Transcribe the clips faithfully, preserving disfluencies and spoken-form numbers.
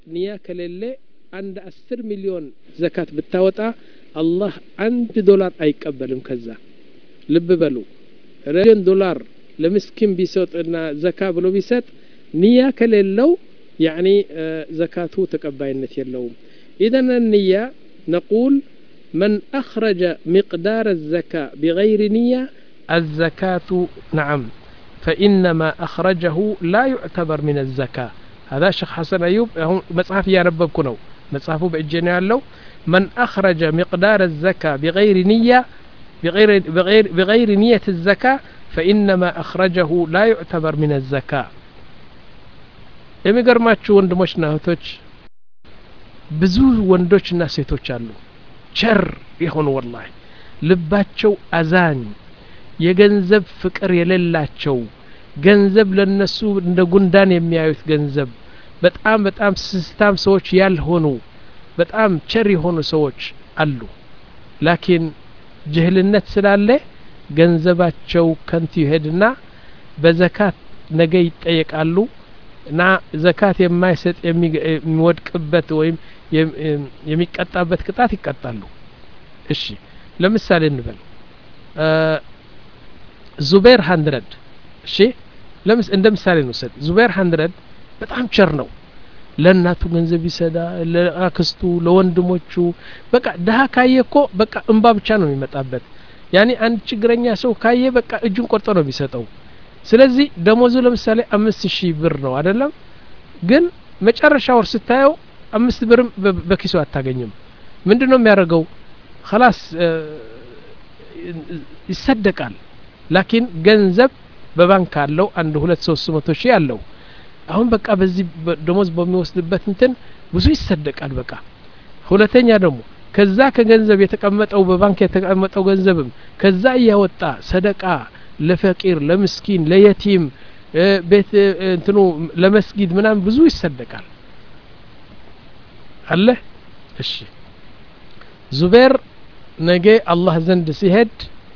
نية كليلة عند عشر مليون زكاة بالتوطأ الله عند دولار أيقبلهم كذا لب بلو ريون دولار لمسكين بيسوت إن زكاة بلو بيسات نية كليلو يعني زكاته تقبلنت يلوم. إذن النية نقول من أخرج مقدار الزكاة بغير نية الزكاة نعم فإنما أخرجه لا يعتبر من الزكاة. هذا شيخ حسن أيوب مصحف يرببكم نو مصحفه بإجناء له من أخرج مقدار الزكاة بغير نية بغير بغير بغير نية الزكاة فإنما أخرجه لا يعتبر من الزكاة. የሚገርማችሁ ወንድሞችና እህቶች ብዙ ወንዶችና ሴቶች አሉ ቸር የሆኑ والله ልባቸው አዛኝ የገንዘብ ፍቅር የሌላቸው ገንዘብ ለነሱ እንደ ጉንዳን የሚያዩት ገንዘብ በጣም በጣም ስስታም ሰዎች ያልሆኑ በጣም ቸር የሆኑ ሰዎች አሉ። ላኪን ጅህልነት ስላለ ገንዘባቸው ከንቱ ይሄድና በዘካት ነገ ይጠየቃሉ እና ዘካት የማይሰጥ የሚወድቅበት ወይም የሚቀጣበት ቅጣት ይቀጣሉ። እሺ ለምሳሌ እንበል ዙበይር መቶ እሺ ለምስ እንደ ምሳሌ ነው ሰድ ዙበይር መቶ በጣም ቸር ነው ለናቱ ገንዘብ ይሰዳ ለአክስቱ ለወንድሞቹ በቃ ደሃ ካየኮ በቃ እንባ ብቻ ነው የሚመጣበት ያኒ አንድ ችግረኛ ሰው ካየ በቃ እጁን ቆርጦ ነው የሚሰጠው። ስለዚህ ደሞዙ ለምሳሌ አምስት ሺህ ብር ነው አይደለም ግን መጨረሻ ወር ስታየው አምስት ብርም በኪሱ አታገኝም። ምንድነው የሚያደርገው خلاص ይሰደቃል። ላኪን ገንዘብ በባንክ አለው አንድ ሁለት ሶስት መቶ ሺህ አለው አሁን በቃ በዚህ ደሞዝ በሚወስድበት እንትን ብዙ ይሰደቃል በቃ። ሁለተኛ ደግሞ ከዛ ከገንዘብ የተቀመጠው በባንክ የተቀመጠው ገንዘብም ከዛ ያወጣ ሰደቃ ለፈቂር ለምስኪን ለየቲም ቤት እንትኑ ለመስጊድ ምናምን ብዙ ይሰደቃል አለ። እሺ ዙበይር ነገ አላህ ዘንድ ሲሄድ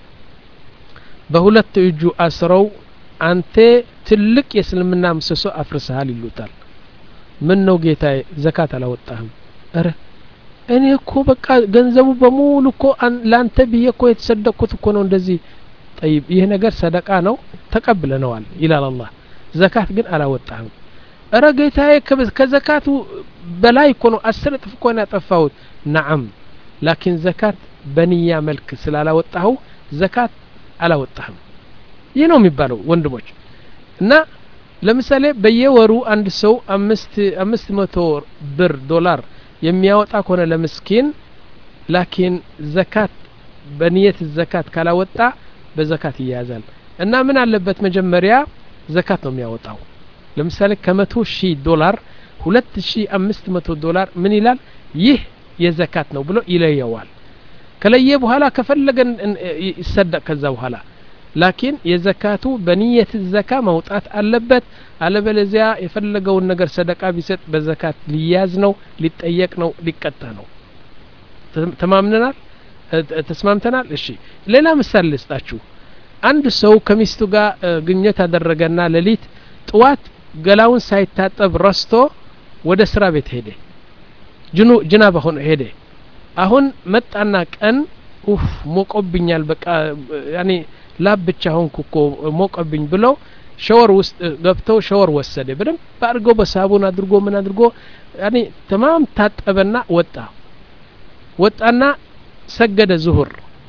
በሁለት እጁ አስረው አንተ ትልቅ የእስልምና ምሰሶ አፍርሰሃል ይሉታል። ምን ነው ጌታዬ ዘካት አላወጣህም? አረ እኔ እኮ በቃ ገንዘቡ በሙሉ እኮ ላንተ ብዬ እኮ የተሰደቅኩት እኮ ነው እንደዚህ። طيب ይሄ ነገር ሰደቃ ነው ተቀብለነዋል ይላል አላህ። ዘካት ግን አላወጣህም። አረ ጌታዬ ከዘካቱ በላይ እኮ ነው አስር እጥፍ እኮ ነው ያጠፋሁት። ነዓም ላኪን ዘካት በንያ መልክ ስላላወጣው ዘካት አላወጣህም። ይህ ነው የሚባለው ወንድሞች። እና ለምሳሌ በየወሩ አንድ ሰው አምስት አምስት መቶ ብር ዶላር የሚያወጣ ከሆነ ለምስኪን ላኪን ዘካት በንየት ዘካት ካላወጣ በዘካት ይያዛል። እና ምን አለበት መጀመሪያ ዘካት ነው የሚያወጣው። ለምሳሌ ከመቶ ሺህ ዶላር ሁለት ሺህ አምስት መቶ ዶላር ምን ይላል ይህ የዘካት ነው ብሎ ይለየዋል። ከለየ በኋላ ከፈለገ ይሰደቅ ከዛ በኋላ ላኪን የዘካቱ በንየት ዘካ መውጣት አለበት። አለበለዚያ የፈለገውን ነገር ሰደቃ ቢሰጥ በዘካት ሊያዝ ነው ሊጠየቅ ነው ሊቀጣ ነው። ተማምነናል ተስማምተናል። እሺ ሌላ ምሳሌ ልስጣችሁ። አንድ ሰው ከሚስቱ ጋር ግንኙነት አደረገና ሌሊት ጥዋት ገላውን ሳይታጠብ ረስቶ ወደ ስራ ቤት ሄደ ጅኑ ጅናባ ሆነ ሄደ። አሁን መጣና ቀን ኡፍ ሞቆብኛል በቃ ያኒ ላብ ብቻ ሆንኩ እኮ ሞቆብኝ ብሎ ሻወር ውስጥ ገብተው ሻወር ወሰደ። በደም ባርጎ በሳቡን አድርጎ ምን አድርጎ ያኒ ተማም ታጠበና ወጣ ወጣና ሰገደ ዙሁር።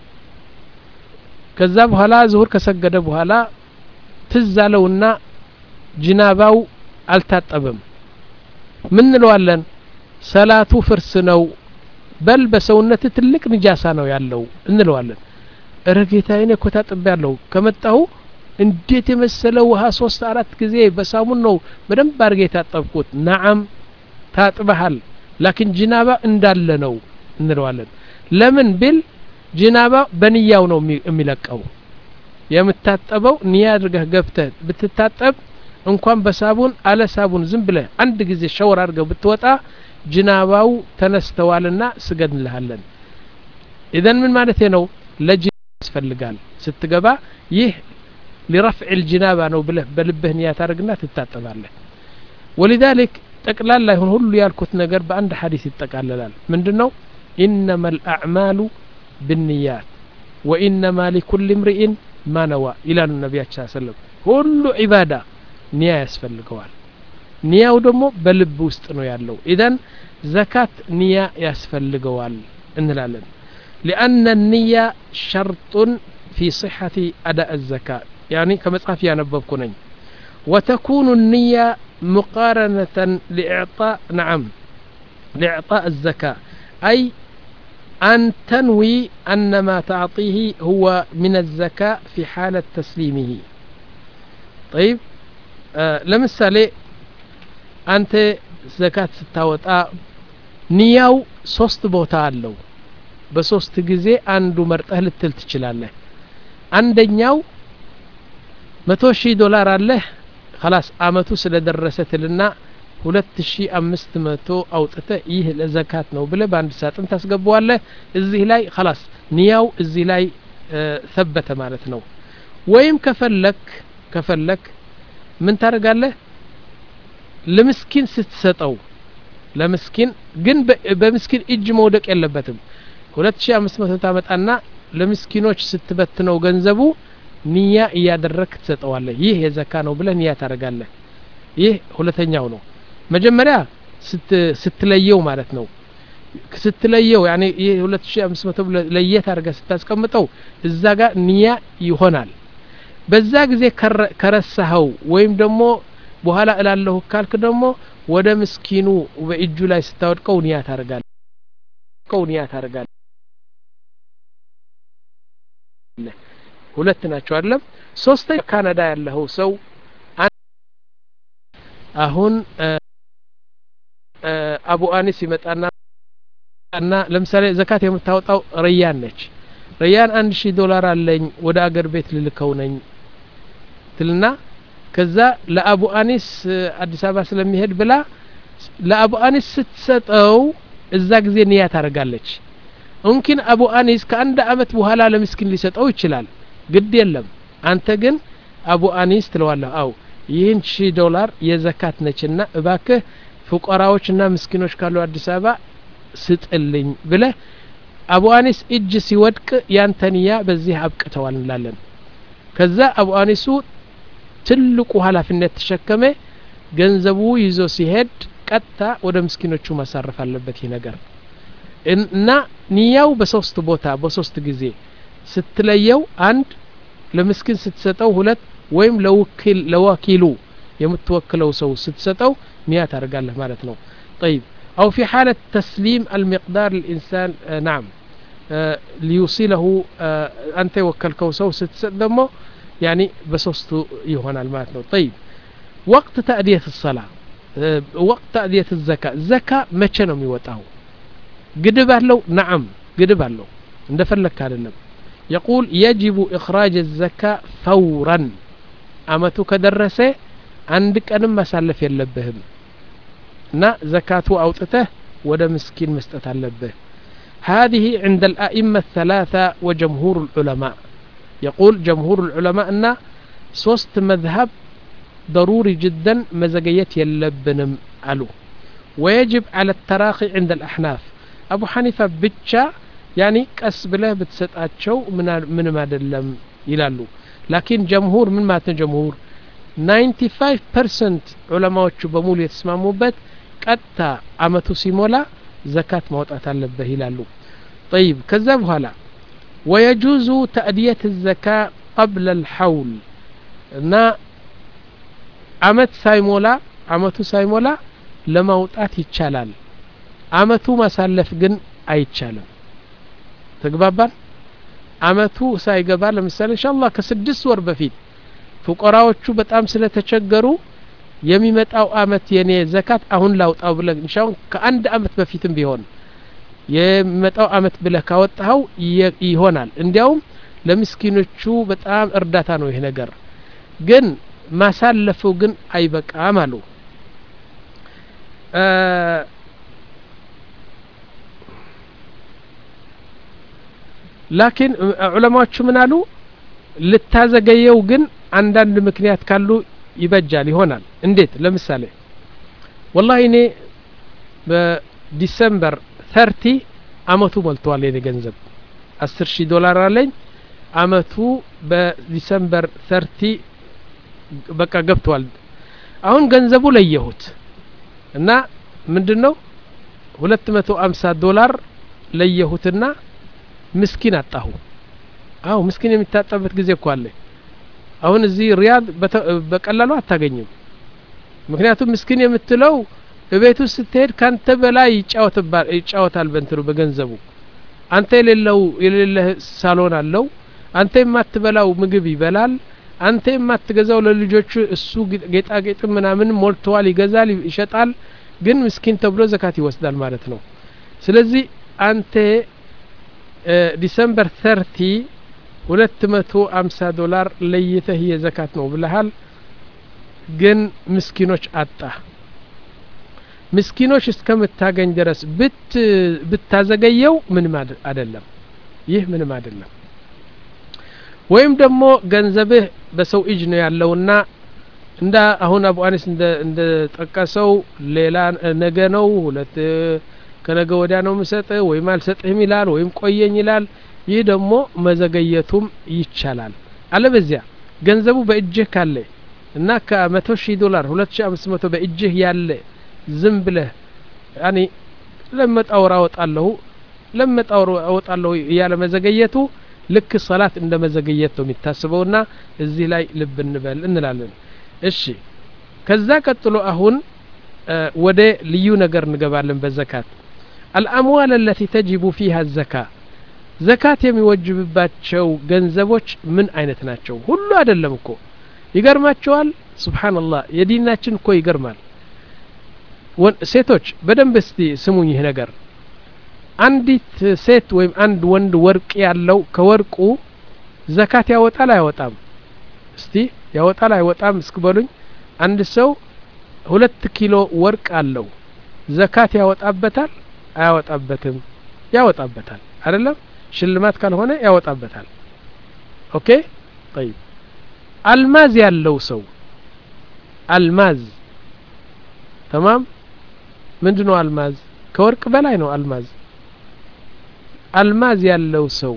ከዛ በኋላ ዙሁር ከሰገደ በኋላ ትዛለውና ጅናባው አልታጠበም። ምን እንለዋለን? ሰላቱ ፍርስ ነው በል በሰውነት ትልቅ ንጃሳ ነው ያለው እንለዋለን። እረ ጌታዬ እኔ እኮ ታጥቤያለሁ ከመጣሁ እንዴት የመሰለ ውሃ ሶስት አራት ጊዜ በሳሙን ነው በደንብ አድርጌ ታጠብኩት። ነዓም ታጥበሃል ላኪን ጅናባ እንዳለ ነው እንለዋለን። ለምን ቢል ጅናባ በንያው ነው የሚለቀው። የምታጠበው ንያ አድርገህ ገብተህ ብትታጠብ እንኳን በሳቡን አለ ሳቡን ዝም ብለህ አንድ ጊዜ ሻወር አድርገህ ብትወጣ ጅናባው ተነስተዋልና ስገድልሃለን። ኢዘን ምን ማለት ነው? ለጅናባ ያስፈልጋል ስትገባ ይህ لرفع الجنابة ነው ብለህ በልብህ ንያ ታርግና ትታጠባለህ። ولذلك ጠቅላላ ይሁን ሁሉ ያልኩት ነገር በአንድ ሐዲስ ይጠቃለላል ምንድነው إنما الأعمال بالنيات وإنما لكل امرئ ما نوى إلى النبي صلى الله عليه وسلم كل عبادة نية يسفلقوال نية دمو بلب ውስጥ ነው ያለው إذن زكاة نية يسفلقوال እንላለን لأن النية شرط في صحة أداء الزكاة يعني كمصحف ያነበብኩ ነኝ وتكون النية مقارنة لإعطاء نعم لإعطاء الزكاة أي أن تنوي أن ما تعطيه هو من الزكاة في حالة تسليمه طيب آه لمثالي أنت زكاة ستاوطا نياو ሶስት ቦታ አለው በሶስት ጊዜ አንዱ መርጠህ ልትል ትችላለህ አንደኛው መቶ ሺህ ዶላር አለ خلاص አመቱ ስለደረሰትልና ሁለት ሺህ አምስት መቶ አውጥተህ ይህ ለዘካት ነው ብለህ በአንድ ሳጥን ታስገባዋለህ እዚህ ላይ خلاص ንያው እዚህ ላይ ثبت ማለት ነው ወይም ከፈለክ ከፈለክ ምን ታደርጋለህ ለምስኪን ስትሰጠው ለምስኪን ግን በምስኪን እጅ መውደቅ የለበትም ሁለት ሺህ አምስት መቶ ታመጣና ለምስኪኖች ስትበትነው ገንዘቡ ንያ ያደረክ ትሰጠዋለህ ይህ የዘካ ነው ብለህ ንያ ታደርጋለህ ይህ ሁለተኛው ነው መጀመሪያ ስትለየው ማለት ነው ስትለየው ያኒ ይህ ሁለት ሺህ አምስት መቶ ለየት አድርገህ ስታስቀምጠው እዛ ጋር ንያ ይሆናል በዛ ጊዜ ከረሳኸው ወይም ደግሞ በኋላ እላለሁ ካልክ ደግሞ ወደ ምስኪኑ በእጁ ላይ ስታወድቀው ንያ ታደርጋለህ ከውንያ ታደርጋለህ ሁለት ናቸው አይደለም ሶስተኛ ካናዳ ያለው ሰው አሁን አቡ አኒስ ይመጣና እና ለምሳሌ ዘካት የምታወጣው ሪያን ነች ሪያን አንድ ሺህ ዶላር አለኝ ወደ አገር ቤት ልልከው ነኝ ትልና ከዛ ለአቡ አኒስ አዲስ አበባ ስለሚሄድ ብላ ለአቡ አኒስ ስትሰጠው እዛ ጊዜ ንያ ታደርጋለች እንኪን አቡ አኒስ ከአንድ አመት በኋላ ለምስኪን ሊሰጠው ይችላል ግድ የለም አንተ ግን አቡ አኒስ ትለዋለህ አው ይህን ሺህ ዶላር የዘካት ነችና እባክህ ፍቆራዎችና ምስኪኖች ካሉ አዲስ አበባ ስጥልኝ ብለህ አቡ አኒስ እጅ ሲወድቅ ያንተንያ በዚህ አብቅተዋል እንላለን ከዛ አቡ አኒሱ ትልቁ ኃላፊነት ተሸከመ ገንዘቡ ይዞ ሲሄድ ቀጣ ወደ ምስኪኖቹ ማሳረፍ አለበት ይሄ ነገር እና ንያው በሶስት ቦታ በሶስት ጊዜ ስትለየው አንድ ለምስኪን ስትሰጠው ሁለት ወይም ለወኪል ለወኪሉ የምትወክለው ሰው ስትሰጠው ንያ ታደርጋለህ ማለት ነው طيب أو في حالة تسليم المقدار الإنسان آه نعم آه ليوصله آه أنت وكلكو سو ستسدمه يعني بسوستو يهون الماتنو طيب وقت تأدية الصلاة آه وقت تأدية الزكاة الزكاة ما كانوا يوتاو قدب له نعم قدب له ندفلك هذا يقول يجب إخراج الزكاة فورا أمتو كدرسه عندك أنا ما سالف يلبهم نا زكاة أوتته ودا مسكين مستتلبه هذه عند الأئمة الثلاثة وجمهور العلماء يقول جمهور العلماء أن صوست مذهب ضروري جدا مزجية يلبنم علو ويجب على التراخي عند الأحناف أبو حنيفة بتشا يعني كسب له بتسطاچو من من ما دلم يلالو لكن جمهور من ما جمهور ninety-five percent علماءዎቹ በሙሉ የተስማሙበት ቀጥታ አመቱ ሲሞላ ዘካት ማውጣት አለበት ይላሉ طيب ከዛ በኋላ ويجوز تأدية الزكاة قبل الحول እና አመት ሳይሞላ አመቱ ሳይሞላ ለማውጣት ይቻላል አመቱ ማሳለፍ ግን አይቻልም ተግባባን አመቱ ሳይገባ ለምሳሌ ኢንሻአላህ ከስድስት ወር በፊት ፍቆራዎቹ በጣም ስለተቸገሩ የሚመጣው አመት የኔ ዘካት አሁን ላውጣው ብለ ኢንሻአላህ ከአንድ አመት በፊትም ቢሆን የሚመጣው አመት ብለ ካወጣው ይሆናል እንዲያውም ለምስኪኖቹ በጣም እርዳታ ነው ይሄ ነገር ግን ማሳለፉ ግን አይበቃም አሉ لكن علماء من قالوا للتازجيو ግን አንዳንድ ምክንያት ካሉ ይበጃል ይሆናል እንዴት ለምሳሌ والله እኔ በዲሰምበር ثلاثين አመቱ ሞልቷል የኔ ገንዘብ አስር ሺህ ዶላር አለኝ አመቱ በዲሰምበር ثلاثين በቃ ገብቷል አሁን ገንዘቡ ለየሁት እና ምንድነው ሁለት መቶ ሃምሳ ዶላር ለየሁትና ምስኪን አጣሁ አው ምስኪን የሚታጣበት ጊዜ እኮ አለ አሁን እዚህ ሪያድ በቀላሉ አታገኝም ምክንያቱም ምስኪን የምትለው በቤቱ ስትሄድ ካንተ በላይ ይጫወታል ይጫወታል በእንትሩ በገንዘቡ አንተ የሌለው የሌለ ሳሎን አለው አንተ የማትበላው ምግብ ይበላል አንተ የማትገዛው ለልጆቹ እሱ ጌጣጌጥ ምናምን ሞልቷል ይገዛል ይሸጣል ግን ምስኪን ተብሎ ዘካት ይወስዳል ማለት ነው ስለዚህ አንተ ዲሰምበር ثلاثين ሁለት መቶ ሃምሳ ዶላር ለይተህ የዘካት ነው ብለሃል ግን ምስኪኖች አጣ ምስኪኖች እስከምታገኝ ድረስ ብት ብታዘገየው ምንም አይደለም ይህ ምንም አይደለም ወይም ደግሞ ገንዘብህ በሰው እጅ ነው ያለውና እንዳ አሁን አቡ አኒስ እንደ እንደ ጠቀሰው ሌላ ነገ ነው ሁለት ከነገ ወዲያ ነው መስጠ ወይም አልሰጥህም ይላል ወይም ቆየኝ ይላል ይህ ደግሞ መዘገየቱም ይቻላል አለበዚያ ገንዘቡ በእጅህ ካለ እና ከ100 ሺህ ዶላር ሁለት ሺህ አምስት መቶ በእጅህ ያለ ዝም ብለህ ያኒ ለመጣውራ ወጣለሁ ለመጣውራ ወጣለሁ ያለ መዘገየቱ ልክ ሶላት እንደ መዘገየት ነው የሚታሰበውና እዚህ ላይ ልብ እንበል እንላለን እሺ ከዛ ቀጥሎ አሁን ወደ ልዩ ነገር እንገባለን በዘካት الأموال التي تجب فيها الزكاة زكاة የሚወጅብባቸው ገንዘቦች ምን አይነት ናቸው ሁሉ አይደለም እኮ ይገርማቸዋል ሱብሃንአላህ የዲናችን እኮ ይገርማል ሴቶች በደንብ እስቲ ስሙኝ ይሄ ነገር አንዲት ሴት ወይም አንድ ወንድ ወርቅ ያለው ከወርቁ ዘካት ያወጣል አይወጣም እስቲ ያወጣል አይወጣም እስክበሉኝ አንድ ሰው ሁለት ኪሎ ወርቅ አለው ዘካት ያወጣበታል አያወጣበትም ያወጣበታል አይደለም ሽልማት ካልሆነ ያወጣበታል ኦኬ طيب አልማዝ ያለው ሰው አልማዝ تمام ምንድነው አልማዝ ከወርቅ በላይ ነው አልማዝ አልማዝ ያለው ሰው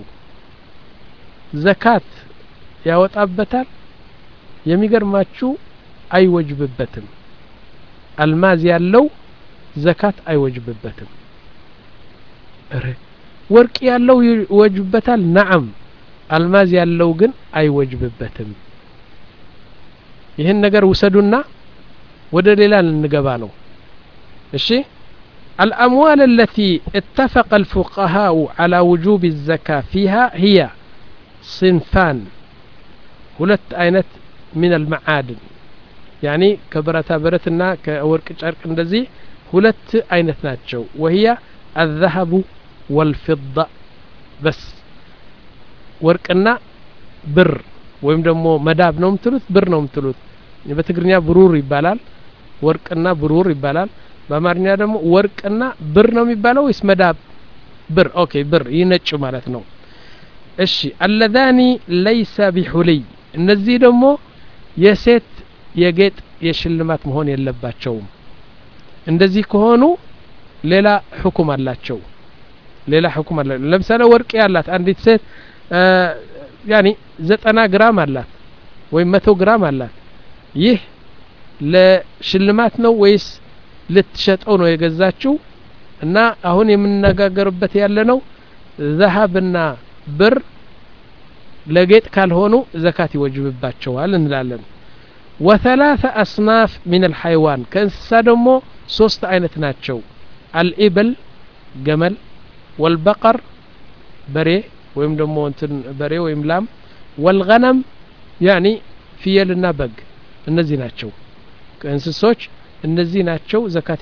ዘካት ያወጣበታል የሚገርማችሁ አይወጅብበትም አልማዝ ያለው ዘካት አይወጅብበትም እረ ወርቅ ያለው ይወጅብበታል ነዓም አልማዝ ያለው ግን አይወጅብበትም ይሄን ነገር ወሰዱና ወደ ሌላ እንገባ ነው እሺ الأموال التي اتفق الفقهاء على وجوب الزكاة فيها هي صنفان ሁለት አይነት من المعادن يعني كبرتا برتنا كورق ጨርቅ እንደዚህ ሁለት አይነት ናቸው وهي الذهب والفضة بس ወርቅና ብር ወይም ደግሞ መዳብ ነው ምትሉት ብር ነው ምትሉት በትግርኛ ብሩር ይባላል ወርቅና ብሩር ይባላል በአማርኛ ደግሞ ወርቅና ብር ነው የሚባለው ወይስ መዳብ ብር ኦኬ ብር ይነጭ ማለት ነው እሺ اللذان ليس بحلي እነዚህ ደግሞ የሴት የጌጥ የሽልማት መሆን የለባቸውም እንደዚህ ከሆኑ ሌላ ሁክም አላቸው ሌላ ሁክም አለ ለምሳሌ ወርቅ ያላት አንዲት ሴት ያኒ ዘጠና ግራም አላት ወይ መቶ ግራም አላት ይህ ለሽልማት ነው ወይስ ልትሸጠው ነው የገዛችው እና አሁን የምንነጋገርበት ያለ ነው ዘሃብና ብር ለጌጥ ካልሆኑ ዘካት ይወጅብባቸዋል እንላለን وثلاثه اصناف من الحيوان ከእንስሳ ደግሞ ሶስት አይነት ናቸው الابل جمل والبقر በሬ ወይም ደግሞ እንትን በሬ ወይም ላም والغنم يعني ፍየልና በግ እነዚህ ናቸው ከእንስሶች እነዚህ ናቸው ዘካት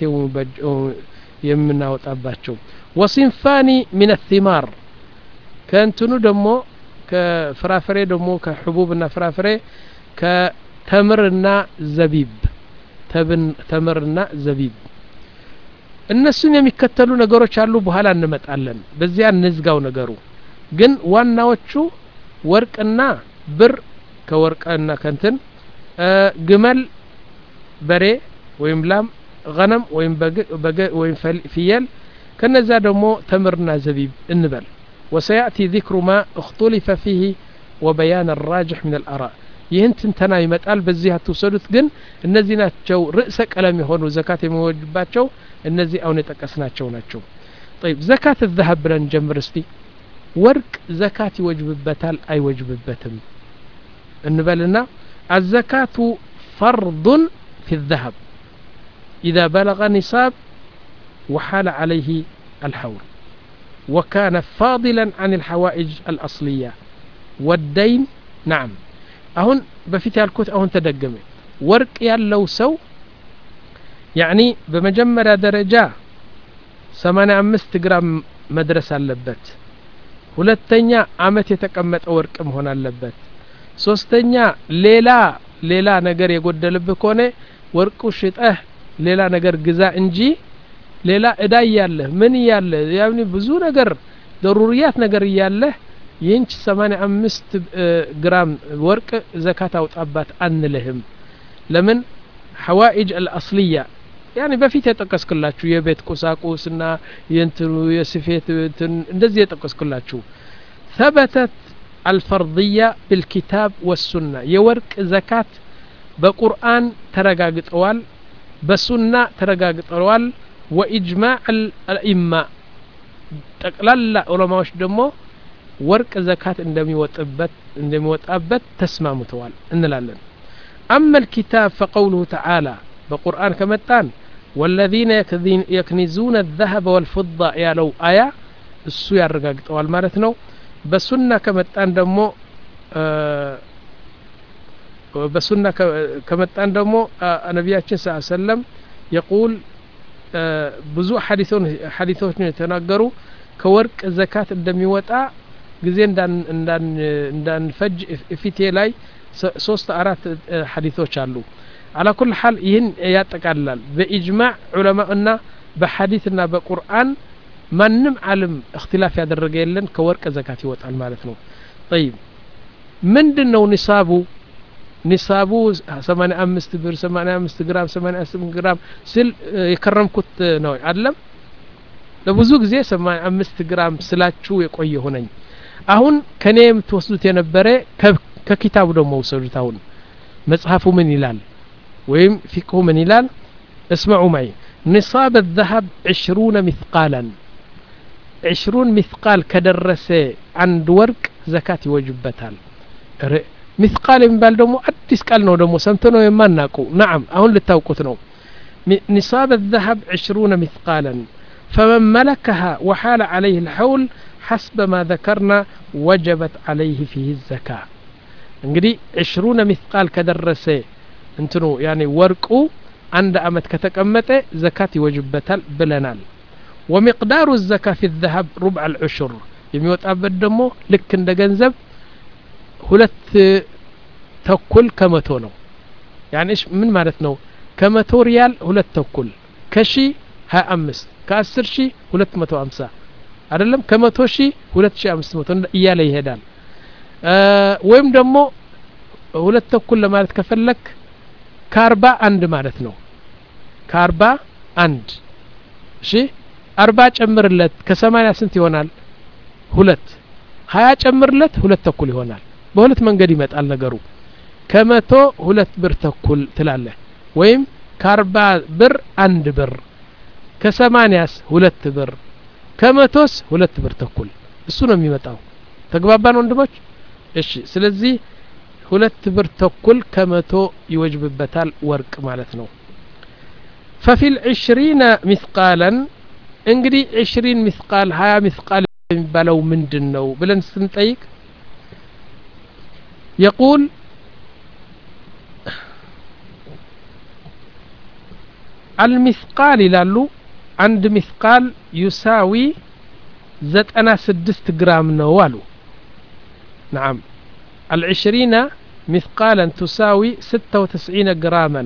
የምናወጣባቸው وصنفان من الثمار ከእንትኑ ደግሞ ከፍራፍሬ ደግሞ ከحبوبና ፍራፍሬ ከተምርና ዘቢብ ተምርና ዘቢብ እነሱን የሚከተሉ ነገሮች አሉ በኋላ እንመጣለን በዚያ እንዝጋው ነገሩ ግን ዋናዎቹ ወርቅና ብር ከወርቅና ከንትን ግመል በሬ ወይም ላም غنم وين بق وين فيل كنزا دمو تمرنا زبيب النبل وسيأتي ذكر ما اختلف فيه وبيان الراجح من الآراء يهنت انتنا يمتقال بزيها توصلت جن النزي ناتشو رأسك ألم يهونوا زكاة موجباتشو النزي أو نتقسناتشو ناتشو طيب زكاة الذهب بلن جمرستي ورق زكاة وجب بتال أي وجب بتم النبلنا الزكاة فرض في الذهب إذا بلغ نصاب وحال عليه الحول وكان فاضلا عن الحوائج الأصلية والدين نعم أهون بفتح الكوت أهون تدقمي ورق يالو سو يعني بمجمرة درجة سمانة أمست جرام مدرسة اللبت ሁለተኛ አመት የተቀመጠ ወርቅም ሆነ አለበት ሶስተኛ ሌላ ሌላ ነገር የጎደለብህ ከሆነ ወርቁ ሽጠህ ሌላ ነገር ግዛ እንጂ ሌላ እዳ ያለ ምን ያለ ያኒ ብዙ ነገር ضروريات ነገር ያለ ይንች ሰማንያ አምስት ግራም ወርቅ ዘካት አውጣባት አንልህም ለምን حوائج الأصلية يعني በፊት የተቀስከላችሁ የቤት ቁሳቁስና የንትሩ የስፌት እንደዚህ የተቀስከላችሁ ثبتت الفرضية بالكتاب والسنة የወርቅ ዘካት በቁርአን ተረጋግጠዋል በሱና ተረጋግጠዋል وإجماع الأئمة ጠቅላላ ዑለማዎች ደግሞ ወርቅ ዘካት እንደሚወጣበት እንደሚወጣበት ተስማምተዋል እንላለን أما الكتاب فقوله تعالى بقرآن كمتان والذين يكنزون الذهب والفضة يا لو آية السو يرقاقطوال مالتنا بسنة كمتان دمو آه بسنة كمتان دمو آه نبياتنا صلى الله عليه وسلم يقول آه بزو حديثون حديثون يتناقروا كورك زكاة الدمي وطا جزين دان دان دان فج فيتي لاي ሶስት አራት ሐዲሶች አሉ على كل حال ይህን ያጠቃልላል በኢጅማዕ ዑለማና በሐዲስና በቁርአን ማንም ዓለም اختلاف ያደረገ የለን ከወርቅ ዘካት ይወጣል ማለት ነው طيب ምንድነው ኒሳቡ ኒሳቡ ሰማንያ አምስት ብር ሰማንያ አምስት ግራም ሰማንያ ስምንት ግራም ስል የከረምኩት ነው አይደለም ለብዙ ጊዜ ሰማንያ አምስት ግራም ስላችሁ የቆየ ሆነኝ አሁን ከኔም ተወስዱት የነበረ ككتاب دو موسوجت هون مصحفه من يلال ويم فقه من يلال اسمعوا معي نصاب الذهب عشرون مثقالا عشرون مثقال كدرس عند ورق زكاة وجبتال مثقال من بالدمو أدس قالنو دمو سمتنو يماناكو نعم أهون للتوقتنو نصاب الذهب عشرون مثقالا فمن ملكها وحال عليه الحول حسب ما ذكرنا وجبت عليه فيه الزكاة እንግዲህ عشرون مثقال ከደረሰ እንትኑ ያኒ ወርቁ አንድ አመት ከተቀመጠ ዘካት ይወጅበታል ብለናል ومقدار الزكاة في الذهب ربع العشر የሚወጣበት ደግሞ ልክ እንደ ገንዘብ ሁለት ተኩል ከመቶ ነው يعني ايش ምን ማለት ነው ከመቶ ሪያል ሁለት ተኩል ከሺ ሃያ አምስት ከአስር ሺህ ሁለት መቶ ሃምሳ አይደለም ከመቶ ሺህ ሁለት ሺህ አምስት መቶ እያለ ይሄዳል ወይም ደግሞ ሁለት ተኩል ለማለት ከፈለክ ከአርባ አንድ ማለት ነው ከአርባ አንድ እሺ አርባ ጨምርለት ከሰማንያ ስንት ይሆናል ሁለት ሃያ ጨምርለት ሁለት ተኩል ይሆናል በሁለት መንገድ ይመጣል ነገሩ ከመቶ ሁለት ብር ተኩል ትላለህ ወይም ከአርባ ብር አንድ ብር ከሰማንያስ ሁለት ብር ከመቶስ ሁለት ብር ተኩል እሱ ነው የሚመጣው ተግባባን ወንድሞች እሺ ስለዚህ ሁለት ብር ተኩል ከመቶ ይወጅብበታል ወርቅ ማለት ነው ففي العشرين مثقالا እንግዲህ عشرين مثقال ሃያ مثقال የሚባለው ምንድነው ብለን ስንጠይቅ يقول المثقال ይላሉ አንድ مثقال يساوي ዘጠና ስድስት ግራም ነው አሉ نعم العشرين مثقالا تساوي ستة وتسعين جراما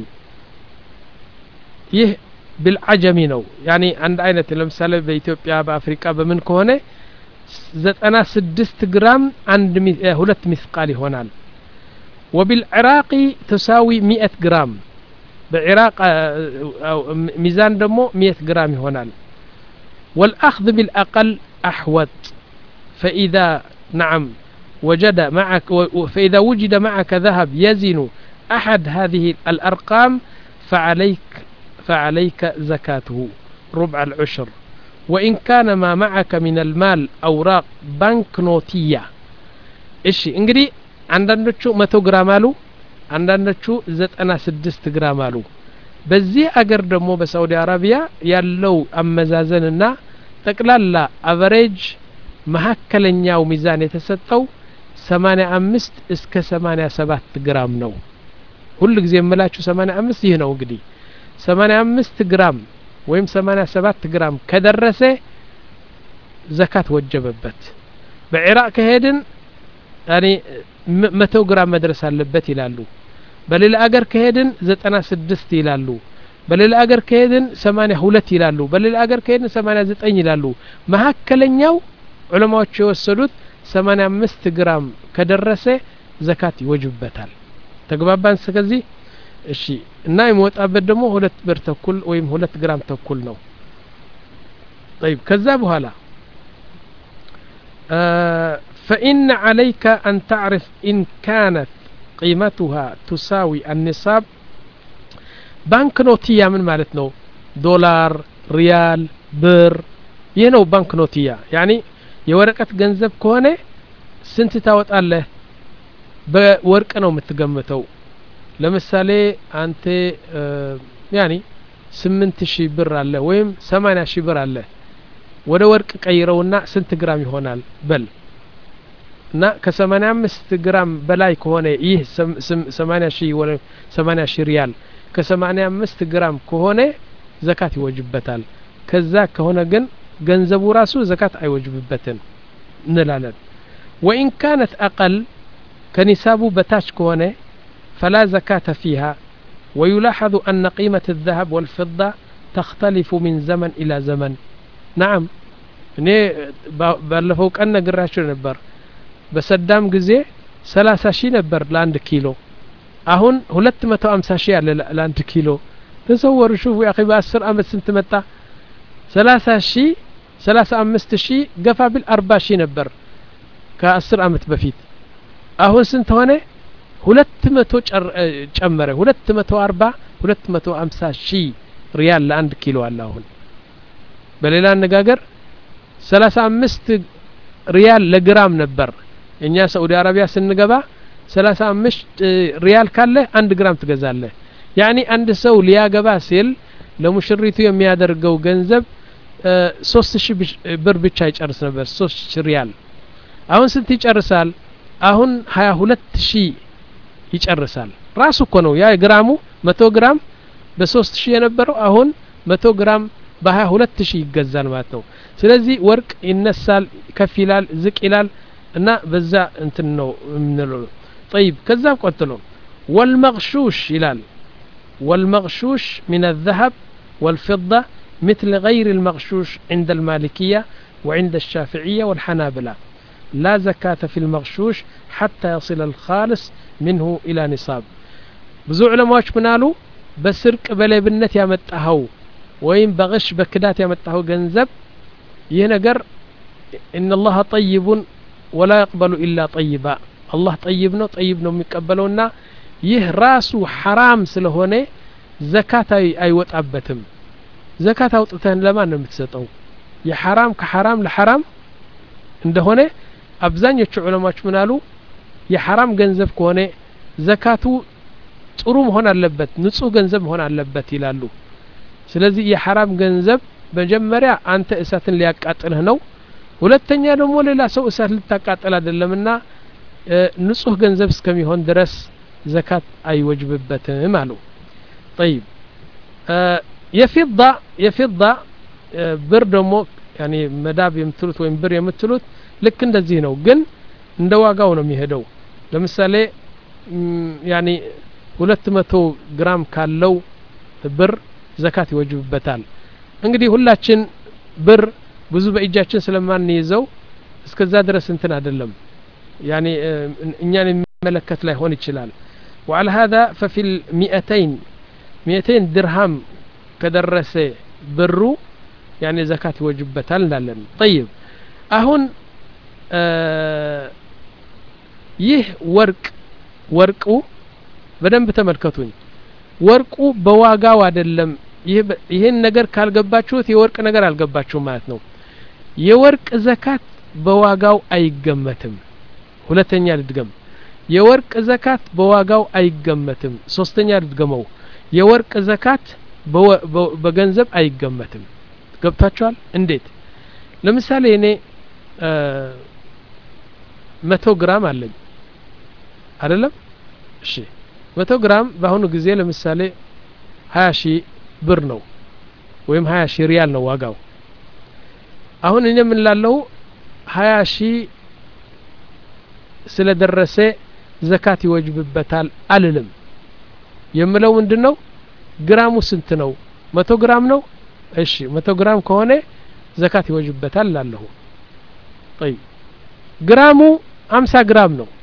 يه بالعجمي نو يعني عند عينة المثال بإثيوبيا بأفريقيا بمن كونه زتنا سدست جرام عند هلت مثقال هونال وبالعراق تساوي مئة جرام بعراق ميزان دمو مئة جرام يهونال. والأخذ بالأقل أحوط. فإذا نعم وجد معك فإذا وجد معك ذهب يزن أحد هذه الأرقام فعليك فعليك زكاته ربع العشر. وإن كان ما معك من المال أوراق بنكنوتية. إيش إنجري عندنا شو مئة جرام مالو عندنا شو زت أنا سدست جرام مالو. بزي أجر دمو بسعودي عربية ياللو أمزازننا تقلال أفريج መካከለኛው ሚዛን የተሰጠው ሰማንያ አምስት እስከ ሰማንያ ሰባት ግራም ነው። ሁሉ ጊዜ የምላችሁ ሰማንያ አምስት ይህ ነው። እንግዲህ ሰማንያ አምስት ግራም ወይም ሰማንያ ሰባት ግራም ከደረሰ ዘካት ወጀበበት። በኢራቅ ከሄድን ያኒ መቶ ግራም መድረስ አለበት ይላሉ። በሌላ አገር ከሄድን ዘጠና ስድስት ይላሉ። በሌላ አገር ከሄድን ሰማንያ ሁለት ይላሉ። በሌላ አገር ከሄድን ሰማንያ ዘጠኝ ይላሉ። መካከለኛው ዑለማዎች የወሰዱት ሰማንያ አምስት ግራም ከደረሰ ዘካት ይወጅበታል። ተግባባን ስለዚህ እሺ። እና የሚወጣበት ደግሞ ሁለት ብር ተኩል ወይም ሁለት ግራም ተኩል ነው። طيب ከዛ በኋላ فإن عليك أن تعرف إن كانت قيمتها تساوي النصاب. ባንክ ኖቲያ ምን ማለት ነው? ዶላር፣ ሪያል፣ ብር ይህ ነው ባንክ ኖቲያ። ያኒ የወረቀት ገንዘብ ከሆነ ስንት ታወጣለህ? በወርቅ ነው የምትገምተው። ለምሳሌ አንተ ያኒ ስምንት ሺህ ብር አለ ወይም ሰማንያ ሺህ ብር አለ። ወደ ወርቅ ቀይረውና ስንት ግራም ይሆናል በል እና ከሰማንያ አምስት ግራም በላይ ከሆነ ይህ ሰማንያ ሺህ ወለ ሰማንያ ሺህ ሪያል ከሰማንያ አምስት ግራም ከሆነ ዘካት ይወጅበታል። ከዛ ከሆነ ግን ገንዘቡ ራሱ ዘካት አይወጅብበትም እንላለን። وإن كانت أقل كنساب بتاش كونه فلا زكاة فيها. ويلاحظ أن قيمة الذهب والفضة تختلف من زمن إلى زمن. نعم እኔ ባለፈው ቀን ነግራችሁ ነበር። በሰዳም ጊዜ ሰላሳ ሺህ ነበር ለአንድ ኪሎ። አሁን ሁለት መቶ ሃምሳ ሺህ አለ ለአንድ ኪሎ። ተሰወሩ ሹፉ يا اخي በ10 አመት ስንት መጣ? ሰላሳ ሺህ ሰላሳ አምስት ሺህ ገፋ ቢል አርባ ሺህ ነበር ከ10 አመት በፊት። አሁን ስንት ሆነ? ሁለት መቶ ጨመረ። ሁለት መቶ አርባ ሁለት መቶ ሃምሳ ሺህ ሪያል ለአንድ ኪሎ አለ አሁን። በሌላ አነጋገር ሰላሳ አምስት ሪያል ለግራም ነበር። እኛ ሳዑዲ አረቢያ ስንገባ ሰላሳ አምስት ሪያል ካለ አንድ ግራም ትገዛለህ። ያኒ አንድ ሰው ሊያገባ ሲል ለሙሽሪቱ የሚያደርገው ገንዘብ ሶስት ሺህ ብር ብቻ ይጨርስ ነበር። ሶስት ሺህ ሪያል አሁን ስንት ይጨርሳል? አሁን ሀያ ሁለት ሺህ ይጨርሳል። ራሱ እኮ ነው ያ ግራሙ መቶ ግራም በሶስት ሺህ የነበረው አሁን መቶ ግራም በሀያ ሁለት ሺህ ይገዛል ማለት ነው። ስለዚህ ወርቅ ይነሳል፣ ከፍ ይላል፣ ዝቅ ይላል እና በዛ እንትን ነው ምንለው። طيب ከዛ ቆጥሎ والمغشوش ይላል والمغشوش من الذهب والفضة مثل غير المغشوش عند المالكية وعند الشافعية والحنابلة. لا زكاة في المغشوش حتى يصل الخالص منه إلى نصاب. ብዙ ዑለማዎች ምናሉ በስርቅ በሌብነት ያመጣው ወይም በغش በክዳት ያመጣው ገንዘብ ይህ ነገር إن الله طيب ولا يقبل إلا طيبا. الله طيب ነው طيب ነው የሚቀበለውና ይህ ራሱ حرام ስለሆነ ዘካት አይወጣበትም። ዘካት አውጥተን ለማን ነው የምትሰጠው? የሐራም ከሐራም ለሐራም እንደሆነ አብዛኞቹ ዑለማዎች ምናሉ የሐራም ገንዘብ ከሆነ ዘካቱ ጥሩ መሆን አለበት፣ ንጹህ ገንዘብ መሆን አለበት ይላሉ። ስለዚህ የሐራም ገንዘብ መጀመሪያ አንተ እሳትን ሊያቃጥልህ ነው። ሁለተኛ ደግሞ ሌላ ሰው እሳት ልታቃጥል አይደለምና ንጹህ ገንዘብ እስከሚሆን ድረስ ዘካት አይወጅብበትም አሉ። طيب የፊዳ የፊዳ ብር ደግሞ ያኒ መዳብ የምትሉት ወይም ብር የምትሉት ልክ እንደዚህ ነው፣ ግን እንደ ዋጋው ነው የሚሄደው። ለምሳሌ ያኒ ሁለት መቶ ግራም ካለው ብር ዘካት ይወጅብበታል። እንግዲህ ሁላችን ብር ብዙ በእጃችን ስለማንይዘው እስከዛ ድረስ እንትን አይደለም፣ ያኒ እኛን የሚመለከት ላይ ሆን ይችላል። وعلى هذا ففي المئتين مئتين درهم كدرس برو يعني زكاة يوجبتال እንዳለን طيب አሁን ይህ ወርቅ ወርቁ በደንብ ተመልከቱኝ ወርቁ በዋጋው አይደለም ይሄን ነገር ካልገባችሁት የወርቅ ነገር አልገባችሁም ማለት ነው የወርቅ ዘካት በዋጋው አይገመትም ሁለተኛ ልድገም የወርቅ ዘካት በዋጋው አይገመትም ሶስተኛ ልድገመው የወርቅ ዘካት በገንዘብ አይገመትም ገብታችኋል እንዴት ለምሳሌ እኔ መቶ ግራም አለኝ አይደለም እሺ መቶ ግራም በአሁኑ ጊዜ ለምሳሌ ሀያ ሺህ ብር ነው ወይም ሀያ ሺህ ሪያል ነው ዋጋው አሁን እኔ ምን ላለው ሀያ ሺህ ስለደረሰ ዘካት ይወጅብበታል አልልም የምለው ምንድነው ግራሙ ስንት ነው መቶ ግራም ነው እሺ መቶ ግራም ከሆነ ዘካት ይወጅብበታል ላለሁ طيب ግራሙ ሃምሳ ግራም ነው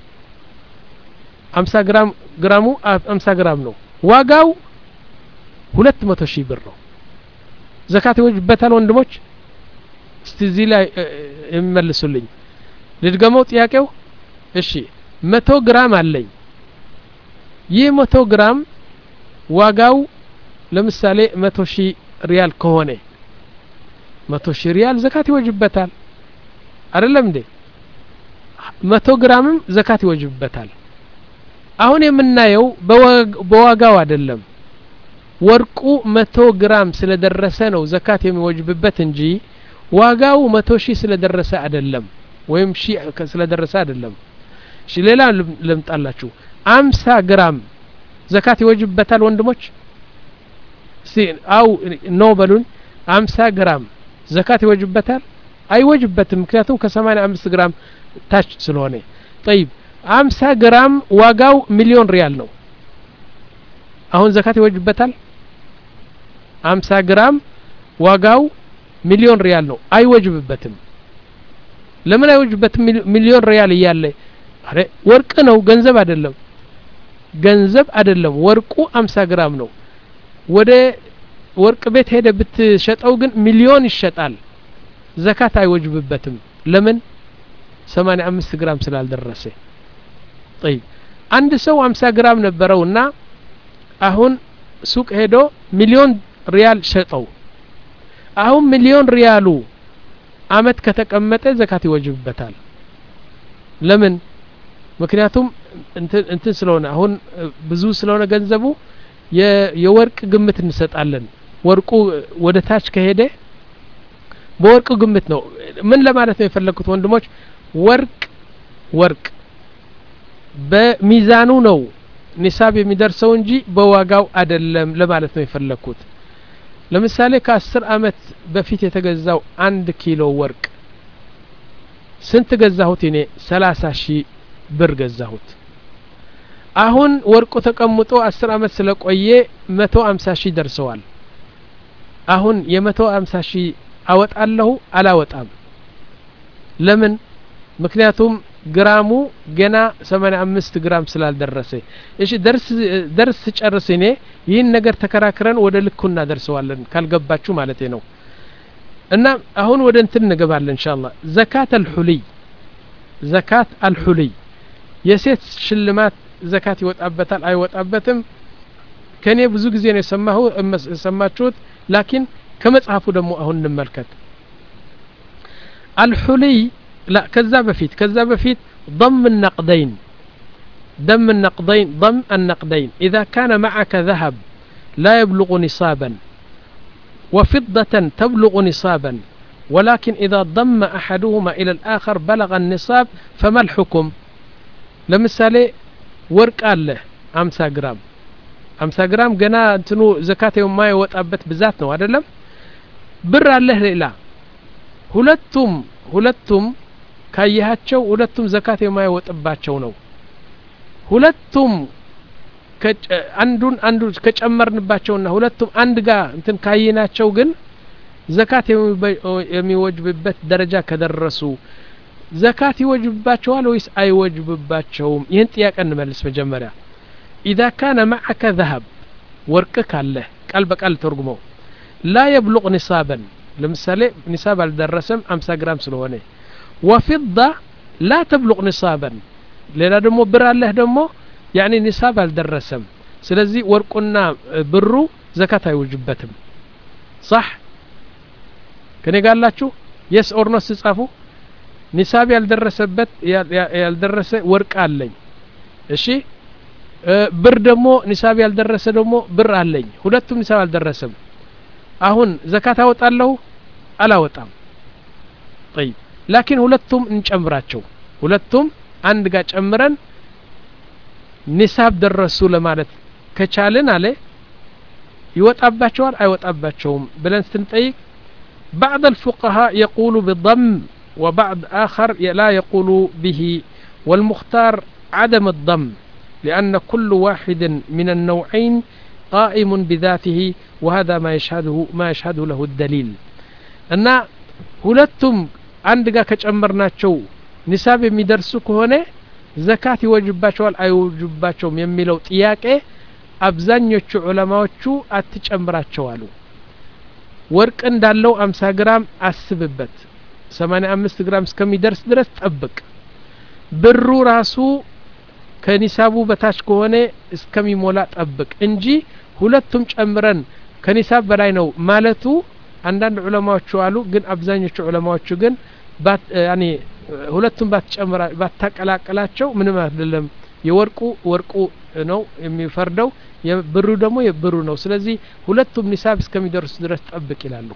ሃምሳ ግራም ግራሙ ሃምሳ ግራም ነው ዋጋው ሁለት መቶ ሺህ ብር ነው ዘካት ይወጅብበታል ወንድሞች እስቲ እዚህ ላይ የሚመልሱልኝ ልድገመው ጥያቄው እሺ መቶ ግራም አለኝ ይህ መቶ ግራም ዋጋው ለምሳሌ መቶ ሺህ ሪያል ከሆነ መቶ ሺህ ሪያል ዘካት ይወጅብበታል አይደለም እንዴ መቶ ግራምም ዘካት ይወጅብበታል አሁን የምናየው በዋጋው አይደለም ወርቁ መቶ ግራም ስለደረሰ ነው ዘካት የሚወጅብበት እንጂ ዋጋው መቶ ሺህ ስለደረሰ አይደለም ወይም ሺህ ስለደረሰ አይደለም እሺ ሌላ ልምጣላችሁ ሃምሳ ግራም ዘካት ይወጅብበታል ወንድሞች ሲ አው ኖ በሉን ሃምሳ ግራም ዘካት ይወጅብበታል አይወጅበትም ምክንያቱም ከ85 ግራም ታች ስለሆነ طيب ሃምሳ ግራም ዋጋው ሚሊዮን ሪያል ነው አሁን ዘካት ይወጅብበታል ሃምሳ ግራም ዋጋው ሚሊዮን ሪያል ነው አይወጅብበትም ለምን አይወጅበትም ሚሊዮን ሪያል እያለ አረ ወርቅ ነው ገንዘብ አይደለም ገንዘብ አይደለም ወርቁ ሃምሳ ግራም ነው ወደ ወርቅ ቤት ሄደ ብትሸጠው ግን ሚሊዮን ይሸጣል ዘካት አይወጅብበትም ለምን ሰማንያ አምስት ግራም ስላልደረሰ طيب አንድ ሰው ሃምሳ ግራም ነበረውና አሁን ሱቅ ሄዶ ሚሊዮን ሪያል ሸጠው አሁን ሚሊዮን ሪያሉ አመት ከተቀመጠ ዘካት ይወጅብበታል ለምን ምክንያቱም እንትን እንትን ስለሆነ አሁን ብዙ ስለሆነ ገንዘቡ የወርቅ ግምት እንሰጣለን ወርቁ ወደ ታች ከሄደ በወርቁ ግምት ነው ምን ለማለት ነው የፈለኩት ወንድሞች ወርቅ ወርቅ በሚዛኑ ነው ኒሳብ የሚደርሰው እንጂ በዋጋው አይደለም ለማለት ነው የፈለኩት ለምሳሌ ከ10 አመት በፊት የተገዛው አንድ ኪሎ ወርቅ ስንት ገዛሁት እኔ ሰላሳ ሺህ ብር ገዛሁት አሁን ወርቁ ተቀምጦ አስር አመት ስለቆየ መቶ ሃምሳ ሺህ ደርሰዋል አሁን የመቶ ሃምሳ ሺህ አወጣለሁ አላወጣም ለምን ምክንያቱም ግራሙ ገና ሰማንያ አምስት ግራም ስላልደረሰ እሺ ደርስ ደርስ ጨርስ እኔ ይህን ነገር ተከራክረን ወደ ልኩና ደርሰዋለን ካልገባችሁ ማለት ነው እና አሁን ወደ እንትን እንገባለን ኢንሻአላህ ዘካት አልሁሊ ዘካት አልሁሊ የሴት ሽልማት ዘካት ይወጣበታል አይወጣበትም ከኔ ብዙ ጊዜ ነው የሰማሁ ሰማችሁት ላኪን ከመጽሐፉ ደግሞ አሁን እንመልከት አልሁሊ لا كذا بفيت كذا بفيت ضم النقدين دم النقدين ضم النقدين إذا كان معك ذهب لا يبلغ نصابا وفضة تبلغ نصابا ولكن إذا ضم أحدهما إلى الآخر بلغ النصاب فما الحكم لمثالي ورق الله خمسة جرام خمسة جرام جنا انتنو زكاة يوم ما يوطأبت بذاتنا አይደለም ብር አለህ ሌላ ሁለቱም ሁለቱም ካያቸው ሁለቱም ዘካት የማይወጣባቸው ነው ሁለቱም አንዱን አንዱ ከጨመርንባቸውና ሁለቱም አንድ ጋር እንትን ካይናቸው ግን ዘካት የሚወጅብበት ደረጃ ከደረሱ ዘካት ይወጅብባቸዋል ወይስ አይወጅብባቸውም ይህን ጥያቄ እንመልስ መጀመሪያ اذا كان معك ذهب ወርቅ ካለ ቃል በቃል ተርጉመው لا يبلغ نصابا ለምሳሌ ኒሳብ አልደረሰም አምሳ ግራም ስለሆነ وفضة لا تبلغ نصابا ሌላ ደግሞ ብር አለህ ደግሞ يعني ኒሳብ አልደረሰም ስለዚህ ወርቁና ብሩ ዘካት አይወጅበትም صح ከኔ ጋላችሁ yes or no ሲጻፉ ኒሳብ ያልደረሰበት ያልደረሰ ወርቅ አለኝ እሺ ብር ደግሞ ኒሳብ ያልደረሰ ደግሞ ብር አለኝ ሁለቱም ኒሳብ አልደረሰም አሁን ዘካት አወጣለሁ አላወጣም طيب لكن ሁለቱም እንጨምራቸው ሁለቱም አንድ ጋር ጨምረን ኒሳብ ደረሱ ለማለት ከቻልን አለ ይወጣባቸዋል አይወጣባቸውም ብለን ስንጠይቅ بعض الفقهاء يقول بالضم وبعض آخر لا يقول به والمختار عدم الضم لأن كل واحد من النوعين قائم بذاته وهذا ما يشهده ما يشهده له الدليل أن ሁለቱም አንድ ጋር ከጨመርናቸው ኒሳብ የሚደርሱ ከሆነ ዘካት ይወጅባቸዋል አይወጅባቸውም የሚለው ጥያቄ አብዛኞቹ ዑለማዎቹ አትጨምራቸው አሉ ወርቅ እንዳለው አምሳ ግራም አስብበት ሰማንያ አምስት ግራም እስከሚደርስ ድረስ ጠብቅ ብሩ ራሱ ከኒሳቡ በታች ከሆነ እስከሚሞላ ጠብቅ እንጂ ሁለቱም ጨምረን ከኒሳብ በላይ ነው ማለቱ አንዳንድ ዑለማዎቹ አሉ ግን አብዛኞቹ ዑለማዎቹ ግን ያኒ ሁለቱም ባትጨምራ ባታቀላቀላቸው ምንም አይደለም የወርቁ ወርቁ ነው የሚፈርደው የብሩ ደግሞ የብሩ ነው ስለዚህ ሁለቱም ኒሳብ እስከሚደርሱ ድረስ ጠብቅ ይላሉ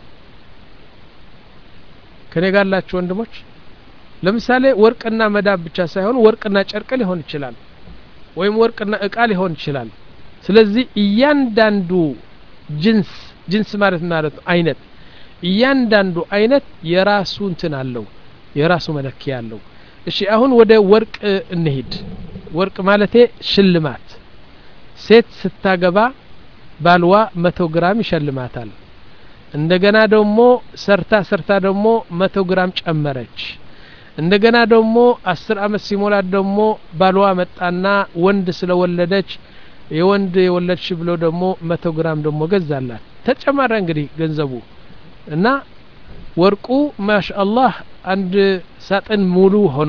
ከኔ ጋላችሁ ወንድሞች ለምሳሌ ወርቅና መዳብ ብቻ ሳይሆን ወርቅና ጨርቅ ሊሆን ይችላል ወይም ወርቅና እቃ ሊሆን ይችላል ስለዚህ እያንዳንዱ ጅንስ ጅንስ ማለት ማለት አይነት እያንዳንዱ አይነት የራሱ እንትን አለው የራሱ መለኪያ አለው እሺ አሁን ወደ ወርቅ እንሂድ ወርቅ ማለቴ ሽልማት ሴት ስታገባ ባልዋ መቶ ግራም ይሸልማታል እንደገና ደግሞ ሰርታ ሰርታ ደግሞ መቶ ግራም ጨመረች እንደገና ደግሞ አስር አመት ሲሞላት ደግሞ ባልዋ መጣና ወንድ ስለወለደች የወንድ የወለድሽ ብሎ ደግሞ መቶ ግራም ደግሞ ገዛላት ተጨማረ እንግዲህ ገንዘቡ እና ወርቁ ማሻአላህ አንድ ሳጥን ሙሉ ሆነ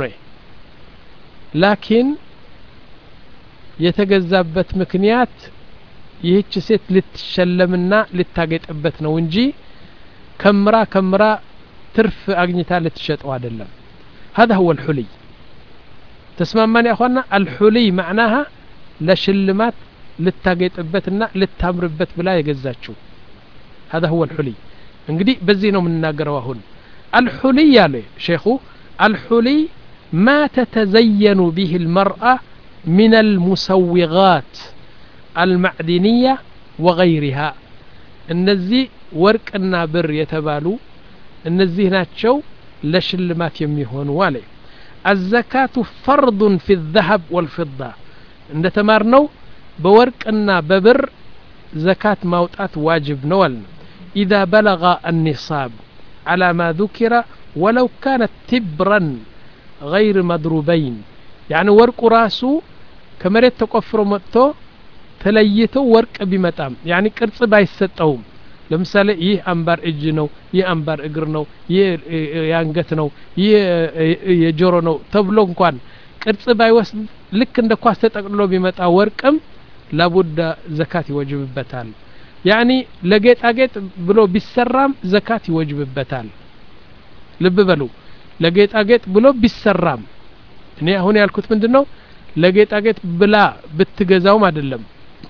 ላኪን የተገዛበት ምክንያት ይህች ሴት ልትሸለምና ልታገጥበት ነው እንጂ ከምራ ከምራ ትርፍ አግኝታ ልትሸጠው አይደለም هذا هو الحلي تسمعنا يا اخوانا الحلي معناها لشلمات ልታገጥበትና ልታምርበት ብላ የገዛችው هذا هو الحلي እንግዲህ በዚህ ነው የምንናገረው አሁን الحلي ያለ ሼኹ الحلي ما تتزين به المرأة من المسوغات المعدنية وغيرها እነዚህ ወርቅና ብር የተባሉ እነዚህ ናቸው ለሽልማት የሚሆኑ አለ الزكاة فرض في الذهب والفضة እንደ ተማርነው በወርቅና በብር زكاة ማውጣት ዋጅብ ነው አለ إذا بلغ النصاب على ما ذكر ولو كانت تبرا غير مضروبين يعني ورق راسو كمريت تقفرو متو تليتو ورق بمتام يعني ቅርጽ ባይሰጠውም ለምሳሌ ይህ አንባር እጅ ነው ይህ አንባር እግር ነው ይህ ያንገት ነው ይህ የጆሮ ነው ተብሎ እንኳን ቅርጽ ባይወስድ ልክ እንደ ኳስ ተጠቅልሎ ቢመጣ ወርቅም لابد زكاة ይወጅብበታል يعني ለጌጣጌጥ ብሎ ቢሰራም زكاة ይወጅብበታል ልብ በሉ ለጌጣጌጥ ብሎ ቢሰራም እኔ አሁን ያልኩት ምንድነው ለጌጣጌጥ ብላ ብትገዛውም አይደለም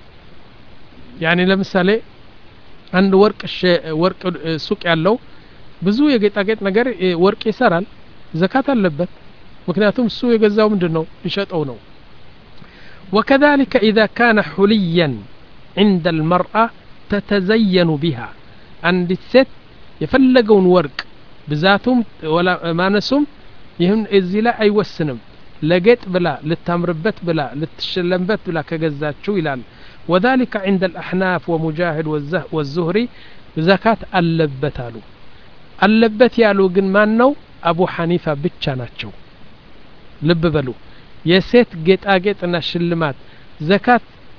يعني ለምሳሌ አንድ ወርቅ ወርቅ ሱቅ ያለው ብዙ የጌጣጌጥ ነገር ወርቅ ይሰራል زكاة አለበት ምክንያቱም እሱ የገዛው ምንድነው ይሸጠው ነው وكذلك إذا كان حليا عند المرأة تتزين بها عند الست يفلقون ورق بذاتهم ولا ما نسم يهم الزلا أي وسنم لقيت بلا للتمربت بلا للتشلمبت بلا كجزات شو يلان وذلك عند الأحناف ومجاهد والزه والزهري زكاة اللبت يالو اللبت يالو جن ما نو أبو حنيفة بتشاناتشو لب بلو የሴት ጌጣጌጥና ሽልማት ዘካት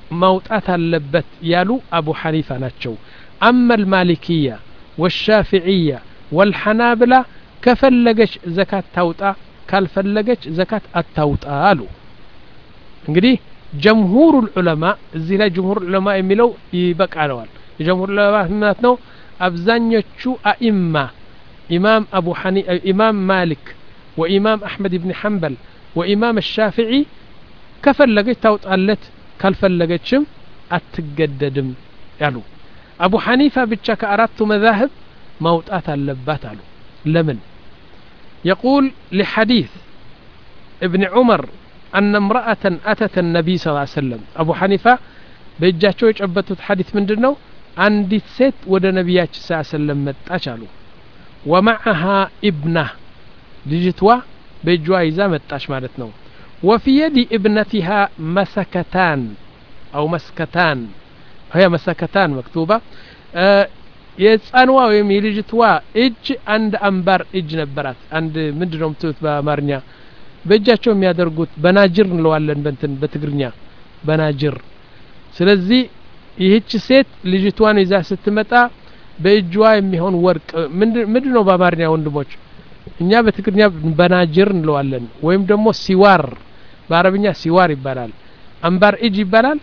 موطات اللبت يالو أبو حنيفة ناتشو أما المالكية والشافعية والحنابلة كفلقش زكاة توطأ كالفلقش زكاة التوطأ قالوا انقدي جمهور العلماء زي لا جمهور العلماء يميلو يبقى علوال جمهور العلماء ماتنو أبزانيوشو أئمة إمام أبو حنيفة إمام مالك وإمام أحمد بن حنبل وإمام الشافعي كفلقش توطألت كالفلقشم أتقددم يالو أبو حنيفة بتشك أردت مذاهب موطأت اللبات قالوا لمن يقول لحديث ابن عمر أن امرأة أتت النبي صلى الله عليه وسلم أبو حنيفة بيجاتشو يجعبتت حديث من دنو عندت ست ود نبياتش صلى الله عليه وسلم متأشالو ومعها ابنه لجتوا بيجوا إذا متأش مالتنو وفي يد ابنتها مسكتان أو مسكتان هي مسكتان مكتوبة أه يتصانوا ويم يلجتوا اج عند أنبار اج نبرات عند مندنو متوت بامارنيا በእጃቸው የሚያደርጉት በናጅር እንለዋለን በእንትን በትግርኛ በናጅር ስለዚህ ይህች ሴት ልጅቷን ይዛ ስትመጣ በእጇ የሚሆን ወርቅ ምንድነው በአማርኛ ወንድሞች እኛ በትግርኛ በናጅር እንለዋለን ወይም ደግሞ ሲዋር በአረብኛ ሲዋር ይባላል አንባር እጅ ይባላል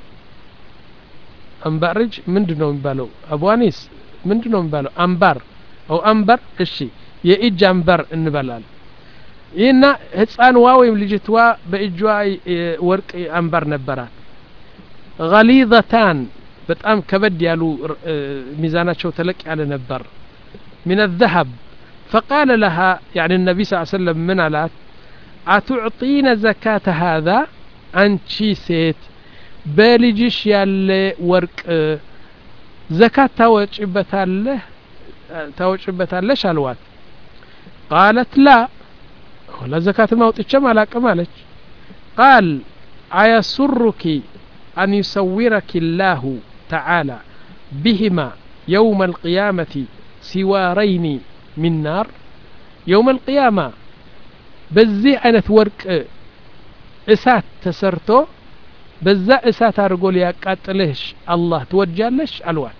አንባር እጅ ምንድነው የሚባለው አቡአኒስ ምንድነው የሚባለው አንባር አው አንባር እሺ የእጅ አንባር እንበላል ይና ህፃንዋ ወይም ልጅቷ በእጇ ወርቅ አንባር ነበራት غليظتان በጣም ከበድ ያሉ ሚዛናቸው ተለቅ ያለ ነበር من الذهب فقال لها يعني النبي صلى الله عليه وسلم من علات أتعطين زكاة هذا أنتي سيت بلجش ያለ ወርቅ زكاة ታወጭበታለህ ታወጭበታለሽ አልዋት قالت لا ولا زكاة ما وطيتشم على كمالك قال أيسرك أن يصورك الله تعالى بهما يوم القيامة سوارين من نار يوم القيامة بزي أنا ثورك إسات تسرتو بزا إسات أرقول يا قاتلش الله توجالش الوان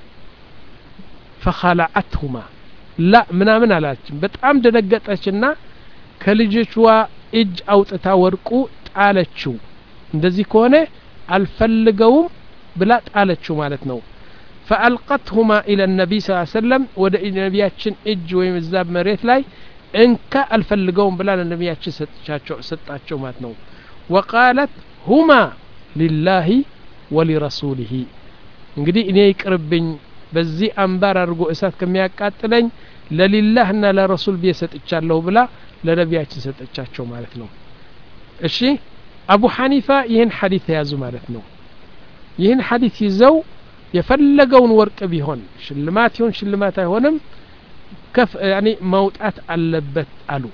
فخلعتهما لا منا من علاج بتعم دنقتشنا ከልጅቷ እጅ አውጥታ ወርቁ ጣለችው እንደዚህ ከሆነ አልፈልገውም ብላ ጣለችው ማለት ነው فألقتهما إلى النبي صلى الله عليه وسلم ወደ ነብያችን እጅ ወይም እዛ መሬት ላይ እንካ አልፈልገውም ብላ ለነብያችን ሰጣቸው ሰጣቸው ማለት ነው وقالت هما لله ولرسوله እንግዲህ እኔ ይቅርብኝ በዚህ አንባር አድርጎ እሳት ከሚያቃጥለኝ ለሊላህና ለረሱል ቢሰጥቻለሁ ብላ ለነብያችን ሰጠቻቸው ማለት ነው እሺ አቡ ሐኒፋ ይህን ሐዲስ ያዙ ማለት ነው ይህን ሐዲስ ይዘው የፈለገውን ወርቅ ቢሆን ሽልማት ይሁን ሽልማት አይሆንም ከፍ يعني መውጣት አለበት አሉ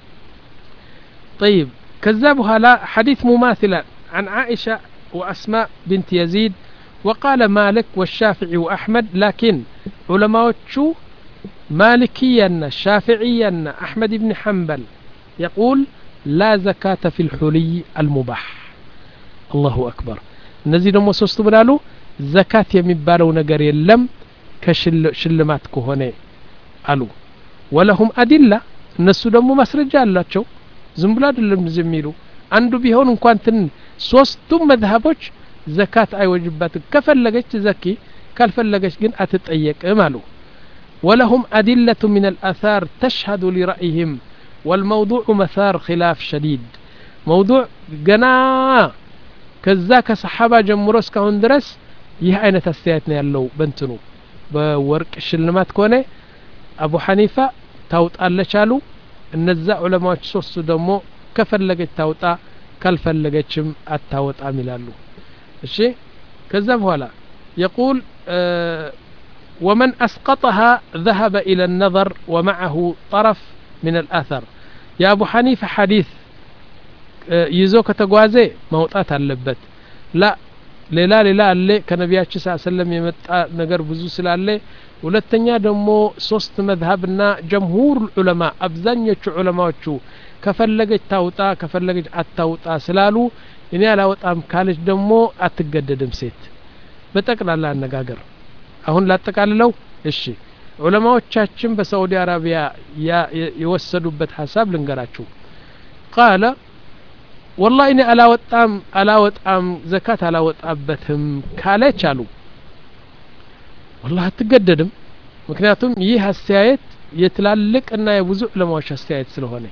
طيب ከዛ በኋላ ሐዲስ ሙማثላ عن عائشة وأسماء بنت يزيد وقال مالك والشافعي وأحمد لكن علماء مالكيا شافعيا أحمد بن حنبل يقول لا زكاة في الحلي المباح الله أكبر نزيد موسوس تبرالو زكاة يمبالو نقر يلم كشلمات كهوني قالوا ولهم أدلة الناس دمو مسرجة اللاتشو زنبلاد اللي زميلو عنده بيهون انكوانتن سوستم مذهبوش زكاة أي وجبات كفلقش تزكي كالفلقش جن أتتأيك امالو ولهم أدلة من الآثار تشهد لرأيهم والموضوع مثار خلاف شديد موضوع جنا كذاك صحابة جمروس كهندرس يه أين تستياتنا يلو بنتنو بورك الشلمات كونه أبو حنيفة تاوت ألا شالو النزاع علماء تشوص دمو كفلقت تاوتا كالفلقتشم التاوت عملالو الشيء كذب هلا يقول آه ومن أسقطها ذهب إلى النظر ومعه طرف من الأثر يا أبو حنيفة حديث يزوك تقوازي موطات اللبت لا ሌላ ሌላ አለ ከነቢያችን ሰለላሁ ዐለይሂ ወሰለም የመጣ ነገር ብዙ ስላለ ሁለተኛ ደግሞ ሶስት መዝሀብና ጀምሁር ዑለማ አብዛኞቹ ዑለማዎቹ ከፈለገች ታውጣ ከፈለገች አታውጣ ስላሉ እኔ አላወጣም ካለች ደግሞ አትገደድም ሴት በጠቅላላ አነጋገር አሁን ላጠቃልለው እሺ ዑለማዎቻችን በሳዑዲ አረቢያ የወሰዱበት ሐሳብ ልንገራችሁ قال والله እኔ አላወጣም አላወጣም ዘካት አላወጣበትም ካለች አሉ والله አትገደድም ምክንያቱም ይህ አስተያየት የትላልቅና የብዙ ዑለማዎች አስተያየት ስለሆነ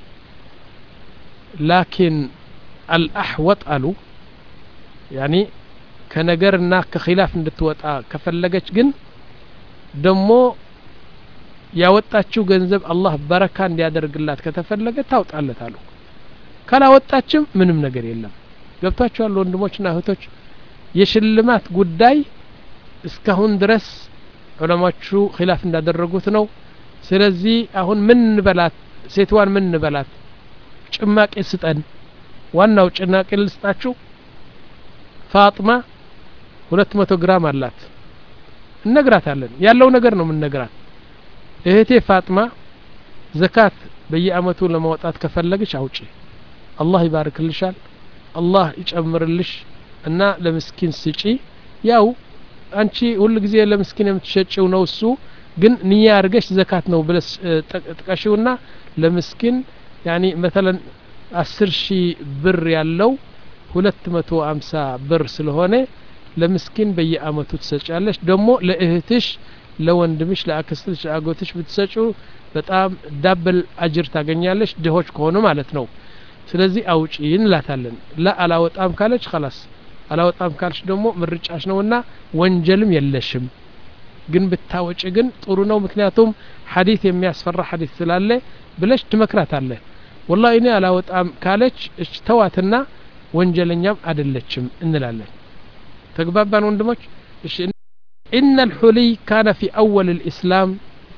لكن الأحوط አሉ ያኒ ከነገርና ከኺላፍ እንድትወጣ ከፈለገች ግን ደሞ ያወጣችው ገንዘብ አላህ በረካ እንዲያደርግላት ከተፈለገ ታውጣለት አሉ ካላወጣችም ምንም ነገር የለም ገብታችኋል ወንድሞችና እህቶች የሽልማት ጉዳይ እስካሁን ድረስ ዑለማዎቹ ኺላፍ እንዳደረጉት ነው ስለዚህ አሁን ምን እንበላት ሴትዋን ምን እንበላት ጭማቂ ስጠን ዋናው ጭማቂ ልስጣችሁ ፋጥማ ሁለት መቶ ግራም አላት እንነግራታለን ያለው ነገር ነው ምን ነግራት እህቴ ፋጥማ ዘካት በየአመቱ ለማውጣት ከፈለግሽ አውጪ አላህ ይባርክልሻል አላህ ይጨምርልሽ እና ለምስኪን ስጪ ያው አንቺ ሁሉ ጊዜ ለምስኪን የምትሸጪው ነው እሱ ግን ንያ አርገሽ ዘካት ነው ብለሽ ጥቀሽውና ለምስኪን ያኒ مثلا አስር ሺህ ብር ያለው ሁለት መቶ ሃምሳ ብር ስለሆነ ለምስኪን በየአመቱ ትሰጫለሽ ደሞ ለእህትሽ ለወንድምሽ ለአክስትሽ አጎትሽ ብትሰጪው በጣም ዳብል አጅር ታገኛለሽ ድሆች ከሆኑ ማለት ነው ስለዚህ አውጪ እንላታለን ላ አላወጣም ካለች خلاص አላወጣም ካልሽ ደሞ ምርጫሽ ነውና ወንጀልም የለሽም ግን ብታወጪ ግን ጥሩ ነው ምክንያቱም ሐዲስ የሚያስፈራ ሐዲስ ስላለ ብለሽ ትመክራታለህ والله እኔ አላወጣም ካለች እሺ ተዋትና ወንጀለኛም አይደለችም እንላለን ተግባባን ወንድሞች እሺ ان الحلي كان في اول الاسلام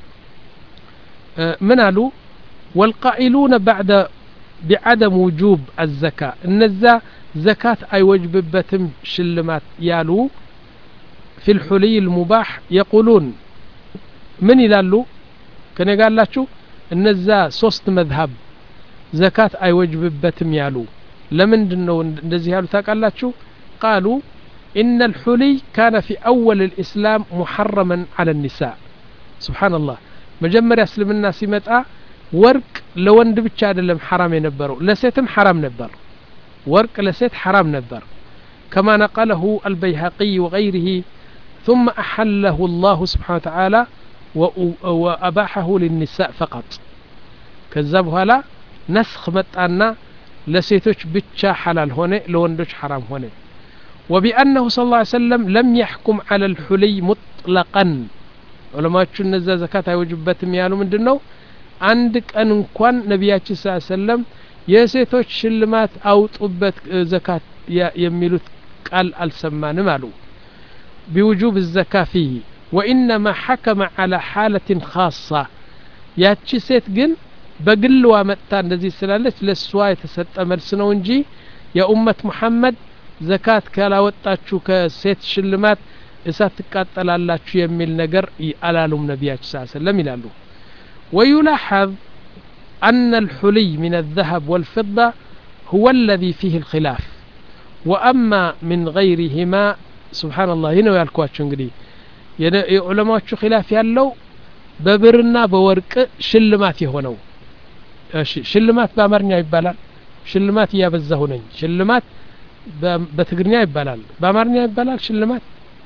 من قالوا والقائلون بعد بعدم وجوب الزكاه النزا زكاه اي وجببتم شلمات يالو في الحلي المباح يقولون من يلالو كان يقالاتشو النزا ሶስት مذهب زكاه اي وجببتم يالو لمندنو እንደዚህ ያሉ ታቃላችሁ قالوا ان الحلي كان في اول الاسلام محرما على النساء سبحان الله مجمريا اسلمنا ሲመጣ ወርቅ ለወንድ ብቻ አይደለም حرام የነበረው ለሴትም حرام ነበር ወርቅ ለሴት حرام ነበር كما نقله البيهقي وغيره ثم احله الله سبحانه وتعالى واباحه للنساء فقط ከዛ በኋላ نسخ መጣና ለሴቶች ብቻ حلال ሆነ ለወንዶች حرام ሆነ وبأنه صلى الله عليه وسلم لم يحكم على الحلي مطلقا علماء النزا زكاة يوجبتم يالو ምንድነው አንድ ቀን እንኳን ነብያችን ሰለላሁ ዐለይሂ ወሰለም የሴቶች ሽልማት አውጡበት ዘካት የሚሉት ቃል አልሰማንም አሉ بوجوب الزكاة فيه وإنما حكم على حالة خاصة ያቺ ሴት ግን በግልዋ መጣ እንደዚህ ስላለች ለሷ የተሰጠ መልስ ነው እንጂ የኡመት መሐመድ ዘካት ካላወጣችሁ ከሴት ሽልማት እሳት ተቃጠላላችሁ የሚል ነገር አላሉም ነብያችን ሰለላሁ ዐለይሂ ወሰለም ይላሉ ويلاحظ أن الحلي من الذهب والفضة هو الذي فيه الخلاف وأما من غيرهما سبحان الله هنا يالكواتشو እንግዲህ የዑለማዎቹ ኺላፍ ያለው በብርና በወርቅ ሽልማት የሆነው እሺ ሽልማት በአማርኛ ይባላል ሽልማት ያበዛሁ ነኝ ሽልማት በትግርኛ ይባላል በአማርኛ ይባላል ሽልማት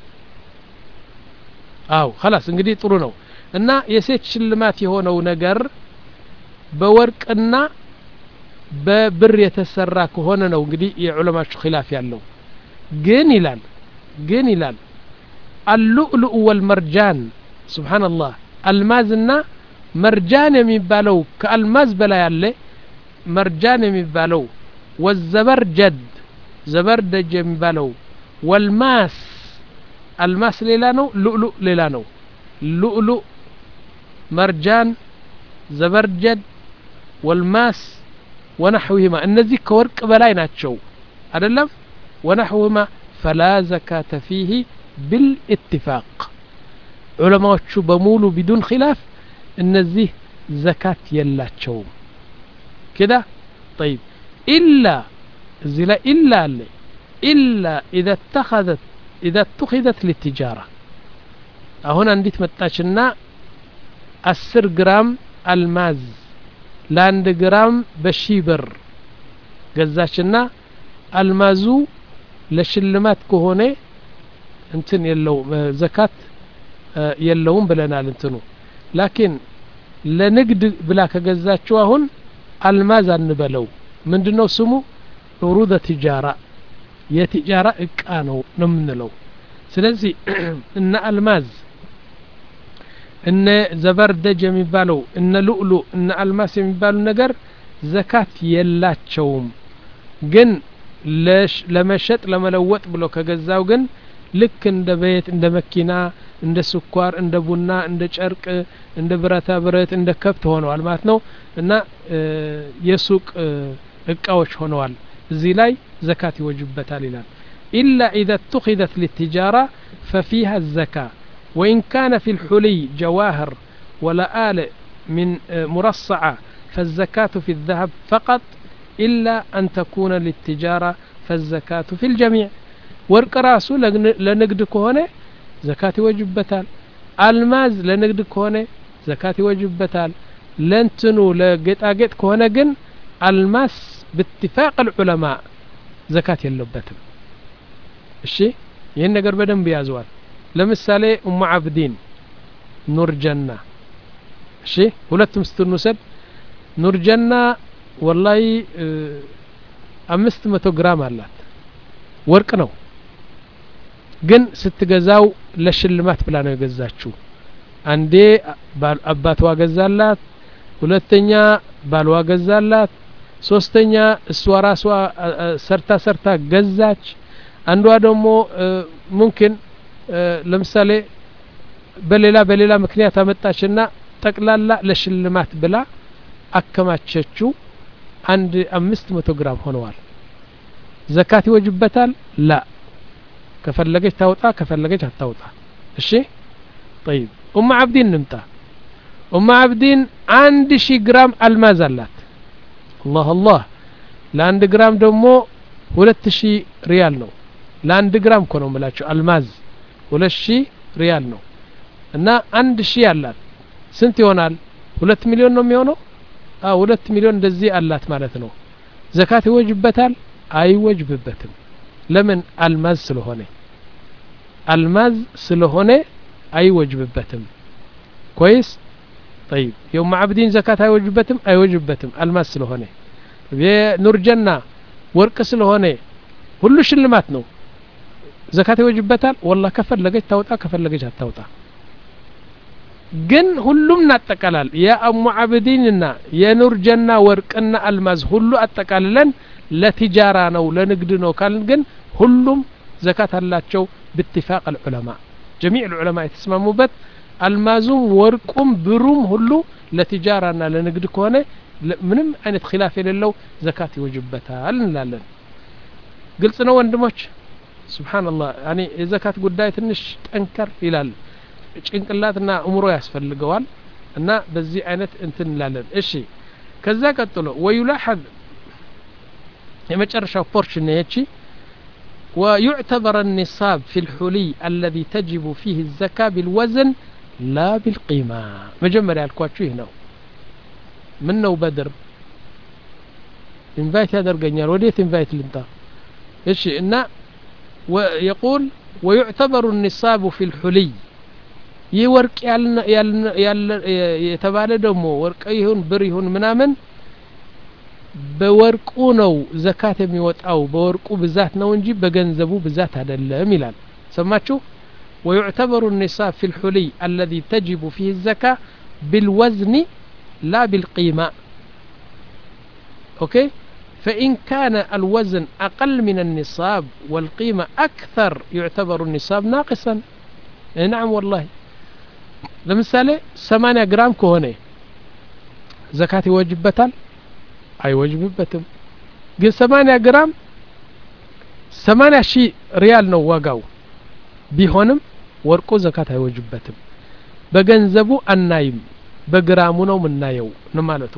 አው خلاص እንግዲህ ጥሩ ነው እና የሴት ሽልማት የሆነው ነገር በወርቅና በብር የተሰራ ከሆነ ነው እንግዲህ የዑለማዎቹ ኺላፍ ያለው ግን ይላል ግን ይላል اللؤلؤ والمرجان سبحان الله አልማዝና መርጃን የሚባለው ከአልማዝ በላይ ያለ መርጃን የሚባለው ወዘበርጀድ ዘበርደጅ የሚባለው ወልማስ አልማስ ሌላ ነው ሉؤሉؤ ሌላ ነው ሉؤሉؤ መርጃን ዘበርጀድ ወልማስ ወነحوهما እነዚህ ከወርቅ በላይ ናቸው አይደለም ወነحوهما فلا زكاة فيه بالاتفاق علماء شو بمولو بدون خلاف النزيه زكاة يلاتشوم كده طيب إلا زلا إلا اللي إلا إذا اتخذت إذا اتخذت للتجارة هنا نديت متاشنا عشرة جرام الماز لاند جرام بشيبر ገዛችና አልማዙ ለሽልማት ከሆነ እንትን የለው ዘካት የለውም ብለናል እንትኑ ላኪን ለንግድ ብላ ከገዛችው አሁን አልማዝ አንበለው ምንድነው ስሙ ዑሩደ ቲጃራ የቲጃራ እቃ ነው ነው የምንለው ስለዚህ እና አልማዝ እነ ዘበርደጅ የሚባለው እነ ሉዕሉ እነ አልማስ የሚባሉ ነገር ዘካት የላቸውም ግን ለመሸጥ ለመለወጥ ብሎ ከገዛው ግን ልክ እንደ ቤት እንደ መኪና እንደ ስኳር እንደ ቡና እንደ ጨርቅ እንደ ብረታ ብረት እንደ ከብት ሆነዋል ማለት ነው እና የሱቅ እቃዎች ሆነዋል እዚህ ላይ ዘካት ይወጅበታል ይላል إلا إذا اتخذت للتجارة ففيها الزكاة وإن كان في الحلي جواهر ولا آل من مرصعة فالزكاة في الذهب فقط إلا أن تكون للتجارة فالزكاة في الجميع ورق راسو لنقد كهونه زكاة وجبتال الماز لنقد كهونه زكاة وجبتال لنتنو لقيت كهونه جن الماس باتفاق العلماء زكاة يلبتم الشيء ይህን ነገር በደንብ ያዟል ለምሳሌ ኡሙ አብዲን ኑር ጀና እሺ ሁለቱም ስትንውሰድ ኑር ጀና ወላሂ አምስት መቶ ግራም አላት ወርቅ ነው ግን ስትገዛው ለሽልማት ብላ ነው የገዛችው አንዴ አባቷ ገዛላት ሁለተኛ ባልዋ ገዛላት ሶስተኛ እሷ ራሷ ሰርታ ሰርታ ገዛች አንዷ ደግሞ ሙምኪን ለምሳሌ በሌላ በሌላ ምክንያት አመጣችና ጠቅላላ ለሽልማት ብላ አከማቸችው አንድ አምስት መቶ ግራም ሆነዋል ዘካት ይወጅበታል ላ ከፈለገች ታውጣ ከፈለገች አታውጣ እሺ طيب ኡም አብዲን ንምጣ ኡም አብዲን አንድ ሺህ ግራም አልማዝ አላት አላህ አላህ ለአንድ ግራም ደግሞ ሁለት ሺህ ሪያል ነው ለአንድ ግራም እኮ ነው የምላችሁ አልማዝ ሁለት ሺህ ሪያል ነው እና አንድ ሺህ አላት ስንት ይሆናል ሁለት ሚሊዮን ነው የሚሆነው አዎ ሁለት ሚሊዮን እንደዚህ አላት ማለት ነው ዘካት ይወጅበታል አይወጅብበትም ለምን አልማዝ ስለሆነ አልማዝ ስለሆነ አይወጅብበትም كويس طيب يوم عبدين زكاة አይወጅበትም አይወጅበትም አልማዝ ስለሆነ የኑር ጀና ወርቅ ስለሆነ ሁሉ ሽልማት ነው ዘካት ይወጅበታል والله ከፈለገች ታውጣ ከፈለገች አታውጣ ግን ሁሉም እናጠቃላል የአሙ አብዲንና የኑር ጀና ወርቅና አልማዝ ሁሉ አጠቃልለን ለቲጃራ ነው ለንግድ ነው ካልን ግን ሁሉም ዘካት አላቸው باتفاق العلماء جميع العلماء يتسمموበት አልማዙም ወርቁም ብሩም ሁሉ ለቲጃራና ለንግድ ከሆነ ምንም አይነት ኺላፍ የሌለው ዘካት ይወጅበታል እንላለን ግልጽ ነው ወንድሞች ሱብሃንአላህ ያኒ የዘካት ጉዳይ ትንሽ ጠንከር ይላል ጭንቅላትና አእምሮ ያስፈልገዋል እና በዚህ አይነት እንትን እንላለን እሺ ከዛ ቀጥሎ ወይላሐዝ የመጨረሻው ፖርሽን ነች ويعتبر النصاب في الحلي الذي تجب فيه الزكاة بالوزن لا بالقيمة مجمر يالكواتشو هنا منه بدر انفايت هذا القنيار وديت انفايت لنتا ايش إنا ويقول ويعتبر النصاب في الحلي يورك يال يال يال يتبالى دمو ورك يهون بريهون منامن بورቁ ነው ዘካት የሚወጣው በወርቁ ብዛት ነው እንጂ በገንዘቡ ብዛት አይደለም ይላል ሰማችሁ ويعتبر النصاب في الحلي الذي تجب فيه الزكاة بالوزن لا بالقيمة اوكي فإن كان الوزن أقل من النصاب والقيمة أكثر يعتبر النصاب ناقصا نعم والله لمثال ثمانية جرام كهونه زكاة يوجبتال አይወጅብበትም ግን ثمانية جرام ሰማንያ ሺህ ሪያል ነው ዋጋው ቢሆንም ወርቁ ዘካት አይወጅበትም በገንዘቡ አናይም በግራሙ ነው ምናየው ነው ማለቱ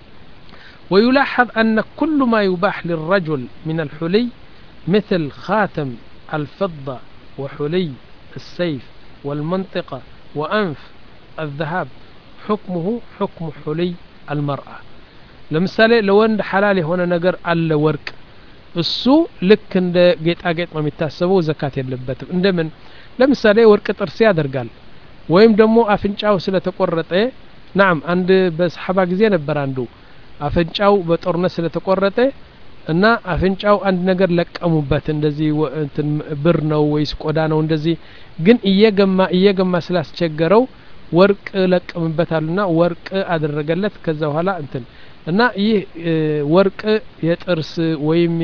ويلاحظ أن كل ما يباح للرجل من الحلي مثل خاتم الفضة وحلي السيف والمنطقة وأنف الذهب حكمه حكم حلي المرأة لمثالي لو أن حلالي هنا نقر على ورق السو لك عند جيت أجيت ما متاسبه زكاة اللبتم عندما لمثالي ورق ترسيا درجال ويم دمو أفنجاو سلا تقرط إيه نعم عند بس حباك زين براندو أفنجاو بتورنا سلا تقرط إيه እና አፍንጫው አንድ ነገር ለቀሙበት እንደዚህ እንትን ብር ነው ወይስ ቆዳ ነው እንደዚህ ግን እየገማ እየገማ ስላስቸገረው ወርቅ ለቀምበታልና ወርቅ አደረገለት ከዛ በኋላ እንትን እና ይህ ወርቅ የጥርስ ወይም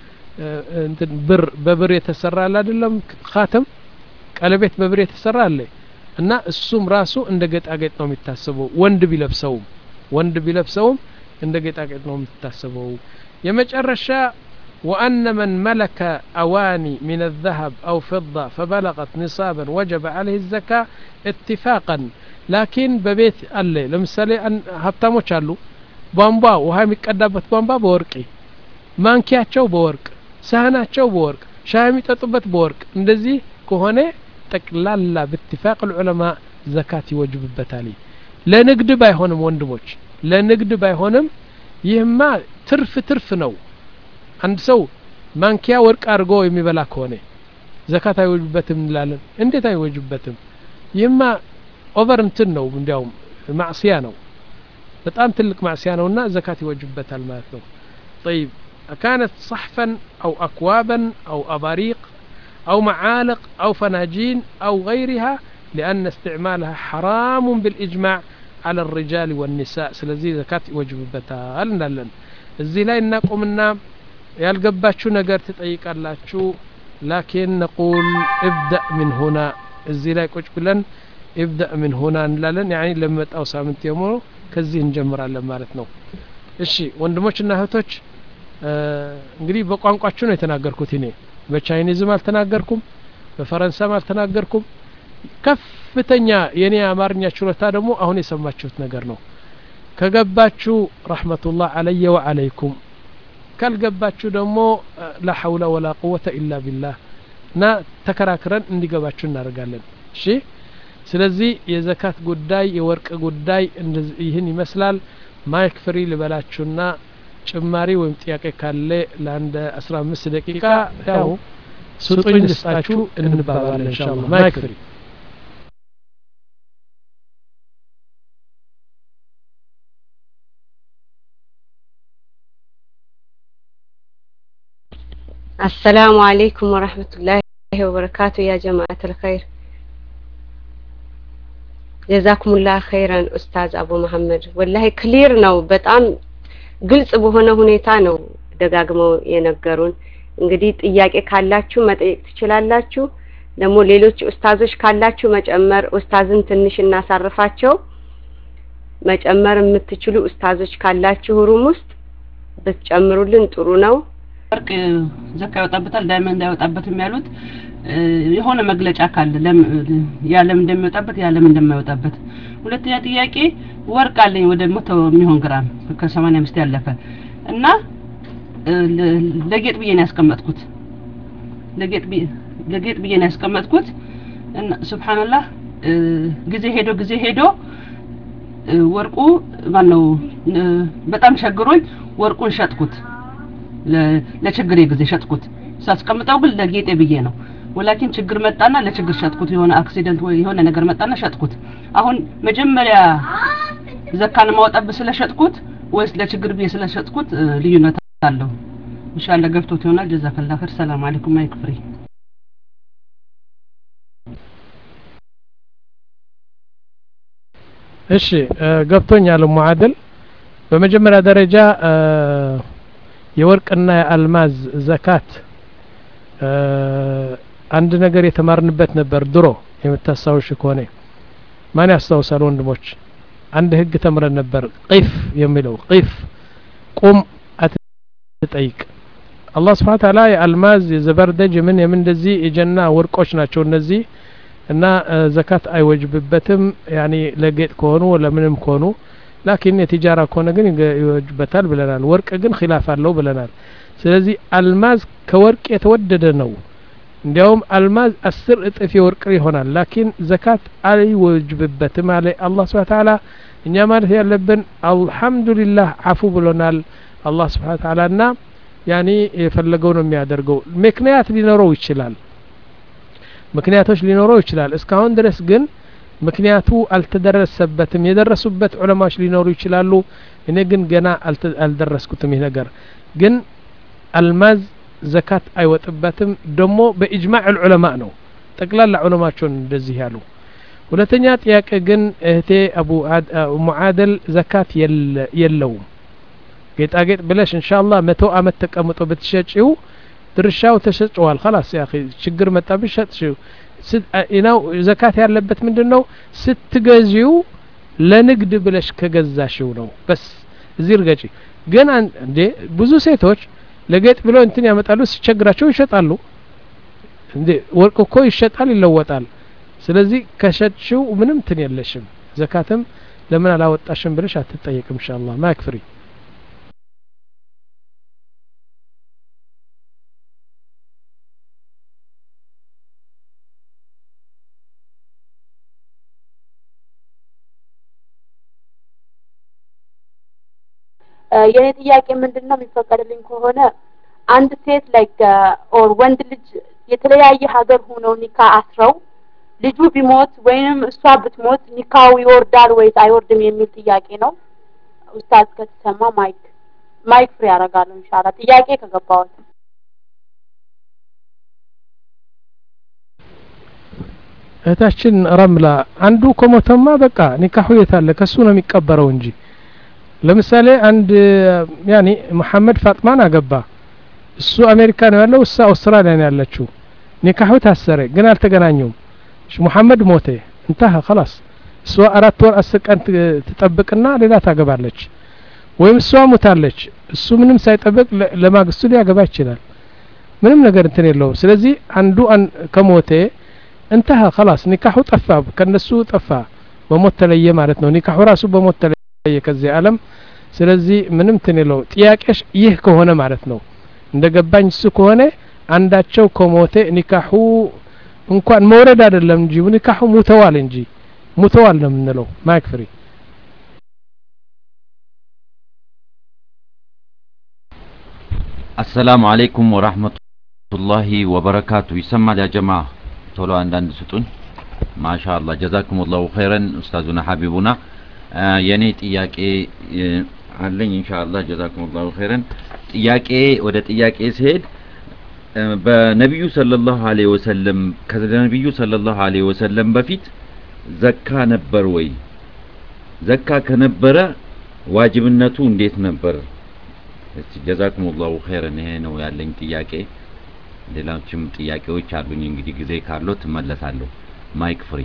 እንትን ብር በብር የተሰራ አይደለም ኻተም ቀለበት በብር የተሰራ አለ እና እሱም ራሱ እንደ ጌጣጌጥ ነው የሚታሰበው ወንድ ቢለብሰው ወንድ ቢለብሰው እንደ ጌጣጌጥ ነው የሚታሰበው يمجرشا وأن من ملك أواني من الذهب أو فضة فبلغت نصابا وجب عليه الزكاة اتفاقا لكن ببيت اللي لمثالي أن هبتامو شالو بامبا وهاي مكدبت بامبا بورقي مانكياتشو بورق سهناتشو بورق شاهي متطبت بورق اندزي كهوني تقلالا باتفاق العلماء زكاة يوجب بتالي لا نقد بايهونم وندموش لا نقد بايهونم ይህማ ትርፍ ትርፍ ነው አንድ ሰው ማንኪያ ወርቅ አርጎ የሚበላ ከሆነ ዘካት አይወጅበትም እንላለን እንዴት አይወጅበትም ይህማ ኦቨር እንትን ነው እንዲያውም ማዕሲያ ነው በጣም ትልቅ ማዕሲያ ነውና ዘካት ይወጅበታል ማለት ነው طيب كانت صحفا أو أكوابا أو أباريق أو معالق أو فناجين أو غيرها لأن استعمالها حرام بالإجماع على الرجال والنساء سلازي زكاة يوجببتال نالن እዚህ ላይ እናቆምና ያልገባችሁ ነገር ትጠይቃላችሁ لكن نقول ابدأ من هنا እዚህ ላይ ቁጭ ብለን ابدأ من هنا እንላለን يعني ለመጣው ሳምንት የሞሮ ከዚህ እንጀምራለን ማለት ነው እሺ ወንድሞችና እህቶች እንግዲህ በቋንቋችሁ ነው የተናገርኩት እኔ በቻይኒዝም አልተናገርኩም በፈረንሳይም አልተናገርኩም ከፍተኛ የኔ አማርኛ ችሎታ ደግሞ አሁን የሰማችሁት ነገር ነው ከገባችሁ ረህመቱላህ አለየ ወአለይኩም ካልገባችሁ ደግሞ لا حول ولا قوة إلا بالله ና ተከራክረን እንዲገባችሁ እናደርጋለን እሺ ስለዚህ የዘካት ጉዳይ የወርቅ ጉዳይ ይህን ይመስላል ማይክ ፍሪ ልበላችሁና ጭማሪ ወይም ጥያቄ ካለ ለአንድ አስራ አምስት ደቂቃ ያው ስጡኝ ልስጣችሁ እንባባለን ኢንሻአላህ ማይክ ፍሪ السلام عليكم ورحمة الله وبركاته يا جماعة الخير جزاكم الله خيرا أستاذ أبو محمد والله كلير نو بتأم قلت بهنا هنيتا نو دقاقمو ينقرون እንግዲህ ጥያቄ ካላችሁ መጠየቅ ትችላላችሁ ደግሞ ሌሎች ኡስታዞች ካላችሁ መጨመር ኡስታዝን ትንሽ እናሳርፋቸው መጨመር የምትችሉ ኡስታዞች ካላችሁ ሩም ውስጥ ብትጨምሩልን ጥሩ ነው ወርቅ ዘካ ያወጣበታል ዳይመንድ እንዳይወጣበት የሚያሉት የሆነ መግለጫ ካለ ያለም እንደሚወጣበት ያለም እንደማይወጣበት ሁለተኛ ጥያቄ ወርቅ አለኝ ወደ መቶ የሚሆን ግራም ከ85 ያለፈ እና ለጌጥ ብዬ ነው ያስቀመጥኩት ለጌጥ ብዬ ለጌጥ ብዬ ነው ያስቀመጥኩት እና ሱብሃንአላህ ጊዜ ሄዶ ጊዜ ሄዶ ወርቁ ማነው በጣም ሸግሮኝ ወርቁን ሸጥኩት ለችግሬ ጊዜ ሸጥኩት ሳስቀምጠው ግን ለጌጤ ብዬ ነው ወላኪን ችግር መጣና ለችግር ሸጥኩት የሆነ አክሲደንት ወይ የሆነ ነገር መጣና ሸጥኩት አሁን መጀመሪያ ዘካን ማውጣት ስለሸጥኩት ወይስ ለችግር ብዬ ስለሸጥኩት ልዩነት አለው ኢንሻአላህ ገብቶት ይሆናል ጀዛከላህ ኸይር ሰላም አለይኩም ማይክ ፍሪ እሺ ገብቶኛል ሙአደል በመጀመሪያ ደረጃ የወርቅና የአልማዝ ዘካት አንድ ነገር የተማርንበት ነበር ድሮ የምታሳውሽ ከሆነ ማን ያስተውሳል ወንድሞች አንድ ህግ ተምረን ነበር ቂፍ የሚለው ቂፍ ቁም አትጠይቅ አላህ ስብሐ ወተዓላ የአልማዝ የዘበርደጅ ምን የምን እንደዚህ የጀና ወርቆች ናቸው እነዚህ እና ዘካት አይወጅብበትም ያኒ ለጌጥ ከሆኑ ለምንም ከሆኑ ላኪን የቲጃራ ከሆነ ግን ይወጅበታል ብለናል ወርቅ ግን ኺላፍ አለው ብለናል ስለዚህ አልማዝ ከወርቅ የተወደደ ነው እንዲያውም አልማዝ አስር እጥፍ የወርቅ ይሆናል ላኪን ዘካት አይወጅብበትም አለ አላህ ስብሐ ወተዓላ እኛ ማለት ያለብን አልহামዱሊላህ አፉ ብሎናል አላህ ስብሐ ወተዓላና ያኒ የፈለገው ነው የሚያደርገው ምክንያት ሊኖረው ይችላል ምክንያቶች ሊኖረው ይችላል እስካሁን ድረስ ግን ምክንያቱ አልተደረሰበትም የደረሱበት ዑለማዎች ሊኖሩ ይችላሉ እኔ ግን ገና አልደረስኩትም ይሄ ነገር ግን አልማዝ ዘካት አይወጥበትም ደሞ በኢጅማዕ العلماء ነው ጠቅላላ ዑለማዎችን እንደዚህ ያሉ ሁለተኛ ጥያቄ ግን እህቴ አቡ ሙዓደል ዘካት የለውም ጌጣጌጥ ብለሽ ኢንሻአላህ መቶ አመት ተቀምጦ በትሸጪው ድርሻው ተሸጨዋል خلاص يا اخي ችግር መጣብሽ ሸጥሽው ኢናው ዘካት ያለበት ምንድነው ስትገዢው ለንግድ ብለሽ ከገዛሽው ነው በስ እዚህ እርገጪ ግን እንዴ ብዙ ሴቶች ለጌጥ ብሎ እንትን ያመጣሉ ሲቸግራቸው ይሸጣሉ እንዴ ወርቅ እኮ ይሸጣል ይለወጣል ስለዚህ ከሸጥሽው ምንም እንትን የለሽም ዘካትም ለምን አላወጣሽም ብለሽ አትጠየቅም ኢንሻአላህ ማክፍሪ የኔ ጥያቄ ምንድነው የሚፈቀድልኝ ከሆነ አንድ ሴት ላይክ ኦር ወንድ ልጅ የተለያየ ሀገር ሆነው ኒካ አስረው ልጁ ቢሞት ወይንም እሷ ብትሞት ኒካው ይወርዳል ወይስ አይወርድም የሚል ጥያቄ ነው ኡስታዝ ከተሰማ ማይክ ማይክ ፍሪ ያረጋለሁ ኢንሻአላህ ጥያቄ ከገባው እታችን ረምላ አንዱ ኮሞተማ በቃ ኒካሁ የታለ ከሱ ነው የሚቀበረው እንጂ ለምሳሌ አንድ ያኒ መሐመድ ፋጥማን አገባ እሱ አሜሪካ ነው ያለው እሷ አውስትራሊያ ነው ያለችው ኒካሁ ታሰረ ግን አልተገናኙም መሐመድ ሞተ እንተህ خلاص እሷ አራት ወር አስቀን ትጠብቅና ሌላ ታገባለች ወይም እሷ ሞታለች እሱ ምንም ሳይጠብቅ ለማግስቱ ሊያገባ ይችላል ምንም ነገር እንትን የለውም ስለዚህ አንዱ ከሞተ እንተህ خلاص ኒካሁ ጠፋ ከነሱ ጠፋ በሞት ተለየ ማለት ነው ኒካሁ ራሱ በሞት ተለየ ከዚህ ዓለም ስለዚህ ምንም ተነለው ጥያቄሽ ይህ ከሆነ ማለት ነው እንደገባኝ እሱ ከሆነ አንዳቸው ከሞተ ኒካሁ እንኳን መውረድ አይደለም እንጂ ኒካሁ ሙተዋል እንጂ ሙተዋል ነው የምንለው ማክፍሪ السلام عليكم ورحمة الله وبركاته يسمى يا جماعة ቶሎ አንዳንድ ስጡን ማሻአላህ جزاكم الله خيرا استاذنا حبيبنا የኔ ጥያቄ አለኝ ኢንሻአላህ جزاكم الله خيرا ጥያቄ ወደ ጥያቄ ሲሄድ በነብዩ ሰለላሁ ዐለይሂ ወሰለም ከነብዩ ሰለላሁ ዐለይሂ ወሰለም በፊት ዘካ ነበር ወይ ዘካ ከነበረ ዋጅብነቱ እንዴት ነበር እስቲ جزاكم الله خيرا ይሄ ነው ያለኝ ጥያቄ ሌላዎችም ጥያቄዎች አሉኝ እንግዲህ ጊዜ ካለው ተመለሳለሁ ማይክ ፍሪ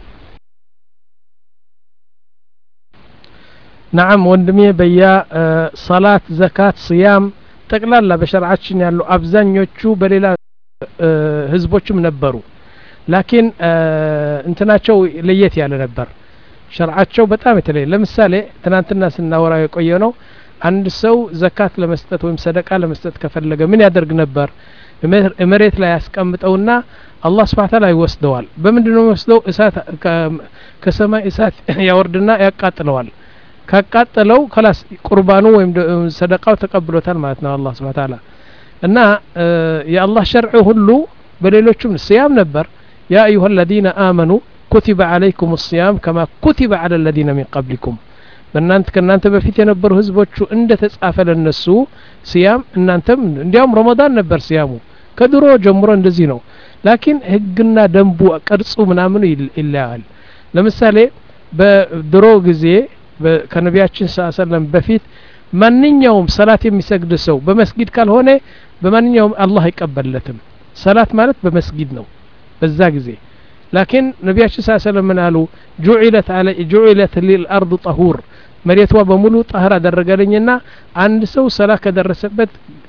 نعم ወንድሜ በያ ሶላት ዘካት ሲያም ጠቅላላ በሸርዓችን ያሉ አብዛኞቹ በሌላ ህዝቦችም ነበሩ ላኪን እንትናቸው ለየት ያለ ነበር ሸርዓቸው በጣም የተለየ ለምሳሌ ትናንትና ስናወራ የቆየው ነው አንድ ሰው ዘካት ለመስጠት ወይም ሰደቃ ለመስጠት ከፈለገ ምን ያደርግ ነበር መሬት ላይ ያስቀምጠውና አላህ Subhanahu Ta'ala ይወስደዋል በመንድነው ወስደው እሳት ከሰማይ እሳት ያወርድና ያቃጥለዋል ካቃጠለው خلاص ቁርባኑ ወይም ሰደቃው ተቀብሎታል ማለት ነው አላህ Subhanahu Ta'ala እና የአላህ ሸርዕ ሁሉ በሌሎችም ሲያም ነበር ያ ايها الذين امنوا كتب عليكم الصيام كما كتب على الذين من قبلكم በእናንተ ከናንተ በፊት የነበሩ ህዝቦቹ እንደ ተጻፈ ለነሱ ሲያም እናንተም እንዲያውም ረመዳን ነበር ሲያሙ ከድሮ ጀምሮ እንደዚህ ነው ላኪን ህግና ደንቡ ቅርጹ ምናምን ይላል ለምሳሌ በድሮ ጊዜ ከነቢያችን ሰለላሁ በፊት ማንኛውም ሰላት የሚሰግድ ሰው በመስጊድ ካልሆነ በማንኛውም አላህ አይቀበልለትም ሰላት ማለት በመስጊድ ነው በዛ ጊዜ ላኪን ነቢያችን ሰለላሁ ዐለይሂ አሉ ጁዒለት አለ ጁዒለት للارض طهور መሬቷ በሙሉ طهር አደረገልኝና አንድ ሰው ሰላት ከደረሰበት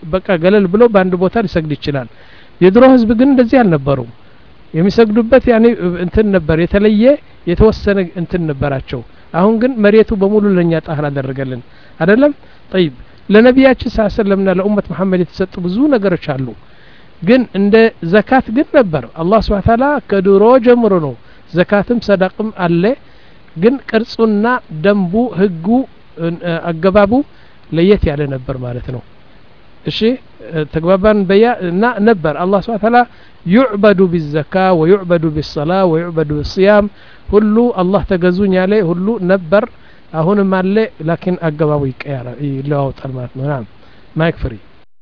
በቃ ገለል ብሎ በአንድ ቦታ ሊሰግድ ይችላል የድሮ ህዝብ ግን እንደዚህ አልነበሩም የሚሰግዱበት ያኔ እንትን ነበር የተለየ የተወሰነ እንትን ነበራቸው አሁን ግን መሬቱ በሙሉ ለኛ ጣህር አደረገልን አይደለም طيب ለነቢያችን ሰለላሁ ለኡመት መሐመድ የተሰጡ ብዙ ነገሮች አሉ ግን እንደ ዘካት ግን ነበር አላህ Subhanahu Wa Ta'ala ከድሮ ጀምሮ ነው ዘካትም ሰደቅም አለ ግን ቅርጹና ደንቡ ህጉ አገባቡ ለየት ያለ ነበር ማለት ነው እሺ ተግባባን በያ እና ነበር አላህ Subhanahu Wa Ta'ala يعبد بالزكاة ويعبد بالصلاة ويعبد بالصيام ሁሉ አላህ ተገዙኝ ያለ ሁሉ ነበር አሁንም አለ لكن አገባቡ ይቀያራ ይለዋውጣል ማለት ነው ናም ማይክ ፍሪ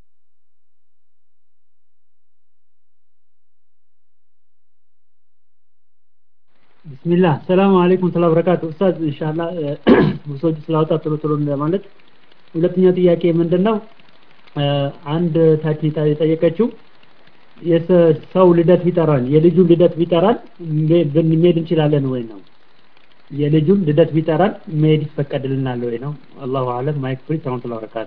بسم الله السلام عليكم ورحمة الله وبركاته أستاذ إن شاء الله بصوت سلاوات ጥሩ ጥሩ ማለት ሁለተኛ ጥያቄ ምንድነው አንድ ታቺ ጠየቀችው የሰው ልደት ቢጠራን የልጁን ልደት ቢጠራን መሄድ እንችላለን ወይ ነው የልጁን ልደት ቢጠራን መሄድ ይፈቀድልናል ወይ ነው አላሁ አለም ማይክ ፍሪ ሰላም ወበረካቱ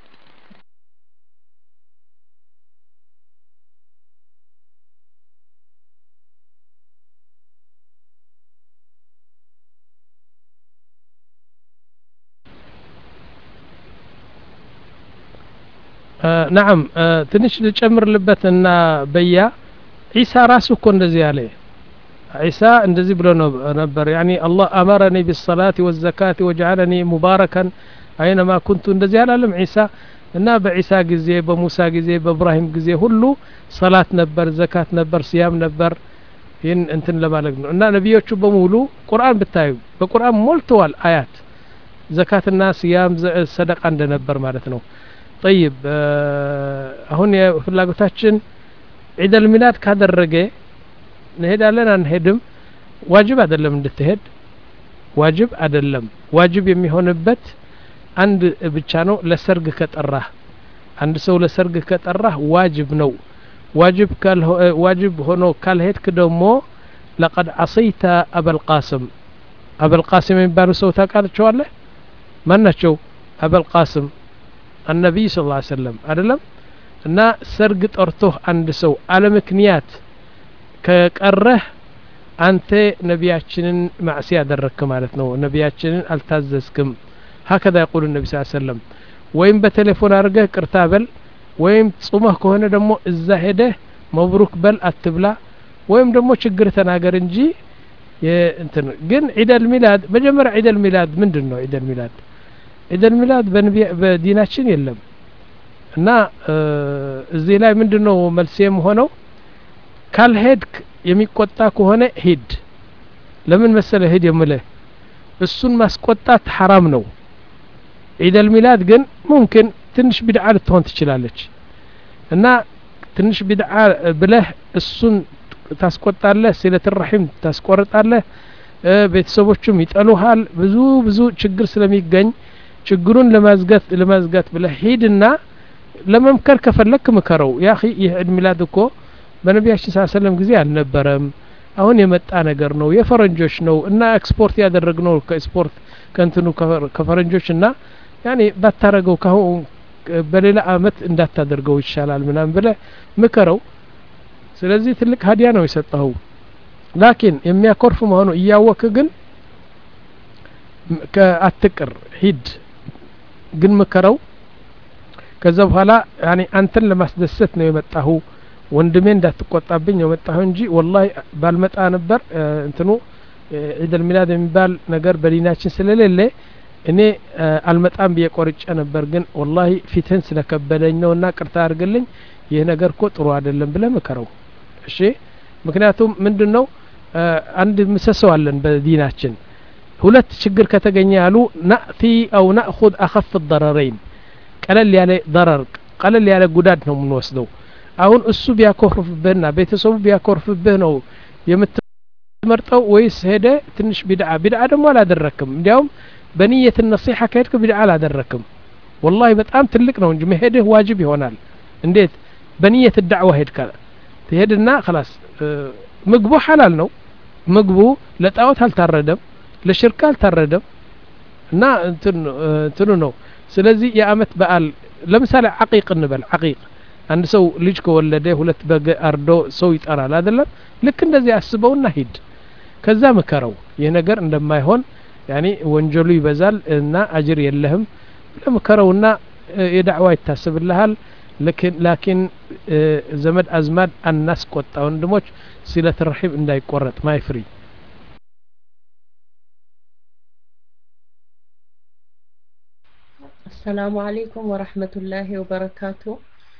آه نعم آه تنش لجمر لبتنا بيا عيسى راسه كون دزي عليه عيسى اندزي بلو نبر يعني الله أمرني بالصلاة والزكاة وجعلني مباركا أينما كنت اندزي على علم عيسى እና በዒሳ ጊዜ በሙሳ ጊዜ በእብራሂም ጊዜ ሁሉ ሰላት ነበር ዘካት ነበር ሲያም ነበር ይህን እንትን ለማለት ነው እና ነቢዮቹ በሙሉ ቁርአን ብታዩ በቁርአን ሞልተዋል አያት ዘካትና ሲያም ሰደቃ እንደነበር ማለት ነው طيب አሁን የፍላጎታችን ዒድ አልሚላድ ካደረገ እንሄዳለን አንሄድም ዋጅብ አይደለም እንድትሄድ ዋጅብ አይደለም ዋጅብ የሚሆንበት አንድ ብቻ ነው ለሰርግ ከጠራህ አንድ ሰው ለሰርግ ከጠራህ ዋጅብ ነው ዋጅብ ካል ዋጅብ ሆኖ ካልሄድክ ደግሞ لقد عصيت ابو القاسم ابو القاسم የሚባሉ ሰው ታውቃላችኋለህ ማን ናቸው ابو القاسم النبي صلى الله عليه وسلم አይደለም እና ሰርግ ጠርቶህ አንድ ሰው አለ ምክንያት ከቀረህ አንተ ነቢያችንን ማዕሲ ያደረክ ማለት ነው ነቢያችንን አልታዘዝክም هكذا يقول النبي صلى الله عليه وسلم ወይም በቴሌፎን አርገህ ቅርታ በል ወይም ጾመህ ከሆነ ደግሞ እዛ ሄደህ መብሩክ በል አትብላ ወይም ደግሞ ችግር ተናገር እንጂ እንትን ግን ዒድ አልሚላድ መጀመሪያ ዒድ አልሚላድ ምንድነው ዒድ አልሚላድ ዒድ አልሚላድ በዲናችን የለም እና እዚህ ላይ ምንድነው መልሴም ሆነው ካልሄድክ የሚቆጣ ከሆነ ሂድ ለምን መሰለህ ሂድ የምልህ እሱን ማስቆጣት حرام ነው ዒድ አልሚላድ ግን ممكن ትንሽ ቢድዓ ልትሆን ትችላለች እና ትንሽ ቢድዓ ብለህ እሱን ታስቆጣለህ ሲለት الرحيم ታስቆርጣለህ ቤተሰቦቹም ይጠሉሃል ብዙ ብዙ ችግር ስለሚገኝ ችግሩን ለማዝጋት ለማዝጋት ብለህ ሂድና ለመምከር ከፈለክ ምከረው ያ اخي ይህ ዒድ ሚላድ እኮ በነቢያችን ሰለላሁ ዐለይሂ ወሰለም ጊዜ አልነበረም አሁን የመጣ ነገር ነው የፈረንጆች ነው እና ኤክስፖርት ያደረግነው ከኤክስፖርት ከንትኑ ከፈረንጆች እና ያኔ ባታረገው ካሁን በሌላ አመት እንዳታደርገው ይሻላል ምናምን ብለ ምከረው ስለዚህ ትልቅ ሀዲያ ነው የሰጠው ላኪን የሚያኮርፍ መሆኑ እያወክ ግን ከአትቅር ሂድ ግን ምከረው ከዛ በኋላ ያኔ አንተን ለማስደሰት ነው የመጣው ወንድሜ እንዳትቆጣብኝ የመጣው እንጂ والله ባልመጣ ነበር እንትኑ ዒድ አልሚላድ የሚባል ነገር በዲናችን ስለሌለ እኔ አልመጣም በየቆርጬ ነበር ግን والله ፊትህን ስለከበደኝ ነውና ቅርታ አድርግልኝ ይሄ ነገር እኮ ጥሩ አይደለም ብለ ምከረው እሺ ምክንያቱም ምንድነው አንድ ምሰሶ አለን በዲናችን ሁለት ችግር ከተገኘ ያሉ ናፊ او ناخذ اخف الضررين ቀለል ያለ ضرر ቀለል ያለ ጉዳት ነው የምንወስደው አሁን እሱ ቢያኮርፍብህና ቤተሰቡ ቢያኮርፍብህ ነው የምትመርጠው ወይስ ሄደ ትንሽ ቢድዓ ቢድዓ ደግሞ አላደረክም እንዲያውም በንየት النصيحة ከሄድክ ቢድዓ አላደረክም والله በጣም ትልቅ ነው እንጂ መሄድህ ዋጅብ ይሆናል እንዴት በንየት الدعوة ሄድክ ትሄድና خلاص ምግቡ ሐላል ነው ምግቡ ለጣዖት አልታረደም ለሽርክ አልታረደም እና እንትን እንትኑ ነው ስለዚህ የአመት በዓል ለምሳሌ عقيق እንበል عقيق አንድ ሰው ልጅ ከወለደ ሁለት በግ አርዶ ሰው ይጠራል አይደለም ልክ እንደዚህ አስበውና ሂድ ከዛ መከረው ይሄ ነገር እንደማይሆን ያኒ ወንጀሉ ይበዛል እና አጅር የለህም ለመከረውና የዳዕዋ ይታሰብልሃል لكن لكن زمد أزماد الناس قط وندموش صلة الرحم إن يقرط ما يفري السلام عليكم ورحمة الله وبركاته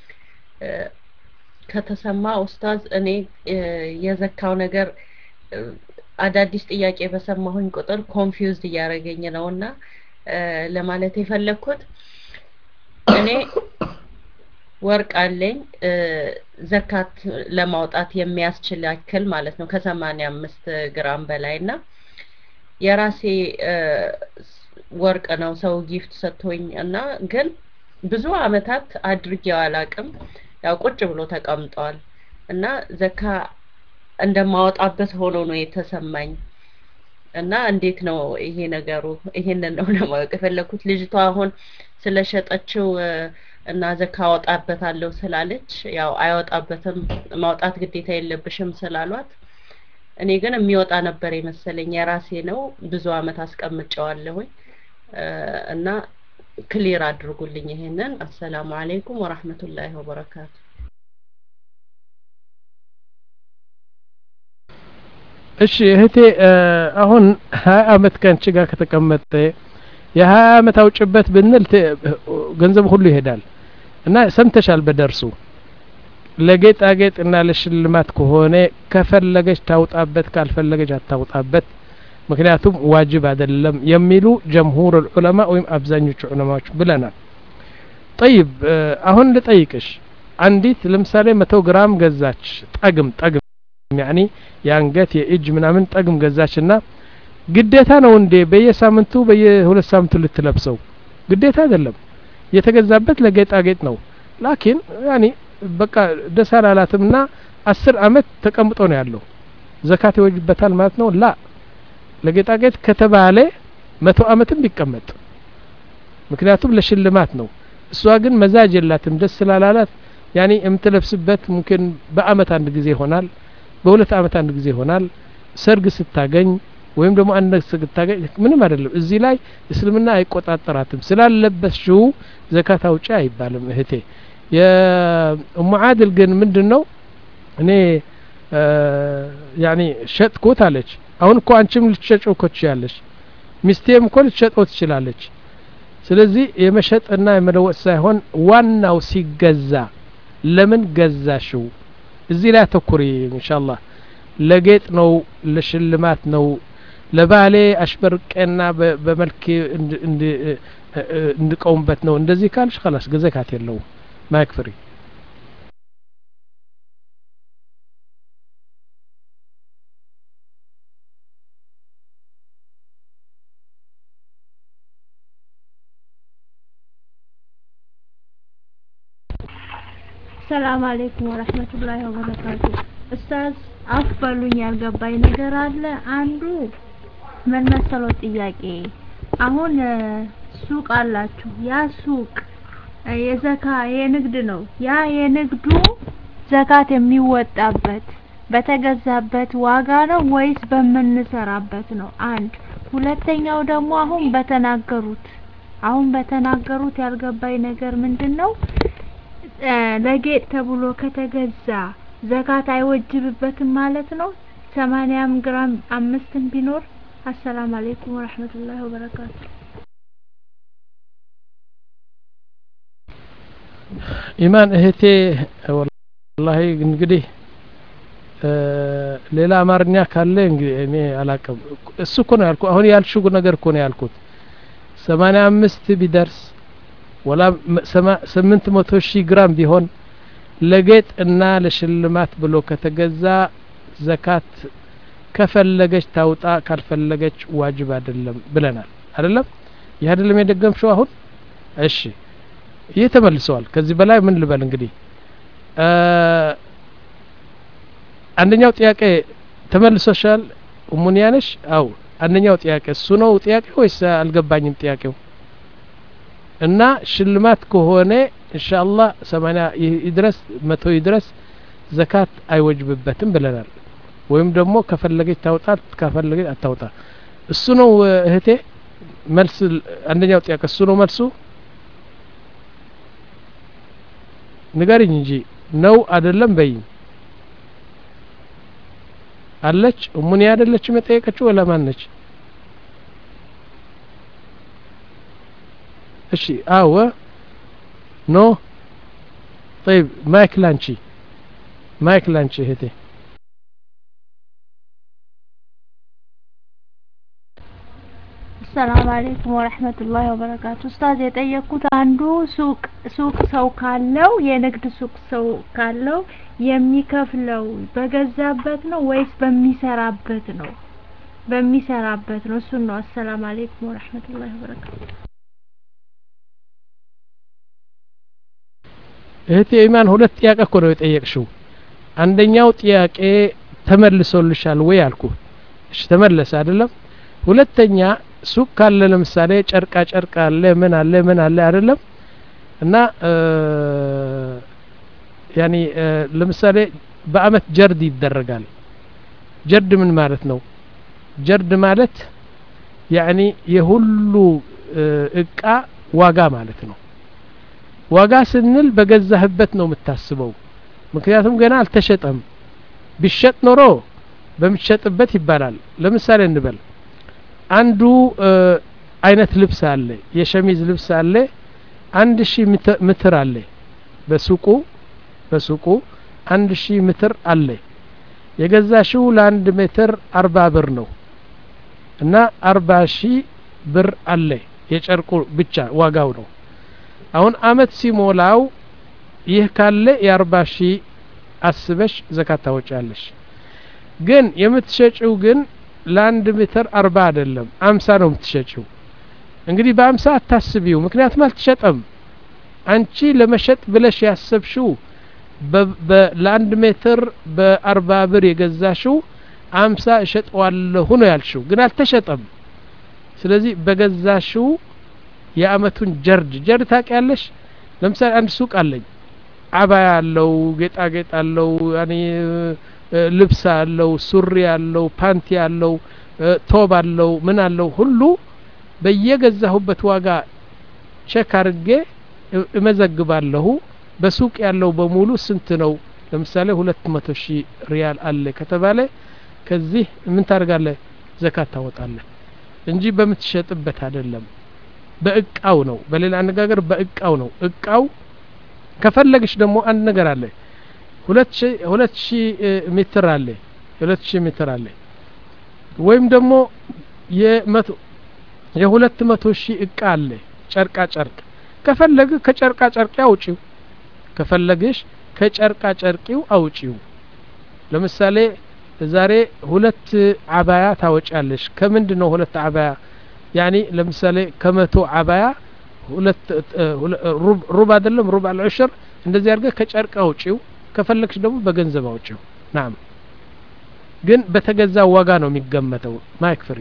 ከተሰማ ኡስታዝ እኔ የዘካው ነገር አዳዲስ ጥያቄ በሰማሁኝ ቁጥር ኮንፊውዝድ እያረገኝ ነውና ለማለት የፈለኩት እኔ ወርቅ አለኝ ዘካት ለማውጣት የሚያስችል ያክል ማለት ነው ከ85 ግራም በላይና የራሴ ወርቅ ነው ሰው ጊፍት ሰጥቶኝ እና ግን ብዙ አመታት አድርጌው አላቅም ያው ቁጭ ብሎ ተቀምጧል እና ዘካ እንደማወጣበት ሆኖ ነው የተሰማኝ እና እንዴት ነው ይሄ ነገሩ ይሄንን ነው ለማወቅ የፈለኩት ልጅቷ አሁን ስለሸጠችው እና ዘካ አወጣበታለሁ ስላለች ያው አይወጣበትም ማውጣት ግዴታ የለብሽም ስላሏት እኔ ግን የሚወጣ ነበር የመሰለኝ የራሴ ነው ብዙ አመት አስቀምጨዋለሁኝ እና ክሊር አድርጉልኝ ይሄንን አሰላሙ አለይኩም ወራህመቱላሂ ወበረካቱ እሺ እህቴ አሁን ሀያ አመት ካንቺ ጋር ከተቀመጠ የሀያ አመት አውጭበት ብንል ገንዘብ ሁሉ ይሄዳል እና ሰምተሻል በደርሱ ለጌጣጌጥ እና ለሽልማት ከሆነ ከፈለገች ታውጣበት ካልፈለገች አታውጣበት ምክንያቱም ዋጅብ አይደለም የሚሉ ጀምሁር ዑለማ ወይም አብዛኞቹ ዑለማዎች ብለናል طيب አሁን ልጠይቅሽ አንዲት ለምሳሌ መቶ ግራም ገዛች ጠግም ጠግም يعني ያንገት የእጅ ምናምን ጠግም ገዛችና ግዴታ ነው እንዴ በየሳምንቱ በየሁለት ሳምንቱ ልትለብሰው ግዴታ አይደለም የተገዛበት ለጌጣጌጥ ነው ላኪን يعني በቃ ደስ አላላትምና አስር አመት ተቀምጦ ነው ያለው ዘካት ይወጅበታል ማለት ነው ላ ለጌጣጌጥ ከተባለ መቶ አመትም ቢቀመጥ ምክንያቱም ለሽልማት ነው እሷ ግን መዛጅ የላትም ደስ ስላላላት يعني እምትለብስበት ممكن በአመት አንድ ጊዜ ይሆናል በሁለት አመት አንድ ጊዜ ይሆናል ሰርግ ስታገኝ ወይም ደግሞ አንድ ስታገኝ ምንም አይደለም እዚህ ላይ እስልምና አይቆጣጠራትም ስላለበስሽው ዘካት አውጪ አይባልም እህቴ የኡሙ ዓድል ግን ምንድነው እኔ يعني ሸጥኩት አለች አሁን እኮ አንቺም ልትሸጪው እኮ ትችያለሽ ሚስቴም እኮ ልትሸጠው ትችላለች ስለዚህ የመሸጥና የመለወጥ ሳይሆን ዋናው ሲገዛ ለምን ገዛሽው እዚህ ላይ ተኩሪ ኢንሻአላህ ለጌጥ ነው ለሽልማት ነው ለባሌ አሽበርቀና በመልክ እንድቆምበት ነው እንደዚህ ካልሽ خلاص ገዘካት የለው ማክፍሪ ሰላም አለይኩም ወራህመቱላሂ ወበረካቱ ኡስታዝ አፍበሉኝ ያልገባኝ ነገር አለ አንዱ ምን መሰለው ጥያቄ አሁን ሱቅ አላችሁ ያ ሱቅ የዘካ የንግድ ነው ያ የንግዱ ዘካት የሚወጣበት በተገዛበት ዋጋ ነው ወይስ በመንሰራበት ነው አንድ ሁለተኛው ደግሞ አሁን በተናገሩት አሁን በተናገሩት ያልገባኝ ነገር ምንድነው ለጌጥ ተብሎ ከተገዛ ዘካት አይወጅብበትም ማለት ነው ሰማንያ ግራም አምስትም ቢኖር السلام عليكم ورحمة الله وبركاته ኢማን እህቴ والله እንግዲህ ሌላ አማርኛ ካለ እንግዲህ እኔ አላቀም እሱ እኮ ነው ያልኩት አሁን ያልሽው ነገር እኮ ነው ያልኩት ሰማንያ አምስት ቢደርስ ወላ ስምንት መቶ ሺህ ግራም ቢሆን ለጌጥ እና ለሽልማት ብሎ ከተገዛ ዘካት ከፈለገች ታውጣ ካልፈለገች ዋጅብ አይደለም ብለናል አይደለም ይሄ አይደለም የደገምሽው አሁን እሺ እየተመልሰዋል ከዚህ በላይ ምን ልበል እንግዲህ አንደኛው ጥያቄ ተመልሶሻል ኡሙኒያነሽ አው አንደኛው ጥያቄ እሱ ነው ጥያቄ ወይስ አልገባኝም ጥያቄው እና ሽልማት ከሆነ ኢንሻአላህ ሰማንያ ይድረስ መቶ ይድረስ ዘካት አይወጅብበትም ብለናል። ወይም ደግሞ ከፈለገች ታውጣት ከፈለገች አታውጣ። እሱ ነው እህቴ መልስ። አንደኛው ጥያቄ እሱ ነው መልሱ። ንገሪኝ እንጂ ነው አይደለም በይኝ። አለች እሙኒ አይደለች መጠየቀችው ወላ ማን ነች? እሺ አዎ ኖ طيب ማይክ ላንቺ ማይክ ላንቺ እህቴ። ሰላም አለይኩም ወራህመቱላሂ ወበረካቱ። ኡስታዝ የጠየቁት አንዱ ሱቅ ሱቅ ሰው ካለው የንግድ ሱቅ ሰው ካለው የሚከፍለው በገዛበት ነው ወይስ በሚሰራበት ነው? በሚሰራበት ነው። እሱ ነው። ሰላም አለይኩም ወራህመቱላሂ ወበረካቱ። እህቴ ኢማን ሁለት ጥያቄ እኮ ነው የጠየቅሽው። አንደኛው ጥያቄ ተመልሶልሻል ወይ አልኩ። እሺ ተመለሰ አይደለም? ሁለተኛ ሱቅ ካለ ለምሳሌ ጨርቃ ጨርቃ አለ ምን አለ ምን አለ አይደለም? እና ያኒ ለምሳሌ በአመት ጀርድ ይደረጋል። ጀርድ ምን ማለት ነው? ጀርድ ማለት ያኒ የሁሉ እቃ ዋጋ ማለት ነው። ዋጋ ስንል በገዛህበት ነው የምታስበው። ምክንያቱም ገና አልተሸጠም። ቢሸጥ ኖሮ በሚሸጥበት ይባላል። ለምሳሌ እንበል አንዱ አይነት ልብስ አለ፣ የሸሚዝ ልብስ አለ፣ አንድ ሺህ ሜትር አለ በሱቁ በሱቁ አንድ ሺህ ሜትር አለ። የገዛሽው ለአንድ ሜትር አርባ ብር ነው እና አርባ ሺህ ብር አለ የጨርቁ ብቻ ዋጋው ነው። አሁን አመት ሲሞላው ይህ ካለ የአርባ ሺህ አስበሽ ዘካት ታወጫለሽ። ግን የምትሸጪው ግን ለአንድ ሜትር አርባ አይደለም አምሳ ነው የምትሸጪው። እንግዲህ በአምሳ አታስቢው፣ ምክንያቱም አልተሸጠም። አንቺ ለመሸጥ ብለሽ ያሰብሽው ለአንድ ሜትር በአርባ ብር የገዛሽው አምሳ እሸጠዋለሁ ነው ያልሽው፣ ግን አልተሸጠም። ስለዚህ በገዛሽው የአመቱን ጀርድ ጀርድ ታውቂያለሽ። ለምሳሌ አንድ ሱቅ አለኝ፣ አባያ አለው፣ ጌጣጌጥ አለው፣ ያኔ ልብስ አለው፣ ሱሪ አለው፣ ፓንቲ አለው፣ ቶብ አለው፣ ምን አለው ሁሉ በየገዛሁበት ዋጋ ቼክ አድርጌ እመዘግባለሁ። በሱቅ ያለው በሙሉ ስንት ነው? ለምሳሌ ሁለት መቶ ሺህ ሪያል አለ ከተባለ ከዚህ ምን ታደርጋለህ? ዘካት ታወጣለህ እንጂ በምትሸጥበት አይደለም። በእቃው ነው። በሌላ አነጋገር በእቃው ነው። እቃው ከፈለግሽ ደግሞ አንድ ነገር አለ። ሁለት ሺህ ሁለት ሺህ ሜትር አለ ሁለት ሺህ ሜትር አለ ወይም ደግሞ የመቶ የሁለት መቶ ሺህ እቃ አለ ጨርቃ ጨርቅ። ከፈለግ ከጨርቃ ጨርቅ አውጪው፣ ከፈለግሽ ከጨርቃ ጨርቂው አውጪው። ለምሳሌ ዛሬ ሁለት አባያ ታወጫለሽ። ከምንድነው ሁለት አባያ? ያኒ ለምሳሌ ከመቶ አባያ ሁለት ሩብ ሩብ አይደለም ሩብ አልዑሽር እንደዚህ አድርገህ ከጨርቅ አውጪው። ከፈለግሽ ደግሞ በገንዘብ አውጪው። ናም ግን በተገዛ ዋጋ ነው የሚገመተው። ማይክ ፍሪ።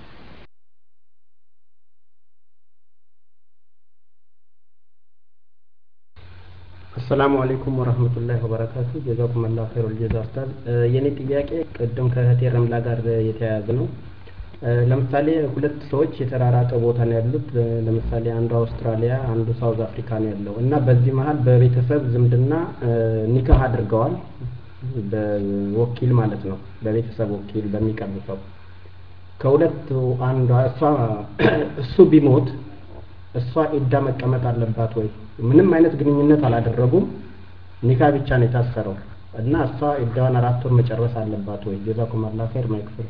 አሰላሙ አለይኩም ወራህመቱላሂ ወበረካቱ። ጀዛኩም አላህ ኸይሩል ጀዛ ኡስታዝ። የኔ ጥያቄ ቅድም ከእህቴ ረምላ ጋር የተያያዘ ነው። ለምሳሌ ሁለት ሰዎች የተራራቀ ቦታ ነው ያሉት። ለምሳሌ አንዱ አውስትራሊያ አንዱ ሳውዝ አፍሪካ ነው ያለው እና በዚህ መሀል በቤተሰብ ዝምድና ኒካህ አድርገዋል። በወኪል ማለት ነው፣ በቤተሰብ ወኪል በሚቀርብ ሰው። ከሁለቱ አንዷ እሷ እሱ ቢሞት እሷ ኢዳ መቀመጥ አለባት ወይ? ምንም አይነት ግንኙነት አላደረጉም፣ ኒካህ ብቻ ነው የታሰረው እና እሷ ኢዳዋን አራት ወር መጨረስ አለባት ወይ? ጀዛኩም አላህ ኸይር። ማይክፈል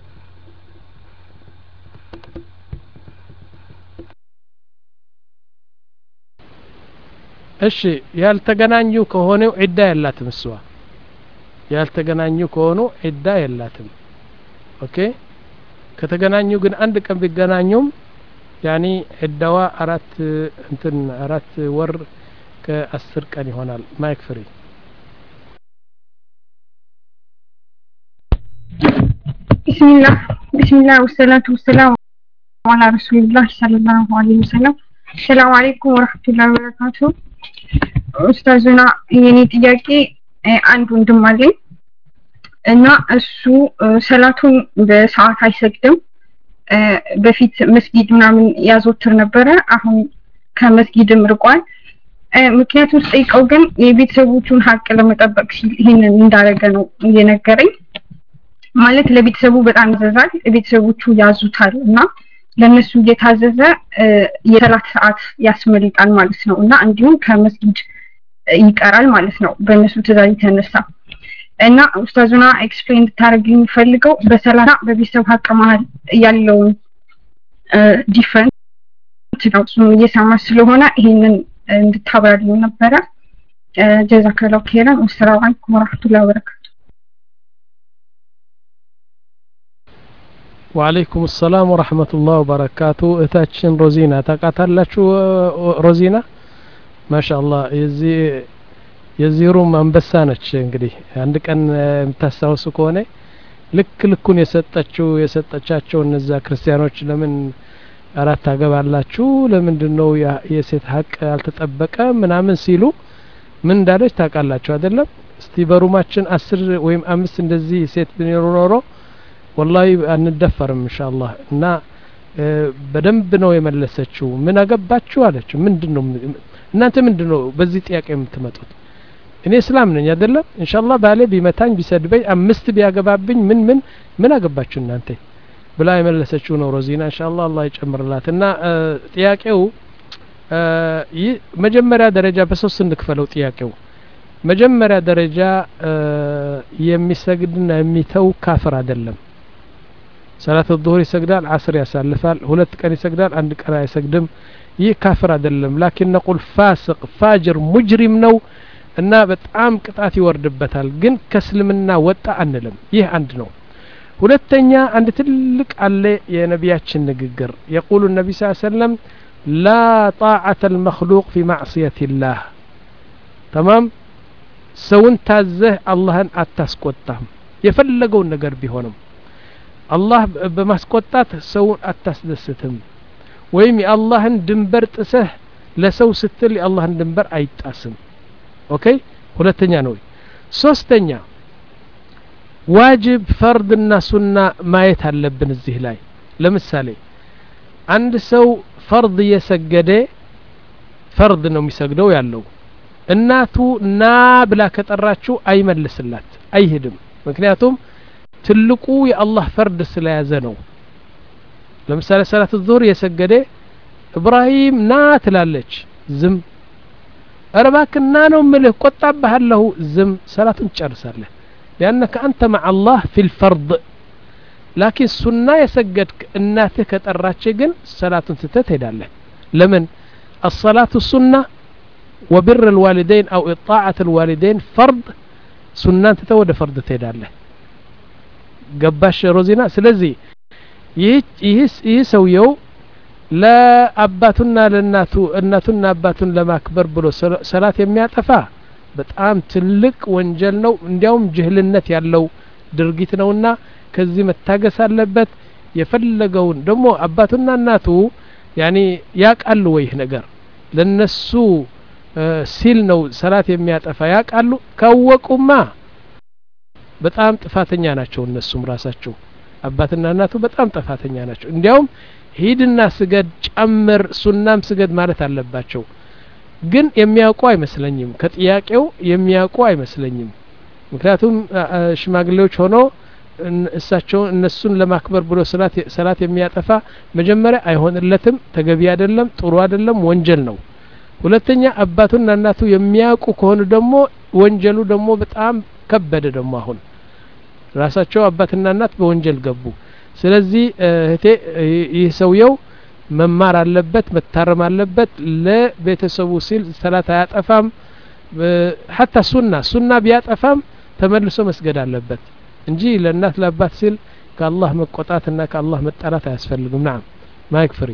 እሺ ያልተገናኙ ከሆነ ዒዳ የላትም። እሷ ያልተገናኙ ከሆኑ ዒዳ የላትም። ኦኬ ከተገናኙ ግን አንድ ቀን ቢገናኙም ያኒ ዒዳዋ አራት እንትን አራት ወር ከአስር ቀን ይሆናል። ማይክ ፍሪ። ቢስሚላህ ቢስሚላህ ወሰላቱ ወሰላሙ አላ ረሱሊላህ ሰለላሁ ዐለይሂ ወሰለም። السلام عليكم ورحمة الله وبركاته ኡስታዙና የኔ ጥያቄ አንድ ወንድም አለኝ እና እሱ ሰላቱን በሰዓት አይሰግድም በፊት መስጊድ ምናምን ያዘወትር ነበረ አሁን ከመስጊድም ርቋል ምክንያቱም ጠይቀው ግን የቤተሰቦቹን ሀቅ ለመጠበቅ ሲል ይሄንን እንዳረገ ነው እየነገረኝ ማለት ለቤተሰቡ በጣም ይዘዛል ቤተሰቦቹ ያዙታል እና ለነሱ እየታዘዘ የሰላት ሰዓት ያስመልጣል ማለት ነው እና እንዲሁም ከመስጊድ ይቀራል ማለት ነው በእነሱ ትዕዛዝ የተነሳ እና ኡስታዙና ኤክስፕሌን ታረግኝ ፈልገው በሰላና በቤተሰብ ሀቅ መሃል ያለውን ዲፈረንስ ነው እሱ እየሰማ ስለሆነ ይሄንን እንድታብራሪው ነበረ ጀዛከላሁ ኸይራን ወሰላሙ አለይኩም ወራህመቱላሂ ወበረካቱ وعليكم السلام ورحمة الله وبركاته እታችን ሮዚና ታቃታላችሁ ሮዚና ማሻአላህ የዚህ የዚሩም አንበሳ ነች እንግዲህ አንድ ቀን የምታስታውሱ ከሆነ ልክ ልኩን የሰጠችው የሰጠቻቸው እነዛ ክርስቲያኖች ለምን አራት አገባላችሁ ለምንድነው የሴት ሀቅ አልተጠበቀ ምናምን ሲሉ ምን እንዳለች ታቃላችሁ አይደለም እስቲ በሩማችን አስር ወይም አምስት እንደዚህ ሴት ቢኖሩ ኖሮ والله አንደፈርም ኢንሻአላህ እና በደንብ ነው የመለሰችው ምን አገባችሁ አለች ምንድነው እናንተ ምንድነው በዚህ ጥያቄ የምትመጡት እኔ እስላም ነኝ አይደለም ኢንሻአላህ ባለ ቢመታኝ ቢሰድበኝ አምስት ቢያገባብኝ ምን ምን ምን አገባችሁ እናንተ ብላ የመለሰችው ነው ሮዚና ኢንሻአላህ አላህ ይጨምርላትና ጥያቄው መጀመሪያ ደረጃ በሶስት እንክፈለው ጥያቄው መጀመሪያ ደረጃ የሚሰግድና የሚተው ካፍር አይደለም ሰላት الظهر ይሰግዳል አስር ያሳልፋል ሁለት ቀን ይሰግዳል አንድ ቀን አይሰግድም ይህ ካፍር አይደለም ላኪን نقول فاسق فاجر مجرم ነው እና በጣም ቅጣት ይወርድበታል ግን ከእስልምና ወጣ አንልም ይህ አንድ ነው ሁለተኛ አንድ ትልቅ አለ የነቢያችን ንግግር يقول النبي صلى الله عليه وسلم لا طاعة المخلوق في معصية الله تمام ሰውን ታዘህ አላህን አታስቆጣም የፈለገውን ነገር ቢሆንም አላህ በማስቆጣት ሰውን አታስደስትም ወይም የአላህን ድንበር ጥሰህ ለሰው ስትል የአላህን ድንበር አይጣስም ኦኬ ሁለተኛ ነው ሶስተኛ ዋጅብ ፈርድና ሱና ማየት አለብን እዚህ ላይ ለምሳሌ አንድ ሰው ፈርድ የሰገደ ፈርድ ነው የሚሰግደው ያለው እናቱ ና ብላ ከጠራችው አይመልስላት አይሄድም ምክንያቱም ትልቁ የአላህ ፈርድ ስለያዘ ነው ለምሳሌ ሰላት الظهر የሰገደ ኢብራሂም ና ትላለች ዝም አረባክና ነው ምልህ ቆጣባለሁ ዝም ሰላቱን ጨርሳለህ لانك انت مع الله في الفرض لكن سنة يسجدك እናትህ ከጠራች ግን ሰላቱን ትተሄዳለህ ለምን الصلاة السنة وبر الوالدين أو إطاعة الوالدين فرض سنة تتود فرض تيداله قباش روزينا سلزي يهس يسويو لا أباتنا للناتو الناتنا أباتنا لما أكبر بلو صلاة يمياتفا بتقام تلك وانجلنا انديوم جهلنت يالو درقيتنا كزي متاقس اللبت يفلقون دمو أباتنا الناتو يعني ياك قالوا ويه نقر لنسو ሲል ነው ሰላት የሚያጠፋ ያቃሉ ካወቁማ በጣም ጥፋተኛ ናቸው እነሱም ራሳቸው አባትና እናቱ በጣም ጥፋተኛ ናቸው እንዲያውም ሂድና ስገድ ጨምር ሱናም ስገድ ማለት አለባቸው ግን የሚያውቁ አይመስለኝም ከጥያቄው የሚያውቁ አይመስለኝም ምክንያቱም ሽማግሌዎች ሆኖ እሳቸው እነሱን ለማክበር ብሎ ሰላት ሰላት የሚያጠፋ መጀመሪያ አይሆንለትም ተገቢ አይደለም ጥሩ አይደለም ወንጀል ነው ሁለተኛ አባቱና እናቱ የሚያውቁ ከሆነ ደግሞ ወንጀሉ ደግሞ በጣም ከበደ ደግሞ አሁን ራሳቸው አባትና እናት በወንጀል ገቡ ስለዚህ እህቴ ይህ ሰውየው መማር አለበት መታረም አለበት ለቤተሰቡ ሲል ሰላት አያጠፋም حتى ሱና ሱና ቢያጠፋም ተመልሶ መስገድ አለበት እንጂ ለእናት ለአባት ሲል ከአላህ መቆጣትና ከአላህ መጣላት አያስፈልግም نعم ማይክ ፍሪ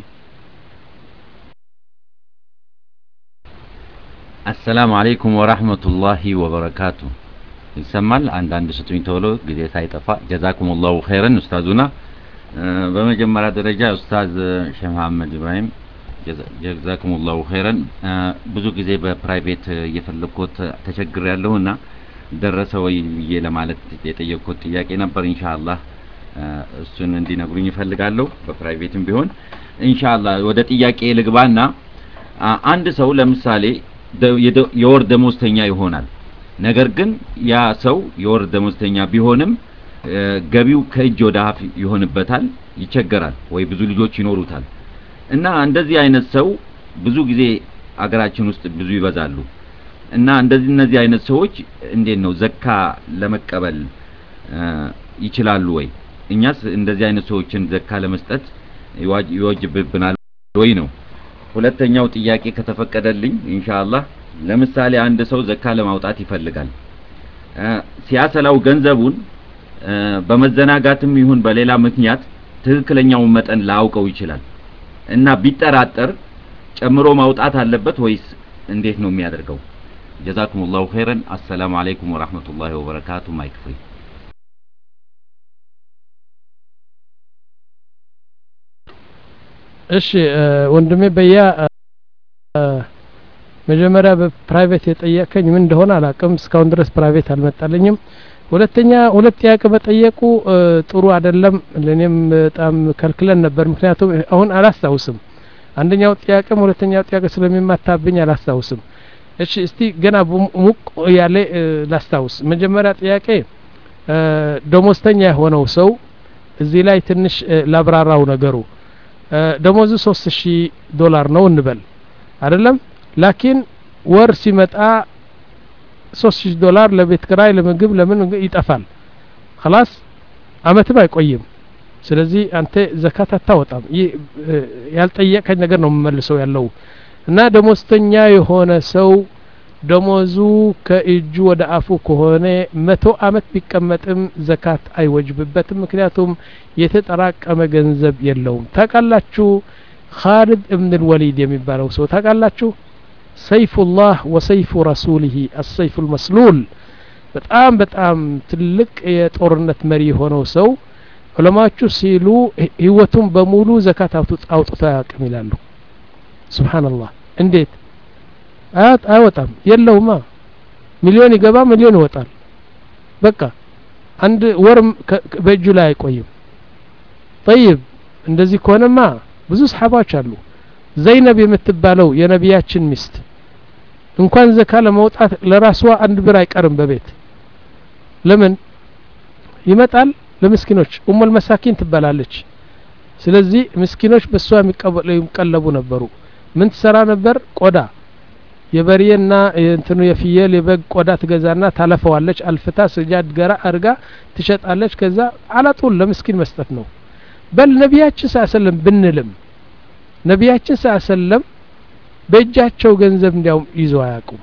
السلام عليكم ورحمة الله وبركاته يسمال عند عند ستوين تولو قدي سايطفا جزاكم الله خيرا أستاذنا بمجمرة درجة أستاذ شيخ محمد إبراهيم ጀዛኩሙላሁ ኸይረን። ብዙ ጊዜ በፕራይቬት እየፈለግኩት ተቸግር ያለውና ደረሰ ወይ ብዬ ለማለት የጠየቅኩት ጥያቄ ነበር። ኢንሻአላህ እሱን እንዲነግሩኝ ይፈልጋለሁ በፕራይቬትም ቢሆን። ኢንሻአላህ ወደ ጥያቄ ልግባና አንድ ሰው ለምሳሌ የወር ደሞዝተኛ ይሆናል። ነገር ግን ያ ሰው የወር ደሞዝተኛ ቢሆንም ገቢው ከእጅ ወደ አፍ ይሆንበታል፣ ይቸገራል፣ ወይ ብዙ ልጆች ይኖሩታል እና እንደዚህ አይነት ሰው ብዙ ጊዜ አገራችን ውስጥ ብዙ ይበዛሉ እና እንደዚህ እነዚህ አይነት ሰዎች እንዴት ነው ዘካ ለመቀበል ይችላሉ ወይ? እኛስ እንደዚህ አይነት ሰዎችን ዘካ ለመስጠት ይዋጅብብናል ወይ ነው። ሁለተኛው ጥያቄ ከተፈቀደልኝ ኢንሻአላህ ለምሳሌ አንድ ሰው ዘካ ለማውጣት ይፈልጋል። ሲያሰላው ገንዘቡን በመዘናጋትም ይሁን በሌላ ምክንያት ትክክለኛውን መጠን ላውቀው ይችላል እና ቢጠራጠር ጨምሮ ማውጣት አለበት ወይስ እንዴት ነው የሚያደርገው? ጀዛኩሙላሁ ኸይረን። አሰላሙ አለይኩም ወራህመቱላሂ ወበረካቱ። ማይክ ፍሪ። እሺ ወንድሜ በያ መጀመሪያ በፕራይቬት የጠየቀኝ ምን እንደሆነ አላቅም። እስካሁን ድረስ ፕራይቬት አልመጣልኝም። ሁለተኛ ሁለት ጥያቄ በጠየቁ ጥሩ አይደለም። ለኔም በጣም ከልክለን ነበር፣ ምክንያቱም አሁን አላስታውስም። አንደኛው ጥያቄም ሁለተኛው ጥያቄ ስለሚማታብኝ አላስታውስም። እሺ እስቲ ገና ሙቅ ያለ ላስታውስ። መጀመሪያ ጥያቄ ደሞዝተኛ የሆነው ሰው እዚህ ላይ ትንሽ ላብራራው ነገሩ። ደሞዙ ሶስት ሺህ ዶላር ነው እንበል አይደለም? ላኪን ወር ሲመጣ ሶስት ሺህ ዶላር ለቤት ኪራይ ለምግብ ለምን ይጠፋል። خلاص አመትም አይቆይም። ስለዚህ አንተ ዘካት አታወጣም። ያልጠየቀኝ ነገር ነው መልሰው ያለው እና ደሞዝተኛ የሆነ ሰው ደሞዙ ከእጁ ወደ አፉ ከሆነ መቶ አመት ቢቀመጥም ዘካት አይወጅብበትም፣ ምክንያቱም የተጠራቀመ ገንዘብ የለውም። ታውቃላችሁ ኻሊድ ኢብኑ አልወሊድ የሚባለው ሰው ታውቃላችሁ? ሰይፉላህ ወሰይፉ ረሱሊሂ አሰይፉ አልመስሉል በጣም በጣም ትልቅ የጦርነት መሪ የሆነው ሰው ዑለማዎቹ ሲሉ ህይወቱን በሙሉ ዘካት አውጥቶ አያውቅም ይላሉ። ሱብሃንአላህ። እንዴት አያት አይወጣም? የለውማ። ሚሊዮን ይገባ ሚሊዮን ይወጣል። በቃ አንድ ወር በእጁ ላይ አይቆይም። طيب እንደዚህ ከሆነማ ብዙ ሰሃባዎች አሉ። ዘይነብ የምትባለው የነቢያችን ሚስት እንኳን ዘካ ለማውጣት ለራሷ አንድ ብር አይቀርም በቤት። ለምን ይመጣል? ለምስኪኖች ኡሙል መሳኪን ትባላለች። ስለዚህ ምስኪኖች በሷ የሚቀለቡ ነበሩ። ምን ትሰራ ነበር? ቆዳ የበሪየና እንትኑ የፍየል የበግ ቆዳ ትገዛና ታለፈዋለች። አልፍታ ስጃድ ገራ አርጋ ትሸጣለች። ከዛ አላጡል ለምስኪን መስጠት ነው። በል ነቢያችን ሰለላሁ ብንልም ነቢያችን ሰለላሁ በእጃቸው ገንዘብ እንዲያውም ይዘው አያውቁም።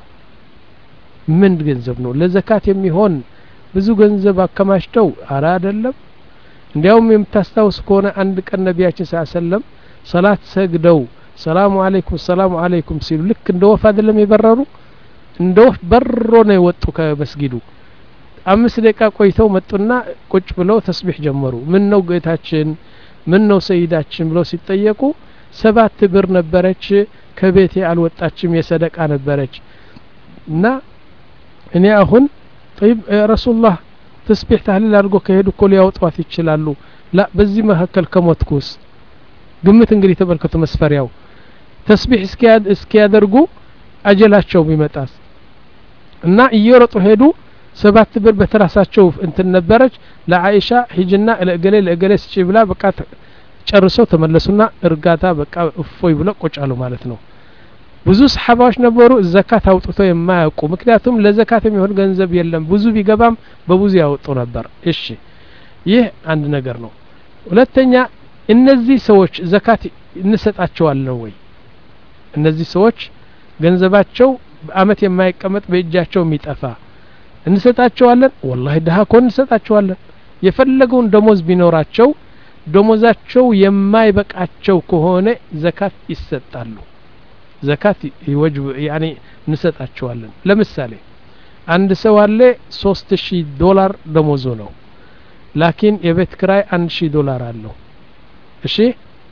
ምን ገንዘብ ነው ለዘካት የሚሆን ብዙ ገንዘብ አከማችተው? አራ አይደለም። እንዲያውም የምታስታውስ ከሆነ አንድ ቀን ነቢያችን ሰለላሁ ሰላት ሰግደው ሰላሙ አለይኩም ሰላሙ አለይኩም ሲሉ ልክ እንደ ወፍ አይደለም የበረሩ፣ እንደ ወፍ በሮ ነው የወጡ ከመስጊዱ። አምስት ደቂቃ ቆይተው መጡና ቁጭ ብለው ተስቢህ ጀመሩ። ምን ነው ጌታችን ምን ነው ሰይዳችን ብለው ሲጠየቁ ሰባት ብር ነበረች ከቤቴ አልወጣችም የሰደቃ ነበረች እና እኔ አሁን طيب ረሱላህ ተስቢህ ታህሊል አድርጎ ከሄዱ እኮ ሊያወጧት ይችላሉ። ላ በዚህ መካከል ከሞትኩስ ግምት እንግዲህ ተመልከቱ መስፈሪያው ተስቢህ እስኪያድ እስኪያደርጉ አጀላቸው ቢመጣስ እና እየሮጡ ሄዱ። ሰባት ብር በተራሳቸው እንትን ነበረች ለአኢሻ ሂጅና ለገሌ ለገሌ ስጪ ብላ በቃ ጨርሰው ተመለሱና እርጋታ በቃ እፎይ ብለው ቁጭ አሉ ማለት ነው። ብዙ ሰሃባዎች ነበሩ ዘካት አውጥተው የማያውቁ፣ ምክንያቱም ለዘካት የሚሆን ገንዘብ የለም። ብዙ ቢገባም በብዙ ያወጡ ነበር። እሺ ይህ አንድ ነገር ነው። ሁለተኛ እነዚህ ሰዎች ዘካት እንሰጣቸዋለን ወይ? እነዚህ ሰዎች ገንዘባቸው በአመት የማይቀመጥ በእጃቸው የሚጠፋ እንሰጣቸዋለን? ወላሂ ደሃ ኮን እንሰጣቸዋለን። የፈለገውን ደሞዝ ቢኖራቸው ደሞዛቸው የማይበቃቸው ከሆነ ዘካት ይሰጣሉ። ዘካት ይወጅብ ያኒ እንሰጣቸዋለን። ለምሳሌ አንድ ሰው አለ ሶስት ሺህ ዶላር ደሞዙ ነው፣ ላኪን የቤት ክራይ አንድ ሺህ ዶላር አለው። እሺ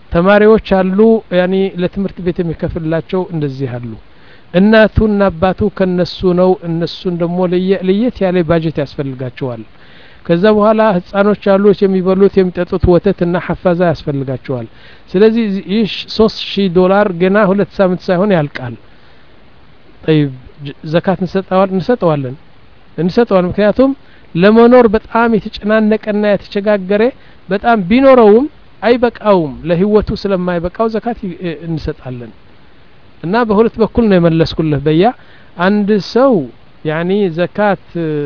ተማሪዎች አሉ ያኒ ለትምህርት ቤት የሚከፍላቸው እንደዚህ አሉ እናቱና አባቱ ከነሱ ነው እነሱን ደግሞ ለየት ያለ ባጀት ያስፈልጋቸዋል ከዛ በኋላ ህፃኖች አሉ የሚበሉት የሚጠጡት ወተትና ሐፋዛ ያስፈልጋቸዋል ስለዚህ ይህ ሶስት ሺህ ዶላር ገና ሁለት ሳምንት ሳይሆን ያልቃል طيب ዘካት እንሰጣዋለን እንሰጣዋለን እንሰጣዋለን ምክንያቱም ለመኖር በጣም የተጨናነቀና የተቸጋገረ በጣም ቢኖረውም አይበቃውም ለህይወቱ ስለማይበቃው ዘካት እንሰጣለን እና በሁለት በኩል ነው የመለስኩልህ በያ አንድ ሰው ያኒ ዘካት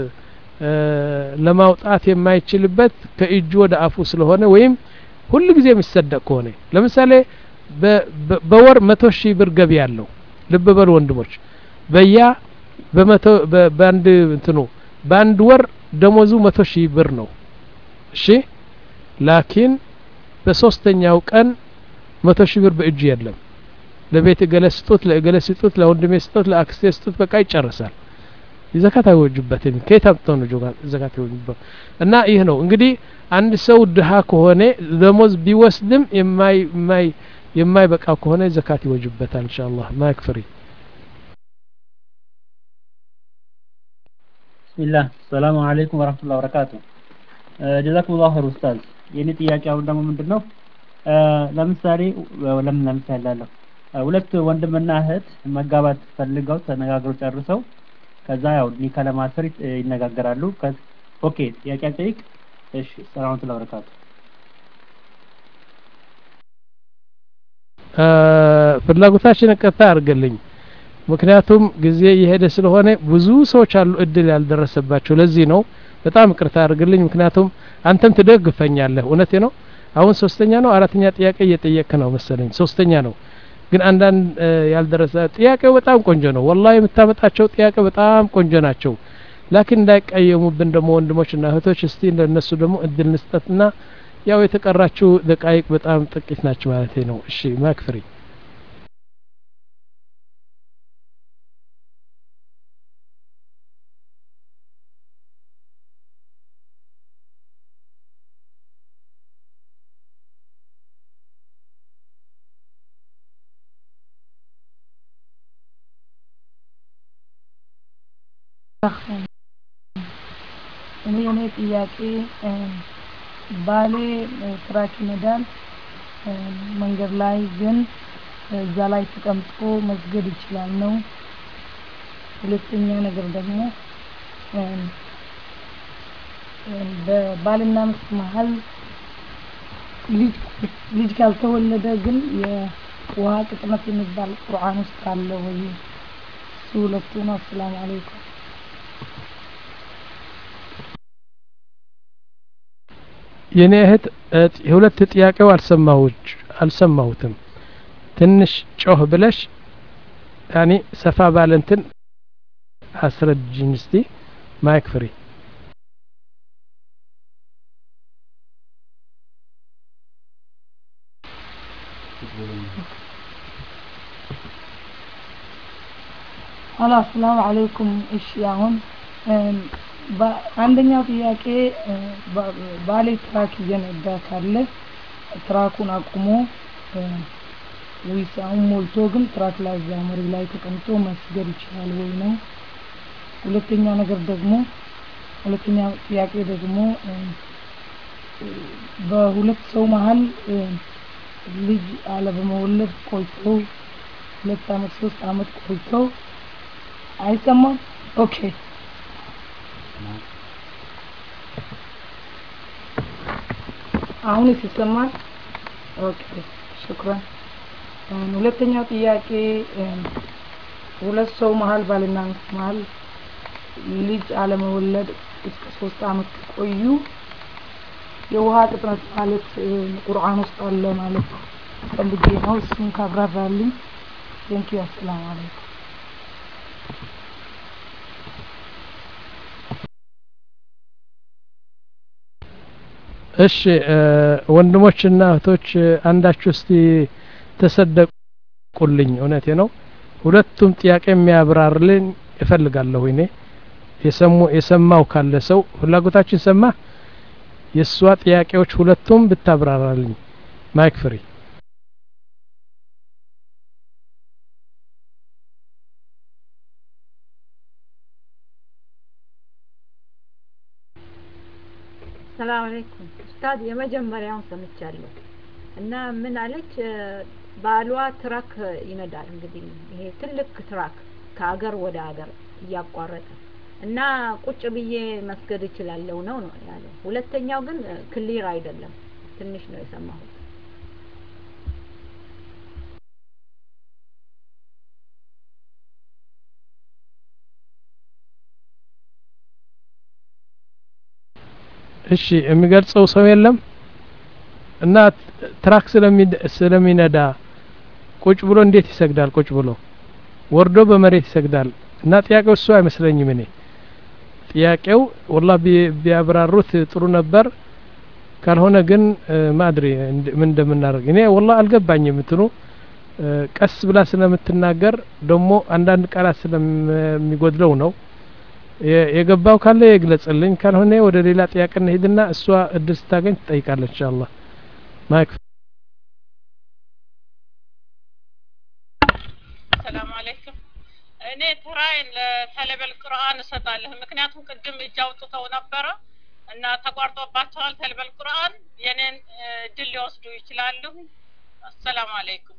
ለማውጣት የማይችልበት ከእጁ ወደ አፉ ስለሆነ ወይም ሁሉ ጊዜ የሚሰደቅ ከሆነ ለምሳሌ በወር መቶ ሺህ ብር ገቢ ያለው ልብ በሉ ወንድሞች በያ በመቶ በአንድ እንትኑ በአንድ ወር ደሞዙ መቶ ሺህ ብር ነው እሺ ላኪን በሶስተኛው ቀን መቶ ሺህ ብር በእጁ የለም ለቤት ገለስጡት ለገለስጡት ለወንድሜ ስጡት ለአክስቴ ስጡት በቃ ይጨርሳል ዘካት አይወጅበትም ከየት አምጥተው ነው ዘካት አይወጅበት እና ይህ ነው እንግዲህ አንድ ሰው ድሃ ከሆነ ደሞዝ ቢወስድም የማይ የማይ የማይበቃ ከሆነ ዘካት ይወጅበታል ኢንሻአላህ ማክፍሪ ቢስሚላህ ሰላም አለይኩም ወራህመቱላሂ ወበረካቱ ጀዛኩሙላሁ ኸይር ኡስታዝ የኔ ጥያቄ አሁን ደግሞ ምንድነው ለምሳሌ ለምን ለምሳሌ አለው ሁለት ወንድምና እህት መጋባት ፈልገው ተነጋግረው ጨርሰው ከዛ ያው ኒካ ለማሰር ይነጋገራሉ ኦኬ ጥያቄ አጠይቅ እሺ ሰላም አለይኩም ወበረካቱ ፍላጎታችን ቀጣ አርገልኝ ምክንያቱም ጊዜ የሄደ ስለሆነ ብዙ ሰዎች አሉ እድል ያልደረሰባቸው ለዚህ ነው በጣም ቅርታ አርገልኝ ምክንያቱም አንተም ትደግፈኛለህ እውነቴ ነው አሁን ሶስተኛ ነው አራተኛ ጥያቄ እየጠየቅክ ነው መሰለኝ ሶስተኛ ነው ግን አንዳንድ ያልደረሰ ጥያቄው በጣም ቆንጆ ነው والله የምታመጣቸው ጥያቄ በጣም ቆንጆ ናቸው ላኪን እንዳይቀየሙብን ደግሞ ወንድሞችና እህቶች እስቲ እንደነሱ ደግሞ እድል እንስጠትና ያው የተቀራችሁ ደቂቃ በጣም ጥቂት ናቸው ማለት ነው እሺ ማክፍሪ እኔ እኔ ጥያቄ ባሌ ትራክ ይነዳል መንገድ ላይ ግን እዛ ላይ ተቀምጦ መስገድ ይችላል ነው ሁለተኛ ነገር ደግሞ በባልና ሚስት መሃል ልጅ ልጅ ካልተወለደ ግን የውሃ ቅጥነት የሚባል ቁርአን ውስጥ አለ ወይ ሁለቱም አሰላሙ አለይኩም የኔ እህት ሁለት ጥያቄው አልሰማሁት አልሰማሁትም ትንሽ ጮህ ብለሽ ያኒ ሰፋ ባለንትን አስረጅኝ እስቲ ማይክ ፍሪ አላ ሰላም አለይኩም እሺ አሁን አንደኛው ጥያቄ ባሌ ትራክ እየነዳ ካለ ትራኩን አቁሞ ወይሳው ሞልቶ ግን ትራክ ላይ ዛመሪ ላይ ተቀምጦ መስገድ ይችላል ወይ ነው ሁለተኛ ነገር ደግሞ ሁለተኛ ጥያቄ ደግሞ በሁለት ሰው መሃል ልጅ አለ በመወለድ ቆይቶ ሁለት አመት ሶስት አመት ቆይቶ አይሰማም ኦኬ አሁን ይሰማል ኦኬ ሽክራን ሁለተኛው ጥያቄ ሁለት ሰው መሃል ባልና ሚስት መሃል ልጅ አለመወለድ እስከ ሶስት አመት ቆዩ የውሃ ቅጥነት ማለት ቁርአን ውስጥ አለ ማለት ፈልጌ ነው እሱን ካብራራልኝ ቴንኪው አሰላሙ አለይኩም እሺ ወንድሞችና እህቶች አንዳችሁ እስቲ ተሰደቁልኝ እውነቴ ነው ሁለቱም ጥያቄ የሚያብራርልኝ እፈልጋለሁ እኔ የሰሙ የሰማው ካለ ሰው ፍላጎታችን ሰማ የሷ ጥያቄዎች ሁለቱም ብታብራራልኝ ማይክ ፍሪ ሰላም አለይኩም ኡስታዝ የመጀመሪያውን ሰምቻለሁ እና ምን አለች ባሏ ትራክ ይነዳል እንግዲህ ይሄ ትልቅ ትራክ ከአገር ወደ አገር እያቋረጠ እና ቁጭ ብዬ መስገድ እችላለሁ ነው ነው ያለው ሁለተኛው ግን ክሊር አይደለም ትንሽ ነው የሰማሁት እሺ የሚገልጸው ሰው የለም እና ትራክ ስለሚነዳ ቁጭ ብሎ እንዴት ይሰግዳል ቁጭ ብሎ ወርዶ በመሬት ይሰግዳል እና ጥያቄው እሱ አይመስለኝም እኔ ጥያቄው والله ቢያብራሩት ጥሩ ነበር ካልሆነ ግን ማድሪ ምን እንደምናደርግ እኔ والله አልገባኝም እንትኑ ቀስ ብላ ስለምትናገር ደሞ አንዳንድ ቃላት ስለሚጎድለው ነው የገባው ካለ ይግለጽልኝ ካልሆነ ወደ ሌላ ጥያቄ እንሄድና እሷ እድል ስታገኝ ትጠይቃለች ኢንሻአላህ ማይክ ሰላም አለይኩም እኔ ተራይን ለተለበል ቁርአን እሰጣለሁ ምክንያቱም ቅድም እጅ አውጥተው ነበረ እና ተቋርጦባቸዋል ተለበል ቁርአን የኔን ድል ሊወስዱ ይችላሉ አሰላሙ አለይኩም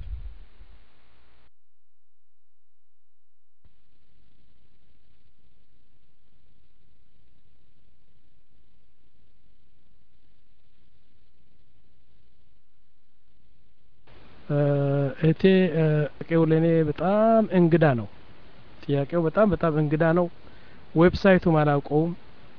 እቴ ጥያቄው ለኔ በጣም እንግዳ ነው ጥያቄው በጣም በጣም እንግዳ ነው ዌብሳይቱም አላውቀውም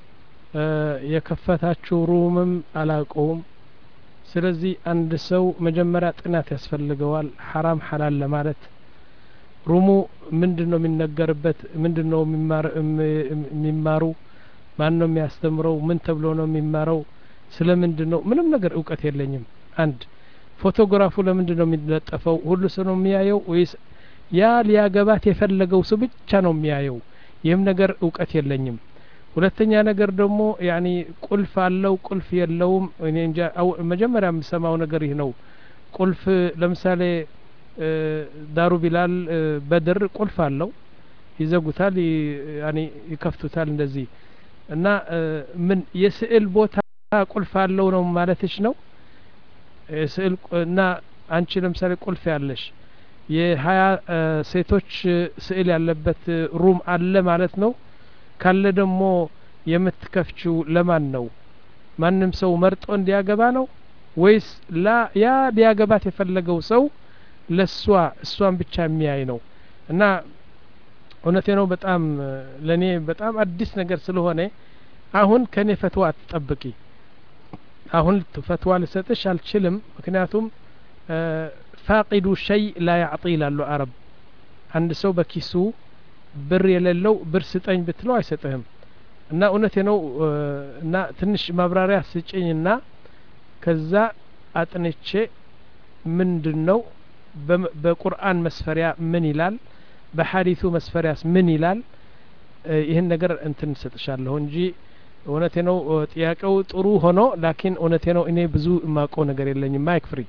የከፈታችሁ ሩምም አላውቀውም ስለዚህ አንድ ሰው መጀመሪያ ጥናት ያስፈልገዋል ሐራም ሐላል ለማለት ሩሙ ምንድነው የሚነገርበት ምንድነው የሚማሩ ማን ነው የሚያስተምረው ምን ተብሎ ነው የሚማረው ስለምንድነው ምንም ነገር እውቀት የለኝም አንድ ፎቶግራፉ ለምንድነው የሚለጠፈው ሁሉ ሰው ነው የሚያየው ወይስ ያ ሊያገባት የፈለገው ሰው ብቻ ነው የሚያየው ይህም ነገር እውቀት የለኝም ሁለተኛ ነገር ደግሞ ያኒ ቁልፍ አለው ቁልፍ የለውም እኔ እንጃ መጀመሪያ የምሰማው ነገር ይህ ነው ቁልፍ ለምሳሌ ዳሩ ቢላል በድር ቁልፍ አለው ይዘጉታል ያኒ ይከፍቱታል እንደዚህ እና ምን የስዕል ቦታ ቁልፍ አለው ነው ማለትሽ ነው ስዕል እና አንቺ ለምሳሌ ቁልፍ ያለሽ የሀያ ሴቶች ስዕል ያለበት ሩም አለ ማለት ነው ካለ ደግሞ የምትከፍቺው ለማን ነው ማንም ሰው መርጦ እንዲያገባ ነው ወይስ ላ ያ ሊያገባት የፈለገው ሰው ለሷ እሷን ብቻ የሚያይ ነው እና እውነቴ ነው በጣም ለኔ በጣም አዲስ ነገር ስለሆነ አሁን ከኔ ፈትዋ አትጠብቂ አሁን ፈትዋ ልሰጥሽ አልችልም ምክንያቱም ፋቂዱ ሸይ ላ ያዕጢ ይላሉ አረብ አንድ ሰው በኪሱ ብር የሌለው ብር ስጠኝ ብትለው አይሰጥህም እና እውነቴ ነው እና ትንሽ ማብራሪያ ስጭኝና ከዛ አጥንቼ ምንድነው በቁርአን መስፈሪያ ምን ይላል በሐዲሱ መስፈሪያስ ምን ይላል ይህን ነገር እንትን ሰጥሻለሁ እንጂ እውነቴ ነው ጥያቄው ጥሩ ሆኖ ላኪን እውነቴ ነው እኔ ብዙ የማውቀው ነገር የለኝም ማይክ ፍሪ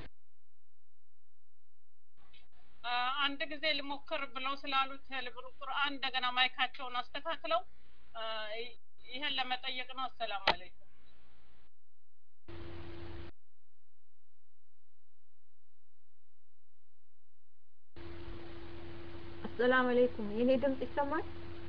አንድ ጊዜ ልሞክር ብለው ስላሉት ልብሩ ቁርአን እንደገና ማይካቸውን አስተካክለው ይሄን ለመጠየቅ ነው አሰላሙ አለይኩም አሰላሙ አለይኩም የኔ ድምጽ ይሰማል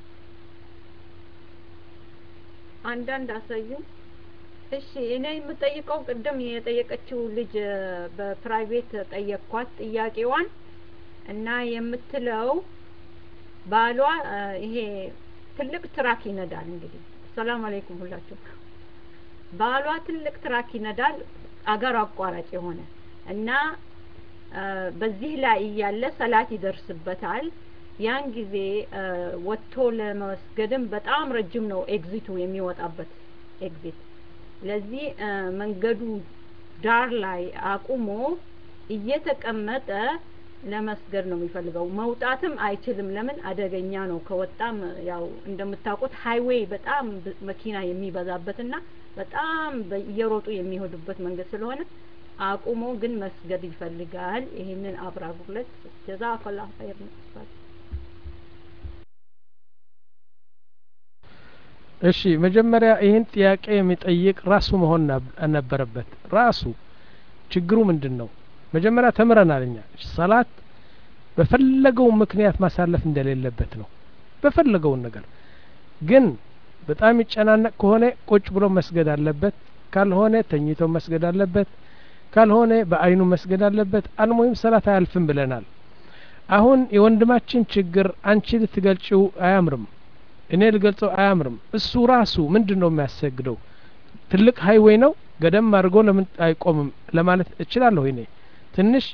አንዳንድ አሳዩ እሺ እኔ የምጠይቀው ቅድም የጠየቀችው ልጅ በፕራይቬት ጠየቅኳት ጥያቄዋን እና የምትለው ባሏ ይሄ ትልቅ ትራክ ይነዳል እንግዲህ ሰላም አለይኩም ሁላችሁ ባሏ ትልቅ ትራክ ይነዳል አገር አቋራጭ የሆነ እና በዚህ ላይ ያለ ሰላት ይደርስበታል ያን ጊዜ ወጥቶ ለመስገድም በጣም ረጅም ነው ኤግዚቱ የሚወጣበት ኤግዚት ለዚህ መንገዱ ዳር ላይ አቁሞ እየተቀመጠ ለመስገድ ነው የሚፈልገው መውጣትም አይችልም ለምን አደገኛ ነው ከወጣም ያው እንደምታውቁት ሃይዌይ በጣም መኪና የሚበዛበትና በጣም እየሮጡ የሚሄዱበት መንገድ ስለሆነ አቁሞ ግን መስገድ ይፈልጋል ይሄንን አብራሩለት ጀዛከላሁ ኸይር እሺ መጀመሪያ ይህን ጥያቄ የሚጠይቅ ራሱ መሆን ነበረበት ራሱ ችግሩ ምንድነው መጀመሪያ ተምረናል እኛ ሰላት በፈለገው ምክንያት ማሳለፍ እንደሌለበት ነው በፈለገው ነገር ግን በጣም ይጨናነቅ ከሆነ ቁጭ ብሎ መስገድ አለበት ካልሆነ ተኝቶ መስገድ አለበት ካልሆነ በአይኑ መስገድ አለበት አልሙሂም ሰላት አያልፍም ብለናል አሁን የወንድማችን ችግር አንቺ ልትገልጪው አያምርም እኔ ልገልጸው አያምርም እሱ ራሱ ምንድነው የሚያሰግደው ትልቅ ሃይዌይ ነው ገደም አድርጎ ለምን አይቆምም ለማለት እችላለሁ እኔ ትንሽ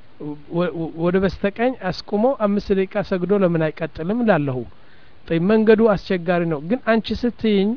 ወደ በስተቀኝ አስቆሞ አምስት ደቂቃ ሰግዶ ለምን አይቀጥልም ላለሁ ጠይ መንገዱ አስቸጋሪ ነው ግን አንቺ ስትይኝ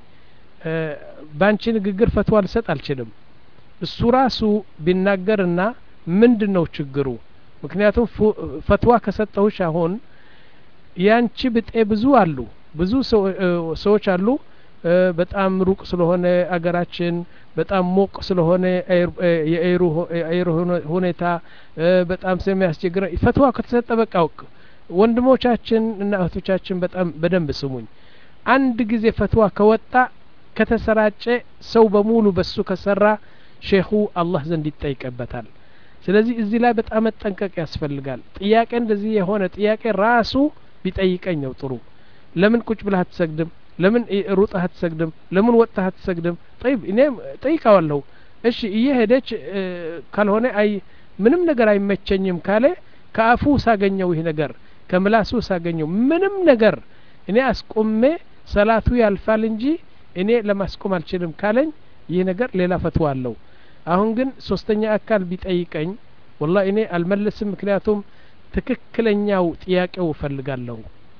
ባንቺ ንግግር ፈትዋ ልሰጥ አልችልም እሱ ራሱ ቢናገርና ምንድነው ችግሩ ምክንያቱም ፈትዋ ከሰጠውሽ አሁን ያንቺ ብጤ ብዙ አሉ ብዙ ሰዎች አሉ በጣም ሩቅ ስለሆነ አገራችን በጣም ሞቅ ስለሆነ የአይሩ የአይሩ ሁኔታ በጣም ስለሚያስቸግር ፈትዋ ከተሰጠ በቃ ወንድሞቻችን እና እህቶቻችን በጣም በደንብ ስሙኝ አንድ ጊዜ ፈትዋ ከወጣ ከተሰራጨ ሰው በሙሉ በሱ ከሰራ ሼኹ አላህ ዘንድ ይጠይቀበታል ስለዚህ እዚህ ላይ በጣም መጠንቀቅ ያስፈልጋል ጥያቄ እንደዚህ የሆነ ጥያቄ ራሱ ቢጠይቀኝ ነው ጥሩ ለምን ቁጭ ብለህ አትሰግድም ለምን ሩጣህ አትሰግድም ለምን ወጣህ አትሰግድም طيب እኔ ጠይቃለሁ እሺ እየሄደች ካልሆነ አይ ምንም ነገር አይመቸኝም ካለ ከአፉ ሳገኘው ይሄ ነገር ከምላሱ ሳገኘው ምንም ነገር እኔ አስቆሜ ሰላቱ ያልፋል እንጂ እኔ ለማስቆም አልችልም ካለኝ ይሄ ነገር ሌላ ፈትዋ አለው አሁን ግን ሶስተኛ አካል ቢጠይቀኝ والله እኔ አልመለስም ምክንያቱም ትክክለኛው ጥያቄው ፈልጋለሁ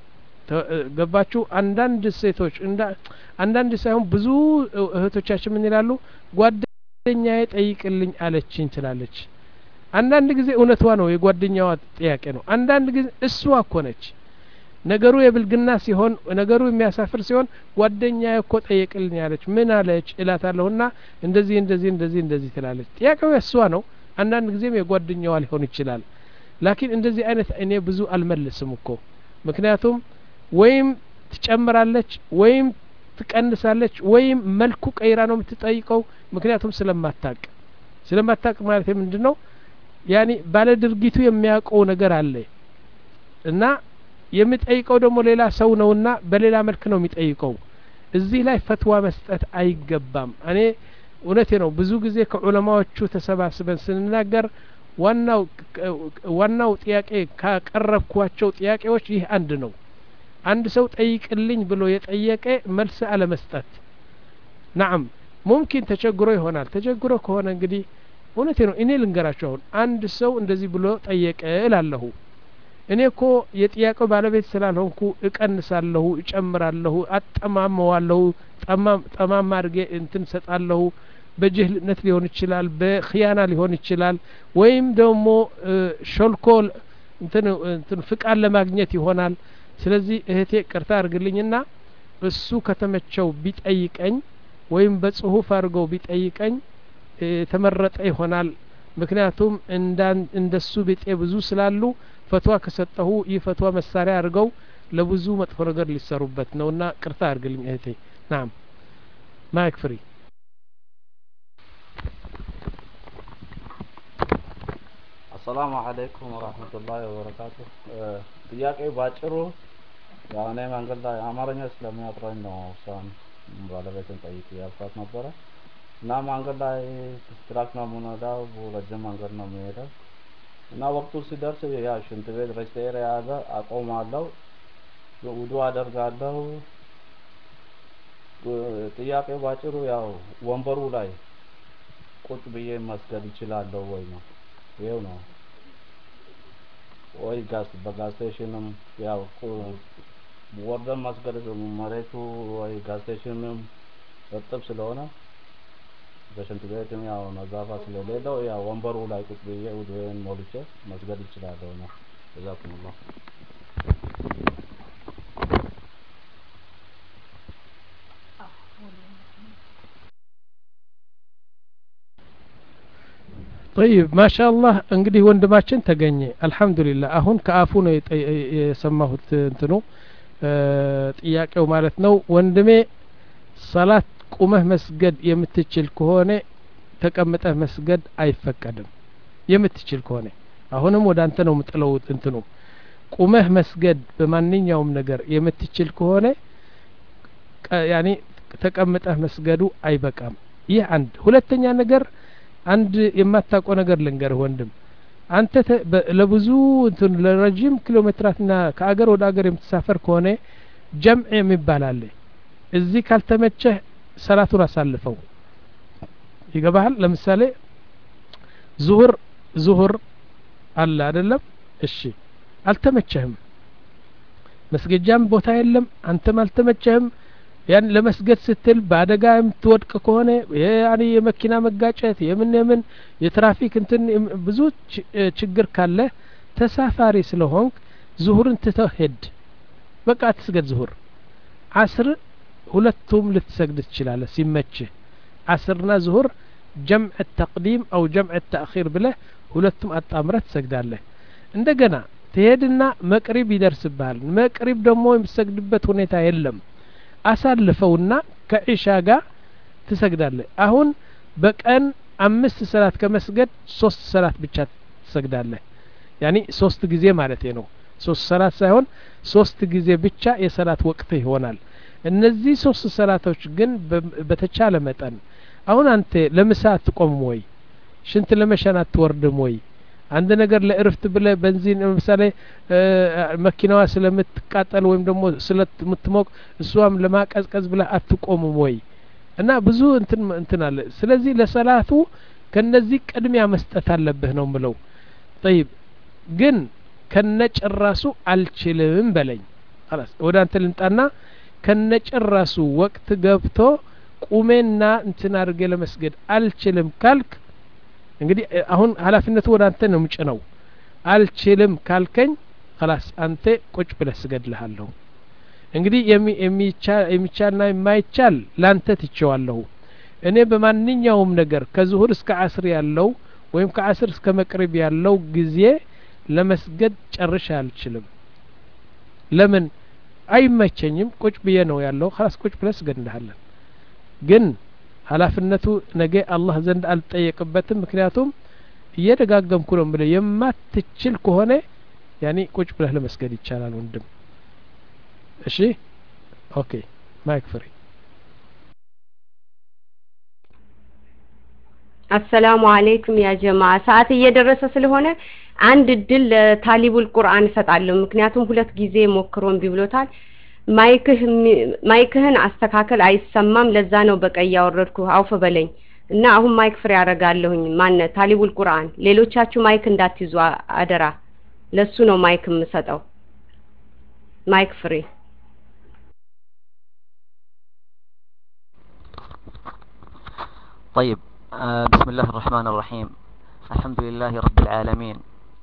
ገባችሁ አንዳንድ ሴቶች አንዳንድ ሳይሆን ብዙ እህቶቻችን ምን ይላሉ ጓደኛዬ ጠይቅልኝ አለችኝ ትላለች አንዳንድ ጊዜ እውነቷ ነው የጓደኛዋ ጥያቄ ነው አንዳንድ ጊዜ እሷ እኮ ነች ነገሩ የብልግና ሲሆን ነገሩ የሚያሳፍር ሲሆን ጓደኛዬ እኮ ጠይቅልኝ አለች ምን አለች እላታለሁና እንደዚህ እንደዚህ እንደዚህ እንደዚህ ትላለች ጥያቄው እሷ ነው አንዳንድ ጊዜም የጓደኛዋ ሊሆን ይችላል ላኪን እንደዚህ አይነት እኔ ብዙ አልመልስም እኮ ምክንያቱም ወይም ትጨምራለች ወይም ትቀንሳለች ወይም መልኩ ቀይራ ነው የምትጠይቀው ምክንያቱም ስለማታቅ ስለማታቅ ማለት ምንድነው ያኒ ባለ ድርጊቱ የሚያውቀው ነገር አለ እና የሚጠይቀው ደግሞ ሌላ ሰው ነውና በሌላ መልክ ነው የሚጠይቀው እዚህ ላይ ፈትዋ መስጠት አይገባም እኔ እውነቴ ነው ብዙ ጊዜ ከዑለማዎቹ ተሰባስበን ስንናገር ዋናው ዋናው ጥያቄ ካቀረብኳቸው ጥያቄዎች ይህ አንድ ነው አንድ ሰው ጠይቅልኝ ብሎ የጠየቀ መልስ አለ መስጠት نعم ممكن ተቸግሮ ይሆናል ተቸግሮ ከሆነ እንግዲህ እውነቴ ነው እኔ ልንገራችሁ አሁን አንድ ሰው እንደዚህ ብሎ ጠየቀ እላለሁ እኔ እኮ የጥያቄው ባለቤት ስላልሆንኩ እቀንሳለሁ እጨምራለሁ አጠማመዋለሁ ጠማም ጠማም አድርጌ እንትን ሰጣለሁ በጅህልነት ሊሆን ይችላል በኺያና ሊሆን ይችላል ወይም ደግሞ ሾልኮል እንትን እንትን ፍቃድ ለማግኘት ይሆናል ስለዚህ እህቴ ቅርታ አርግልኝና እሱ ከተመቸው ቢጠይቀኝ ወይም በጽሁፍ አድርገው ቢጠይቀኝ ተመረጠ ይሆናል ምክንያቱም እንዳን እንደሱ ቢጤ ብዙ ስላሉ ፈትዋ ከሰጠሁ ይህ ፈትዋ መሳሪያ አድርገው ለብዙ መጥፎ ነገር ሊሰሩበት ነውና ቅርታ አርግልኝ እህቴ ናም ማይክ ፍሪ السلام عليكم ورحمة الله وبركاته ጥያቄው ባጭሩ ያው እኔ መንገድ ላይ አማርኛ ስለሚያጥረኝ ነው እሷን ባለቤትን ጠይቄ ያልኳት ነበረ እና መንገድ ላይ ትራክ ነው የምነዳው ረጅም መንገድ ነው የምሄደው እና ወቅቱ ሲደርስ ያ ሽንት ቤት ሬስቶራንት ያለ አቆማለሁ ውዱ አደርጋለሁ ጥያቄው ባጭሩ ያው ወንበሩ ላይ ቁጭ ብዬ መስገድ ይችላለሁ ወይ ነው ይሄው ነው ወይ ጋስ በጋስ ስቴሽንም ያው ወርደን ማስገድ መሬቱ ወይ ጋስ ስቴሽንም እርጥብ ስለሆነ በሽንት ቤትም ያው ነዛፋ ስለሌለው ያው ወንበሩ ላይ ቁጭ ብዬ ውዱን ሞልቼ መስገድ ይችላለሁ ነው ጀዛኩሙላህ طيب ما شاء الله እንግዲህ ወንድማችን ተገኘ አልহামዱሊላህ አሁን ከአፉ ነው የሰማሁት እንትኑ ጥያቄው ማለት ነው ወንድሜ ሰላት ቁመህ መስገድ የምትችል ከሆነ ተቀምጠህ መስገድ አይፈቀድም የምትችል ከሆነ አሁንም ወደ አንተ ነው የምጥለው እንትኑ ቁመህ መስገድ በማንኛውም ነገር የምትችል ከሆነ ያኒ ተቀምጠህ መስገዱ አይበቃም ይህ አንድ ሁለተኛ ነገር አንድ የማታውቀው ነገር ልንገርህ ወንድም አንተ ለብዙ እንትን ለረጅም ኪሎ ሜትራትና ከአገር ወደ አገር የምትሳፈር ከሆነ ጀምዕ የሚባል አለ እዚህ ካልተመቸህ ሰላቱን አሳልፈው ይገባሃል ለምሳሌ ዙሁር ዙሁር አለ አይደለም እሺ አልተመቸህም መስገጃም ቦታ የለም አንተም አልተመቸህም ያን ለመስገድ ስትል በአደጋ የምትወድቅ ከሆነ ያኒ የመኪና መጋጨት የምን የምን የትራፊክ እንትን ብዙ ችግር ካለ ተሳፋሪ ስለሆንክ ዙሁርን ትተህ ሄድ በቃ ትስገድ ዙሁር አስር ሁለቱም ልትሰግድ ትችላለህ ሲመችህ አስርና ዙሁር ጀምዕ ተቅዲም አው ጀምዕ ተአኺር ብለህ ሁለቱም አጣምረህ ትሰግዳለህ እንደገና ትሄድና መቅሪብ ይደርስብሃል መቅሪብ ደግሞ የሚሰግድበት ሁኔታ የለም አሳልፈውና ከኢሻ ጋር ትሰግዳለህ አሁን በቀን አምስት ሰላት ከመስገድ ሶስት ሰላት ብቻ ትሰግዳለህ ያኒ ሶስት ጊዜ ማለት ነው ሶስት ሰላት ሳይሆን ሶስት ጊዜ ብቻ የሰላት ወቅት ይሆናል እነዚህ ሶስት ሰላቶች ግን በተቻለ መጠን አሁን አንተ ለምሳ አትቆምም ወይ ሽንት ለመሸና አትወርድም ወይ አንድ ነገር ለእርፍት ብለ በንዚን ለምሳሌ መኪናዋ ስለምትቃጠል ወይም ደግሞ ስለምትሞቅ እሷም ለማቀዝቀዝ ብለ አትቆምም ወይ እና ብዙ እንትን እንትን አለ ስለዚህ ለሰላቱ ከነዚህ ቅድሚያ መስጠት አለብህ ነው ምለው طيب ግን ከነጭራሱ አልችልም በለኝ خلاص ወደ አንተ ልምጣና ከነጭራሱ ወቅት ገብቶ ቁሜና እንትን አድርጌ ለመስገድ አልችልም ካልክ እንግዲህ አሁን ኃላፊነቱ ወደ አንተ ነው ምጭነው አልችልም ካልከኝ خلاص አንተ ቁጭ ብለህ ስገድልሃለሁ እንግዲህ የሚቻል የሚቻልና የማይቻል ላንተ ትቼዋለሁ እኔ በማንኛውም ነገር ከዙሁር እስከ አስር ያለው ወይም ከአስር እስከ መቅሪብ ያለው ጊዜ ለመስገድ ጨርሻ አልችልም ለምን አይመቸኝም ቁጭ ብዬ ነው ያለው خلاص ቁጭ ብለህ ስገድልሃለሁ ግን ኃላፊነቱ ነገ አላህ ዘንድ አልጠየቅበትም ምክንያቱም እየደጋገምኩ ነው ብለ የማትችል ከሆነ ያኒ ቁጭ ብለህ ለመስገድ ይቻላል ወንድም እሺ ኦኬ ማይክ ፍሪ አሰላሙ አለይኩም ያ ጀማዓ ሰዓት እየደረሰ ስለሆነ አንድ ድል ለታሊቡል ቁርአን እሰጣለሁ ምክንያቱም ሁለት ጊዜ ሞክሮን ቢብሎታል ማይክህ ማይክህን አስተካከል አይሰማም ለዛ ነው በቀይ ያወረድኩ አውፈ በለኝ እና አሁን ማይክ ፍሪ ያረጋለሁኝ ማነ ታሊቡል ቁርአን ሌሎቻችሁ ማይክ እንዳትይዙ አደራ ለሱ ነው ማይክ የምሰጠው ማይክ ፍሪ طيب آه بسم الله الرحمن الرحيم الحمد لله رب العالمين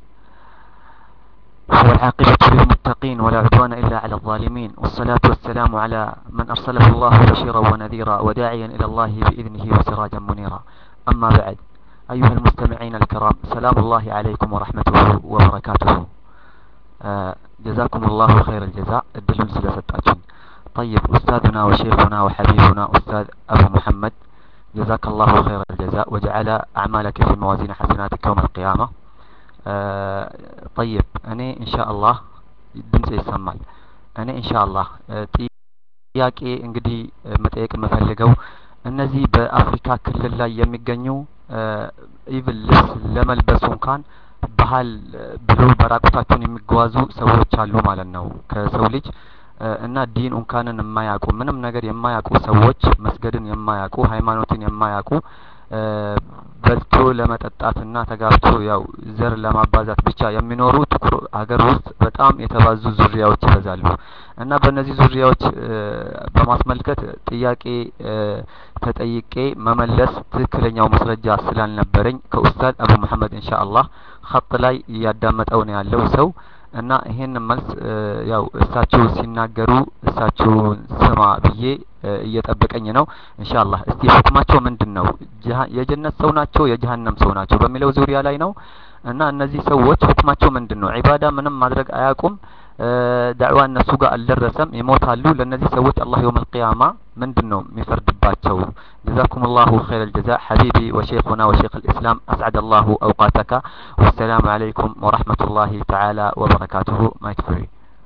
والعاقبة للمتقين ولا عدوان إلا على الظالمين والصلاة والسلام على من أرسله الله بشيرا ونذيرا وداعيا إلى الله بإذنه وسراجا منيرا أما بعد أيها المستمعين الكرام سلام الله عليكم ورحمته وبركاته آه جزاكم الله خير الجزاء الدلون سلسة طيب أستاذنا وشيخنا وحبيبنا أستاذ أبو محمد جزاك الله خير الجزاء وجعل أعمالك في موازين حسناتك يوم القيامة آه طيب እኔ ኢንሻአላህ ድምጽ ይሰማል እኔ ኢንሻአላህ ጥያቄ እንግዲህ መጠየቅ የምፈልገው እነዚህ በአፍሪካ ክልል ላይ የሚገኙ ኢቭን ልብስ ለመልበስ እንኳን ባህል ብሎ በራቁታቸውን የሚጓዙ ሰዎች አሉ ማለት ነው ከሰው ልጅ እና ዲን እንኳንን የማያውቁ ምንም ነገር የማያውቁ ሰዎች መስገድን የማያውቁ ሃይማኖትን የማያውቁ በልቶ ለመጠጣትና ተጋብቶ ያው ዘር ለማባዛት ብቻ የሚኖሩ ጥቁር ሀገር ውስጥ በጣም የተባዙ ዙሪያዎች ይበዛሉ እና በእነዚህ ዙሪያዎች በማስመልከት ጥያቄ ተጠይቄ መመለስ ትክክለኛው መስረጃ ስላልነበረኝ ከኡስታዝ አቡ መሐመድ ኢንሻአላህ ኸጥ ላይ ያዳመጠው ነው ያለው ሰው እና ይሄን መልስ ያው እሳቸው ሲናገሩ እሳቸው ስማ ብዬ እየጠበቀኝ ነው ኢንሻአላህ እስቲ ሁክማቸው ምንድነው የጀነት ሰው ናቸው የጀሃነም ሰው ናቸው በሚለው ዙሪያ ላይ ነው እና እነዚህ ሰዎች ሁክማቸው ምንድነው ዒባዳ ምንም ማድረግ አያውቁም ዳዕዋ እነሱ ጋር አልደረሰም ይሞታሉ ለነዚህ ሰዎች አላህ يوم القيامة ምንድነው የሚፈርድባቸው جزاكم الله خير الجزاء حبيبي وشيخنا وشيخ الإسلام أسعد الله أوقاتك والسلام عليكم ورحمة الله تعالى وبركاته ما يكفي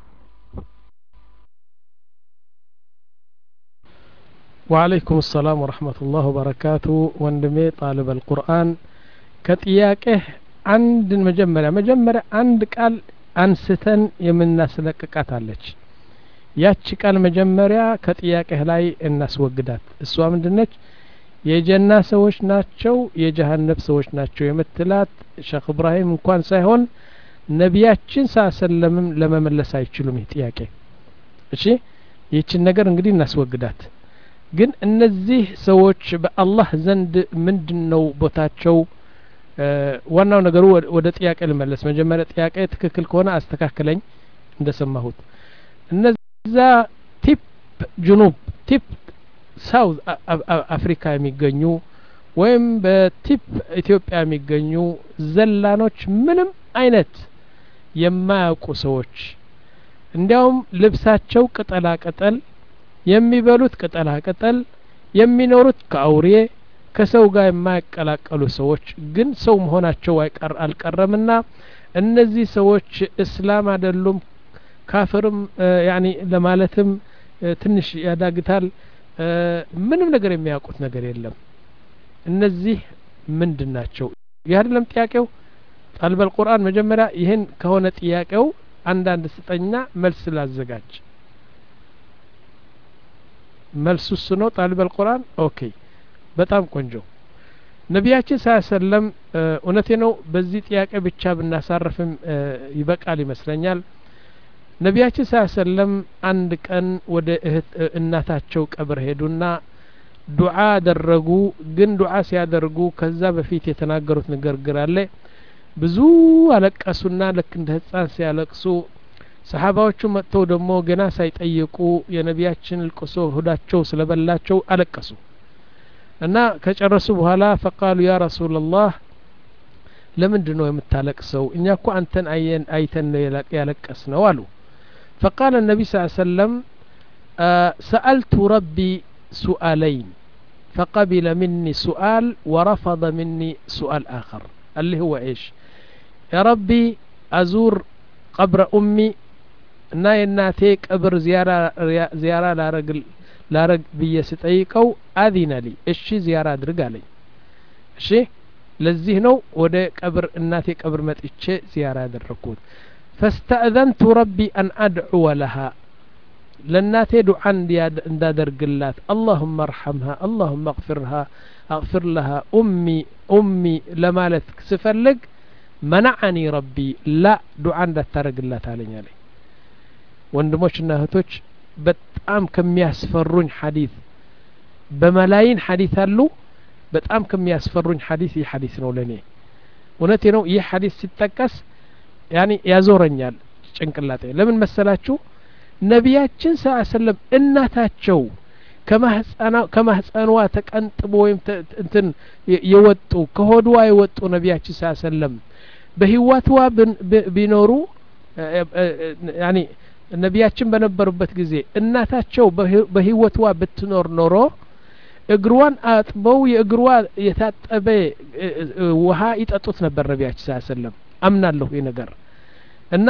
وعليكم السلام ورحمة الله وبركاته وندمي طالب القرآن كتياكه عند مجمرة مجمرة عند قال አንስተን የምናስለቅቃት አለች ያቺ ቃል መጀመሪያ ከጥያቄህ ላይ እናስወግዳት እሷ ምንድነች የጀና ሰዎች ናቸው የጀሃነም ሰዎች ናቸው የምትላት ሼክ ኢብራሂም እንኳን ሳይሆን ነቢያችን ሰለላም ለመመለስ አይችሉም ይህ ጥያቄ እሺ ይህችን ነገር እንግዲህ እናስወግዳት ግን እነዚህ ሰዎች በአላህ ዘንድ ምንድነው ቦታቸው ዋናው ነገሩ ወደ ጥያቄ ልመለስ መጀመሪያ ጥያቄ ትክክል ከሆነ አስተካክለኝ እንደሰማሁት እነዛ ቲፕ ጁኑብ ቲፕ ሳውዝ አፍሪካ የሚገኙ ወይም በቲፕ ኢትዮጵያ የሚገኙ ዘላኖች ምንም አይነት የማያውቁ ሰዎች እንዲያውም ልብሳቸው ቅጠላ ቅጠል የሚበሉት ቅጠላ ቅጠል የሚኖሩት ከአውሬ ከሰው ጋር የማይቀላቀሉ ሰዎች ግን ሰው መሆናቸው አይቀር አልቀረምና እነዚህ ሰዎች እስላም አይደሉም ካፍርም ያኒ ለማለትም ትንሽ ያዳግታል ምንም ነገር የሚያውቁት ነገር የለም እነዚህ ምንድናቸው ያደለም ጥያቄው ጣልበል ቁርአን መጀመሪያ ይሄን ከሆነ ጥያቄው አንዳንድ ስጠኛ መልስ ላዘጋጅ መልሱስ ነው ጣልበል ቁርአን ኦኬ በጣም ቆንጆ ነቢያችን ሰለላም እውነቴ ነው በዚህ ጥያቄ ብቻ ብናሳርፍም ይበቃል ይመስለኛል ነቢያችን ሰለላም አንድ ቀን ወደ እናታቸው ቀብር ሄዱና ዱዓ አደረጉ ግን ዱዓ ሲያደርጉ ከዛ በፊት የተናገሩት ንግግር አለ ብዙ አለቀሱና ለክ እንደ ህፃን ሲያለቅሱ ሰሃባዎቹ መጥተው ደግሞ ገና ሳይጠይቁ የነቢያችን ልቅሶ ሆዳቸው ስለበላቸው አለቀሱ እና ከጨረሱ በኋላ فقالوا يا رسول الله ለምንድነው የምታለቅሰው እኛ እኮ አንተን አየን አይተን ያለቀስነው አሉ فقال النبي صلى الله عليه وسلم سألت ربي سؤالين فقبل مني سؤال ورفض مني سؤال آخر اللي هو إيش يا ربي أزور قبر أمي نا يناتي قبر زيارة زيارة لا رجل ላረግ ብዬ ስጠይቀው አዚነ ሊ እሺ ዚያራ አድርግ አለኝ እሺ ለዚህ ነው ወደ ቀብር እናቴ ቀብር መጥቼ ዚያራ ያደረኩት فاستأذنت ربي أن أدعو لها ለእናቴ ዱዓ እንዳደርግላት اللهم ارحمها اللهم اغفرها اغفر لها أمي أمي ለማለት ስፈልግ منعني ربي لا ዱዓ እንዳታረግላት አለኝ አለኝ ወንድሞችና እህቶች በጣም ከሚያስፈሩኝ ሐዲስ በመላይን ሐዲስ አሉ በጣም ከሚያስፈሩኝ ሐዲስ ይህ ሐዲስ ነው ለኔ እውነቴ ነው ይህ ሐዲስ ሲጠቀስ ያኒ ያዞረኛል ጭንቅላቴ ለምን መሰላችሁ ነቢያችን ሰለላም እናታቸው ከማህፀና ከማህፀኗ ተቀንጥቦ ወይም እንትን የወጡ ከሆድዋ የወጡ ነቢያችን ሰለላም በህይወትዋ ቢኖሩ ያኒ ነቢያችን በነበሩበት ጊዜ እናታቸው በህይወትዋ ብትኖር ኖሮ እግሯን አጥበው የእግሯ የታጠበ ውሃ ይጠጡት ነበር ነቢያችን ሰለላም አምናለሁ ይሄ ነገር እና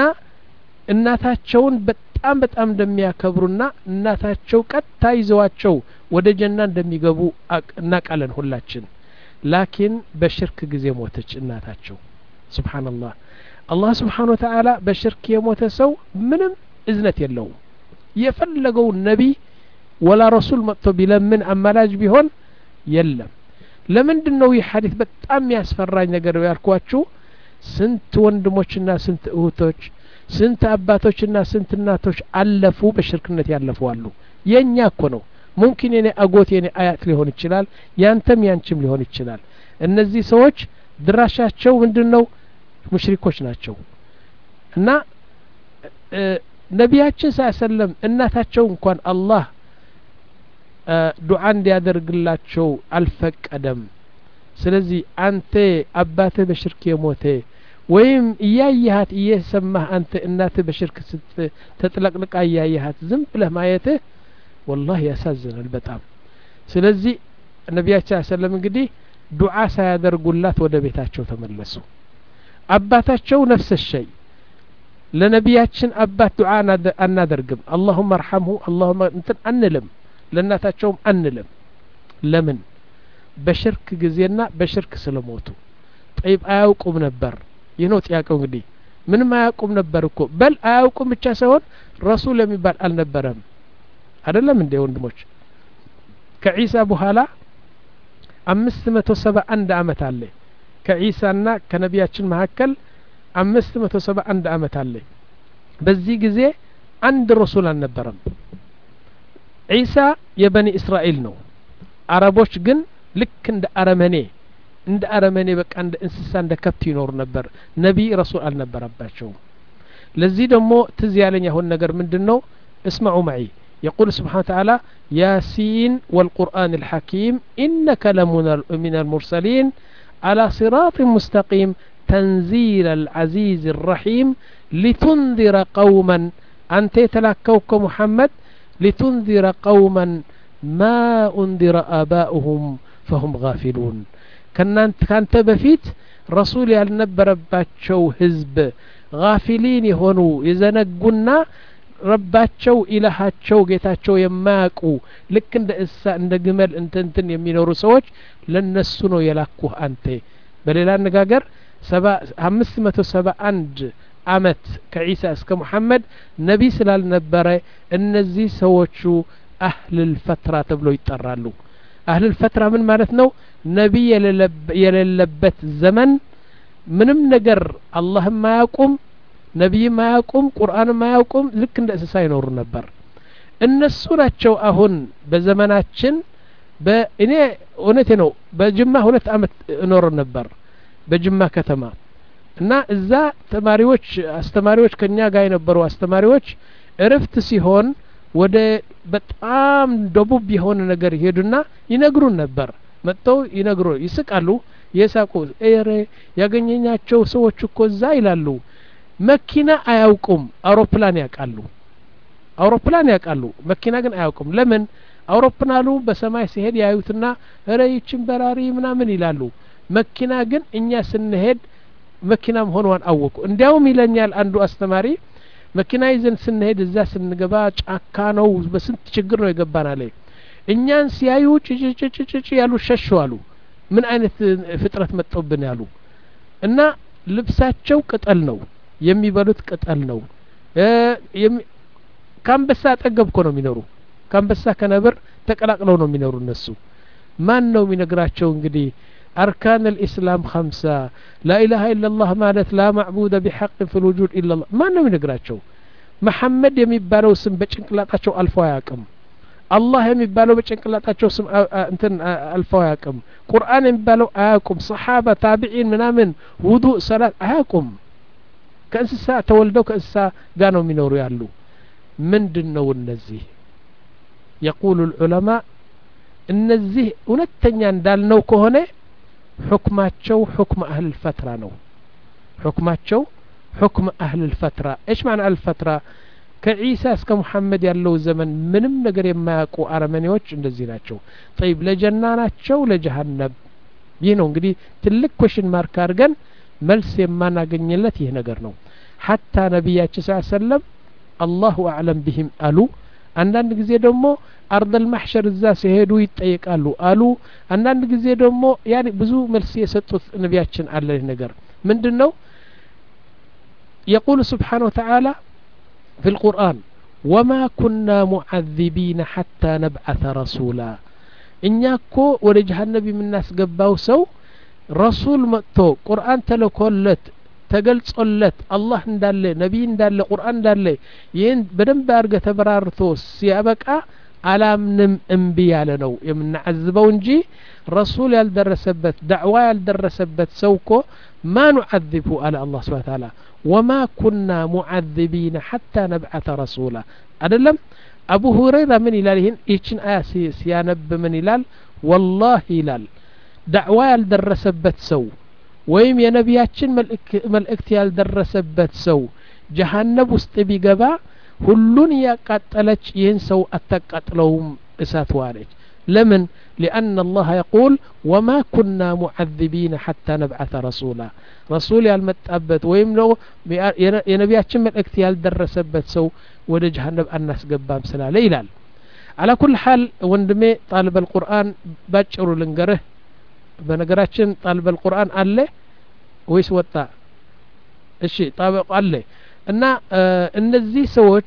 እናታቸውን በጣም በጣም እንደሚያከብሩና እናታቸው ቀጥታ ይዘዋቸው ወደ ጀና እንደሚገቡ እናቃለን ሁላችን ላኪን በሽርክ ጊዜ ሞተች እናታቸው ሱብሃንአላህ አላህ Subhanahu Wa Ta'ala በሽርክ የሞተ ሰው ምንም እዝነት የለውም የፈለገው ነቢ ወላ ረሱል መጥቶ ቢለምን አማላጅ ቢሆን የለም ለምንድነው ይህ ሐዲስ በጣም ያስፈራኝ ነገር ያልኳችሁ ስንት ወንድሞችና ስንት እህቶች ስንት አባቶችና ስንት እናቶች አለፉ በሽርክነት ያለፉ አሉ የኛ እኮ ነው ሙምኪን የኔ አጎት የኔ አያት ሊሆን ይችላል ያንተም ያንቺም ሊሆን ይችላል እነዚህ ሰዎች ድራሻቸው ምንድነው ሙሽሪኮች ናቸው እና ነቢያችን ሰለላም እናታቸው እንኳን አላህ ዱዓ እንዲያደርግላቸው አልፈቀደም ስለዚህ አንተ አባትህ በሽርክ የሞተ ወይም እያየሃት እየሰማህ አንተ እናትህ በሽርክ ስትተጥለቅልቃ እያየሃት ዝም ብለህ ማየትህ ወላሂ ያሳዝናል በጣም። ስለዚህ ነቢያችን ሰለም እንግዲህ ዱዓ ሳያደርጉላት ወደ ቤታቸው ተመለሱ። አባታቸው ነፍስ ሸይ ለነቢያችን አባት ዱዓ አናደርግም። አላሁመ አርሐምሁ አላሁመ እንትን አንልም፣ ለእናታቸውም አንልም። ለምን? በሽርክ ጊዜና በሽርክ ስለሞቱ። ጠይብ አያውቁም ነበር። ይህ ነው ጥያቄው እንግዲህ። ምንም አያውቁም ነበር እኮ በል አያውቁም ብቻ ሳይሆን ረሱል የሚባል አልነበረም። አይደለም እንዴ ወንድሞች? ከዒሳ በኋላ አምስት መቶ ሰባ አንድ አመት አለ። ከዒሳና ከነቢያችን መካከል አምስት መቶ ሰባ አንድ አመት አለ። በዚህ ጊዜ አንድ ረሱል አልነበረም። ዒሳ የበኒ እስራኤል ነው። አረቦች ግን ልክ እንደ አረመኔ እንደ አረመኔ በቃ እንደ እንስሳ እንደ ከብት ይኖሩ ነበር። ነቢይ ረሱል አልነበረባቸውም። ለዚህ ደግሞ ትዝ ያለኝ አሁን ነገር ምንድነው? እስማዑ ማዒ يقول سبحانه وتعالى ياسين والقرآن الحكيم إنك لمن المرسلين على صراط مستقيم تنزيل العزيز الرحيم لتنذر قوما أنت تلاكوك محمد لتنذر قوما ما أنذر آباؤهم فهم غافلون. كانت بفيت رسول ያልነበረባቸው ህዝብ غافلين የሆኑ የዘነጉና ረባቸው ኢላሃቸው ጌታቸው የማያውቁ ልክ እንደ እሳ እንደ ግመል እንትን የሚኖሩ ሰዎች ለነሱ ነው የላኩህ አንተ። በሌላ አነጋገር አምስት መቶ ሰባ አንድ አመት ከዒሳ እስከ ሙሐመድ ነቢ ስላልነበረ እነዚህ ሰዎቹ አህሉል ፈትራ ተብሎ ይጠራሉ። አህሉል ፈትራ ምን ማለት ነው? ነቢ የሌለበት ዘመን ምንም ነገር አላህም ማያውቁም ነቢይም ማያውቁም ቁርአንም ማያውቁም ልክ እንደ እንስሳ ይኖሩ ነበር። እነሱ ናቸው አሁን በዘመናችን በእኔ እውነቴ ነው በጅማ ሁለት አመት እኖር ነበር በጅማ ከተማ እና እዛ ተማሪዎች አስተማሪዎች ከኛ ጋር የነበሩ አስተማሪዎች እረፍት ሲሆን ወደ በጣም ደቡብ የሆነ ነገር ይሄዱና ይነግሩን ነበር። መጥተው ይነግሩ ይስቃሉ። የሳቁ ኤሬ ያገኘኛቸው ሰዎች እኮ እዛ ይላሉ መኪና አያውቁም፣ አውሮፕላን ያውቃሉ። አውሮፕላን ያውቃሉ፣ መኪና ግን አያውቁም። ለምን? አውሮፕላኑ በሰማይ ሲሄድ ያዩትና እረ ይችን በራሪ ምናምን ይላሉ። መኪና ግን እኛ ስንሄድ መኪና መሆኗን አወቁ። እንዲያውም ይለኛል አንዱ አስተማሪ መኪና ይዘን ስንሄድ እዛ ስንገባ ጫካ ነው፣ በስንት ችግር ነው የገባን አለ። እኛን ሲያዩ ጭጭጭጭጭ ያሉ ሸሹ አሉ። ምን አይነት ፍጥረት መጥቶብን ያሉ እና ልብሳቸው ቅጠል ነው የሚበሉት ቅጠል ነው። ካንበሳ አጠገብ እኮ ነው የሚኖሩ። ካንበሳ ከነብር ተቀላቅለው ነው የሚኖሩ እነሱ። ማን ነው የሚነግራቸው እንግዲህ أركان الإسلام خمسة لا إله إلا الله مالت لا معبود بحق في الوجود إلا الله ما نو ينقراتشو محمد يميبالو سم بچنقلاطاچو الفوا ياقم الله يميبالو بچنقلاطاچو سم انتن الفوا ياقم قرآن يميبالو آياقم صحابة تابعين منامن وضوء صلاة آياقم كأنسسا تولدو كأنسسا قانو منورو يالو من دنو النزيه يقول العلماء النزيه ونتنيان دالنو كهونه حكماتشو حكم أهل الفترة نو حكماتشو حكم أهل الفترة إيش معنى أهل الفترة؟ كعيسى اسك محمد يالله زمن منم نقر ما يقو أرمانيوش اندزيناتشو. طيب لجناناتشو لجهنم ينو انقدي تلك كوشن ماركارغن ملس ما ناقنيلت يهنقر نو حتى نبياتش صلى الله عليه وسلم الله أعلم بهم ألو አንዳንድ ጊዜ ደግሞ አርደል ማህሸር እዛ ሲሄዱ ይጠየቃሉ አሉ። አንዳንድ ጊዜ ደግሞ ያኒ ብዙ መልስ የሰጡት ነቢያችን አለ ነገር ምንድነው? يقول سبحانه وتعالى في القرآن وما كنا معذبين حتى نبعث رسولا إنيا كو ወደ ጀሃነም የምናስገባው ሰው ረሱል መጥቶ ቁርአን ተልኮለት ተገልጾለት አላህ እንዳለ ነብይ እንዳለ ቁርአን እንዳለ ይሄን በደንብ አርገ ተበራርቶ ሲያበቃ አላምንም እምቢ ያለ ነው የምንዓዝበው እንጂ ረሱል ያልደረሰበት ዳዕዋ ያልደረሰበት ሰውኮ ما نعذبه على الله سبحانه وتعالى وما كنا معذبين حتى نبعث رسولا أدلم أبو هريرة من إلالهن إيشن آسي سيانب من إلال والله إلال دعوة يالدرسبت سو ወይም የነቢያችን መልእክት ያልደረሰበት ሰው ጀሃነም ውስጥ ቢገባ ሁሉን ያቃጠለች ይህን ሰው አታቃጥለውም እሳት ዋለች ለምን لأن الله يقول وما كنا معذبين حتى نبعث رسولا رسول ያልመጣበት ወይም ነው የነቢያችን መልእክት ያልደረሰበት ሰው ወደ ጀሃነም አናስገባም ስላለ ይላል على كل حال ወንድሜ طالب القرآن ባጭሩ ልንገርህ በነገራችን طالب القرآن አለ ወይስ ወጣ እሺ طابق አለ እና እነዚህ ሰዎች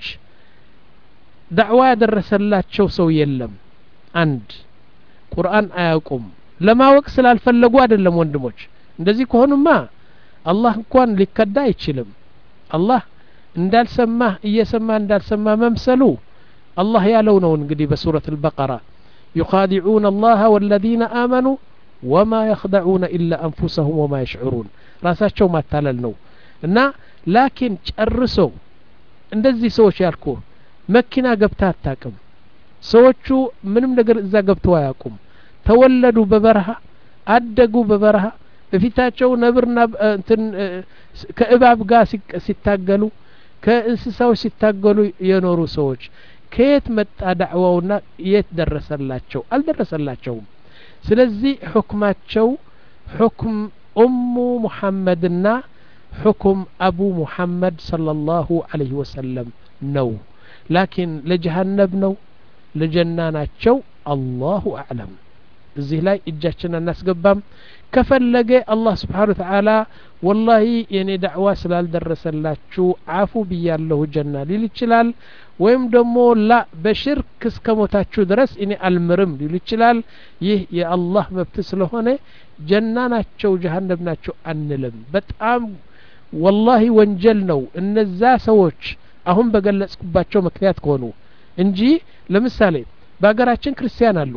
ዳዕዋ ያደረሰላቸው ሰው የለም አንድ ቁርአን አያውቁም ለማወቅ ስላልፈለጉ አይደለም ወንድሞች እንደዚህ ከሆኑማ አላህ እንኳን ሊከዳ አይችልም አላህ እንዳልሰማ እየሰማ እንዳልሰማ መምሰሉ አላህ ያለው ነው እንግዲህ በሱረት البقرة يخادعون الله والذين آمنوا وما يخدعون إلا أنفسهم وما يشعرون ራሳቸው ማታለል ነው እና ላኪን ጨርሰው እንደዚህ ሰዎች ያልኩ መኪና ገብታ አታውቅም ሰዎቹ ምንም ነገር እዛ ገብተው አያውቁም ተወለዱ በበረሃ አደጉ በበረሃ በፊታቸው ነብርና እንትን ከእባብ ጋር ሲታገሉ ከእንስሳዎች ሲታገሉ የኖሩ ሰዎች ከየት መጣ ዳዕዋውና የት ደረሰላቸው አልደረሰላቸውም ስለዚህ ሁክማቸው ሁክም ኡሙ ሙሐመድና ሁክም አቡ ሙሐመድ ሰለላሁ ዐለይሂ ወሰለም ነው ላኪን ለጀሃነም ነው ለጀና ናቸው አላሁ አዕለም እዚህ ላይ እጃችንን እናስገባም ከፈለገ አላህ Subhanahu Wa Ta'ala ወላሂ የኔ ዳዕዋ ስላልደረሰላችሁ አፉ ብያለሁ ጀና ሊል ይችላል ወይም ደግሞ ላ በሽርክ እስከሞታችሁ ድረስ እኔ አልምርም ሊል ይችላል ይህ የአላህ መብት ስለሆነ ጀና ናቸው ጀሃነም ናቸው አንልም በጣም ወላሂ ወንጀል ነው እነዛ ሰዎች አሁን በገለጽኩባቸው ምክንያት ከሆኑ እንጂ ለምሳሌ በአገራችን ክርስቲያን አሉ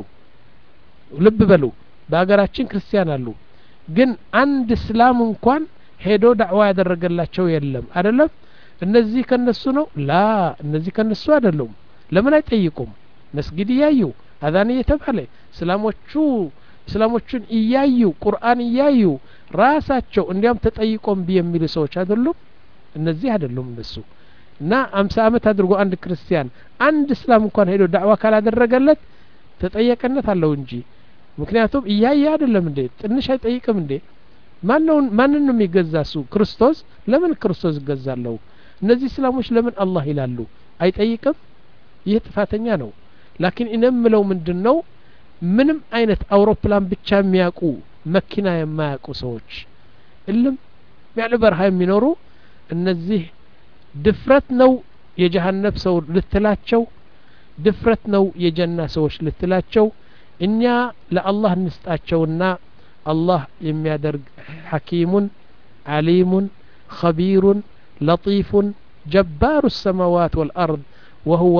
ልብ በሉ በአገራችን ክርስቲያን አሉ ግን አንድ እስላም እንኳን ሄዶ ዳዕዋ ያደረገላቸው የለም አይደለም እነዚህ ከነሱ ነው ላ እነዚህ ከነሱ አይደሉም ለምን አይጠይቁም መስጊድ ያዩ አዛን እየተባለ እስላሞቹ እስላሞቹን እያዩ ቁርአን እያዩ ራሳቸው እንዲያም ተጠይቆም ቢየሚሉ ሰዎች አይደሉም እነዚህ አይደሉም እነሱ እና አምሳ አመት አድርጎ አንድ ክርስቲያን አንድ እስላም እንኳን ሄዶ ዳዕዋ ካላደረገለት ተጠየቀነት አለው እንጂ ምክንያቱም እያየ አይደለም እንዴ ትንሽ አይጠይቅም እንዴ ማንነው ማንነው የሚገዛሱ ክርስቶስ ለምን ክርስቶስ ይገዛለው እነዚህ እስላሞች ለምን አላህ ይላሉ አይጠይቅም ይህ ጥፋተኛ ነው ላኪን እነምለው ምንድነው ምንም አይነት አውሮፕላን ብቻ የሚያውቁ መኪና የማያውቁ ሰዎች እልም ያለ በረሃ የሚኖሩ እነዚህ ድፍረት ነው የጀሃነም ሰው ልትላቸው ድፍረት ነው የጀና ሰዎች ልትላቸው እኛ ለአላህ እንስጣቸውና አላህ የሚያደርግ ሐኪሙን ዓሊሙን ኸቢሩን ለጢፉን ጀባሩ السماوات والأرض وهو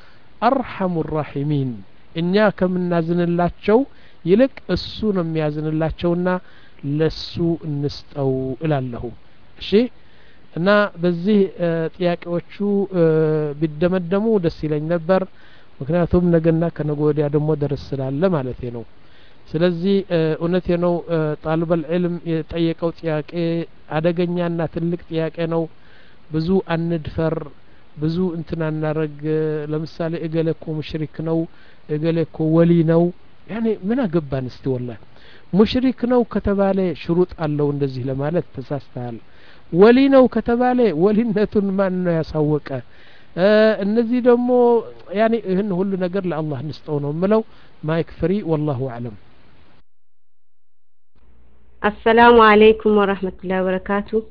أرحم الراحمين እኛ ከምናዝንላቸው ይልቅ እሱ ነው የሚያዝንላቸውና ለሱ እንስጠው እላለሁ እሺ እና በዚህ ጥያቄዎቹ ቢደመደሙ ደስ ይለኝ ነበር ምክንያቱም ነገና ከነገ ወዲያ ደግሞ ደረስ ስላለ ማለት ነው ስለዚህ እውነቴ ነው طالب العلم የጠየቀው ጥያቄ አደገኛና ትልቅ ጥያቄ ነው ብዙ አንድፈር ብዙ እንትና እናረግ ለምሳሌ እገለኮ ሙሽሪክ ነው እገለኮ ወሊ ነው ያኔ ምን አገባን እስቲ ወላሂ ሙሽሪክ ነው ከተባለ ሽሩጥ አለው እንደዚህ ለማለት ተሳስተሃል ወሊ ነው ከተባለ ወሊነቱን ማን ነው ያሳወቀ እነዚህ ደግሞ ያኔ ይህን ሁሉ ነገር ለአላህ ንስጠው ነው ምለው ማይክ ፍሪ والله اعلم السلام عليكم ورحمة الله وبركاته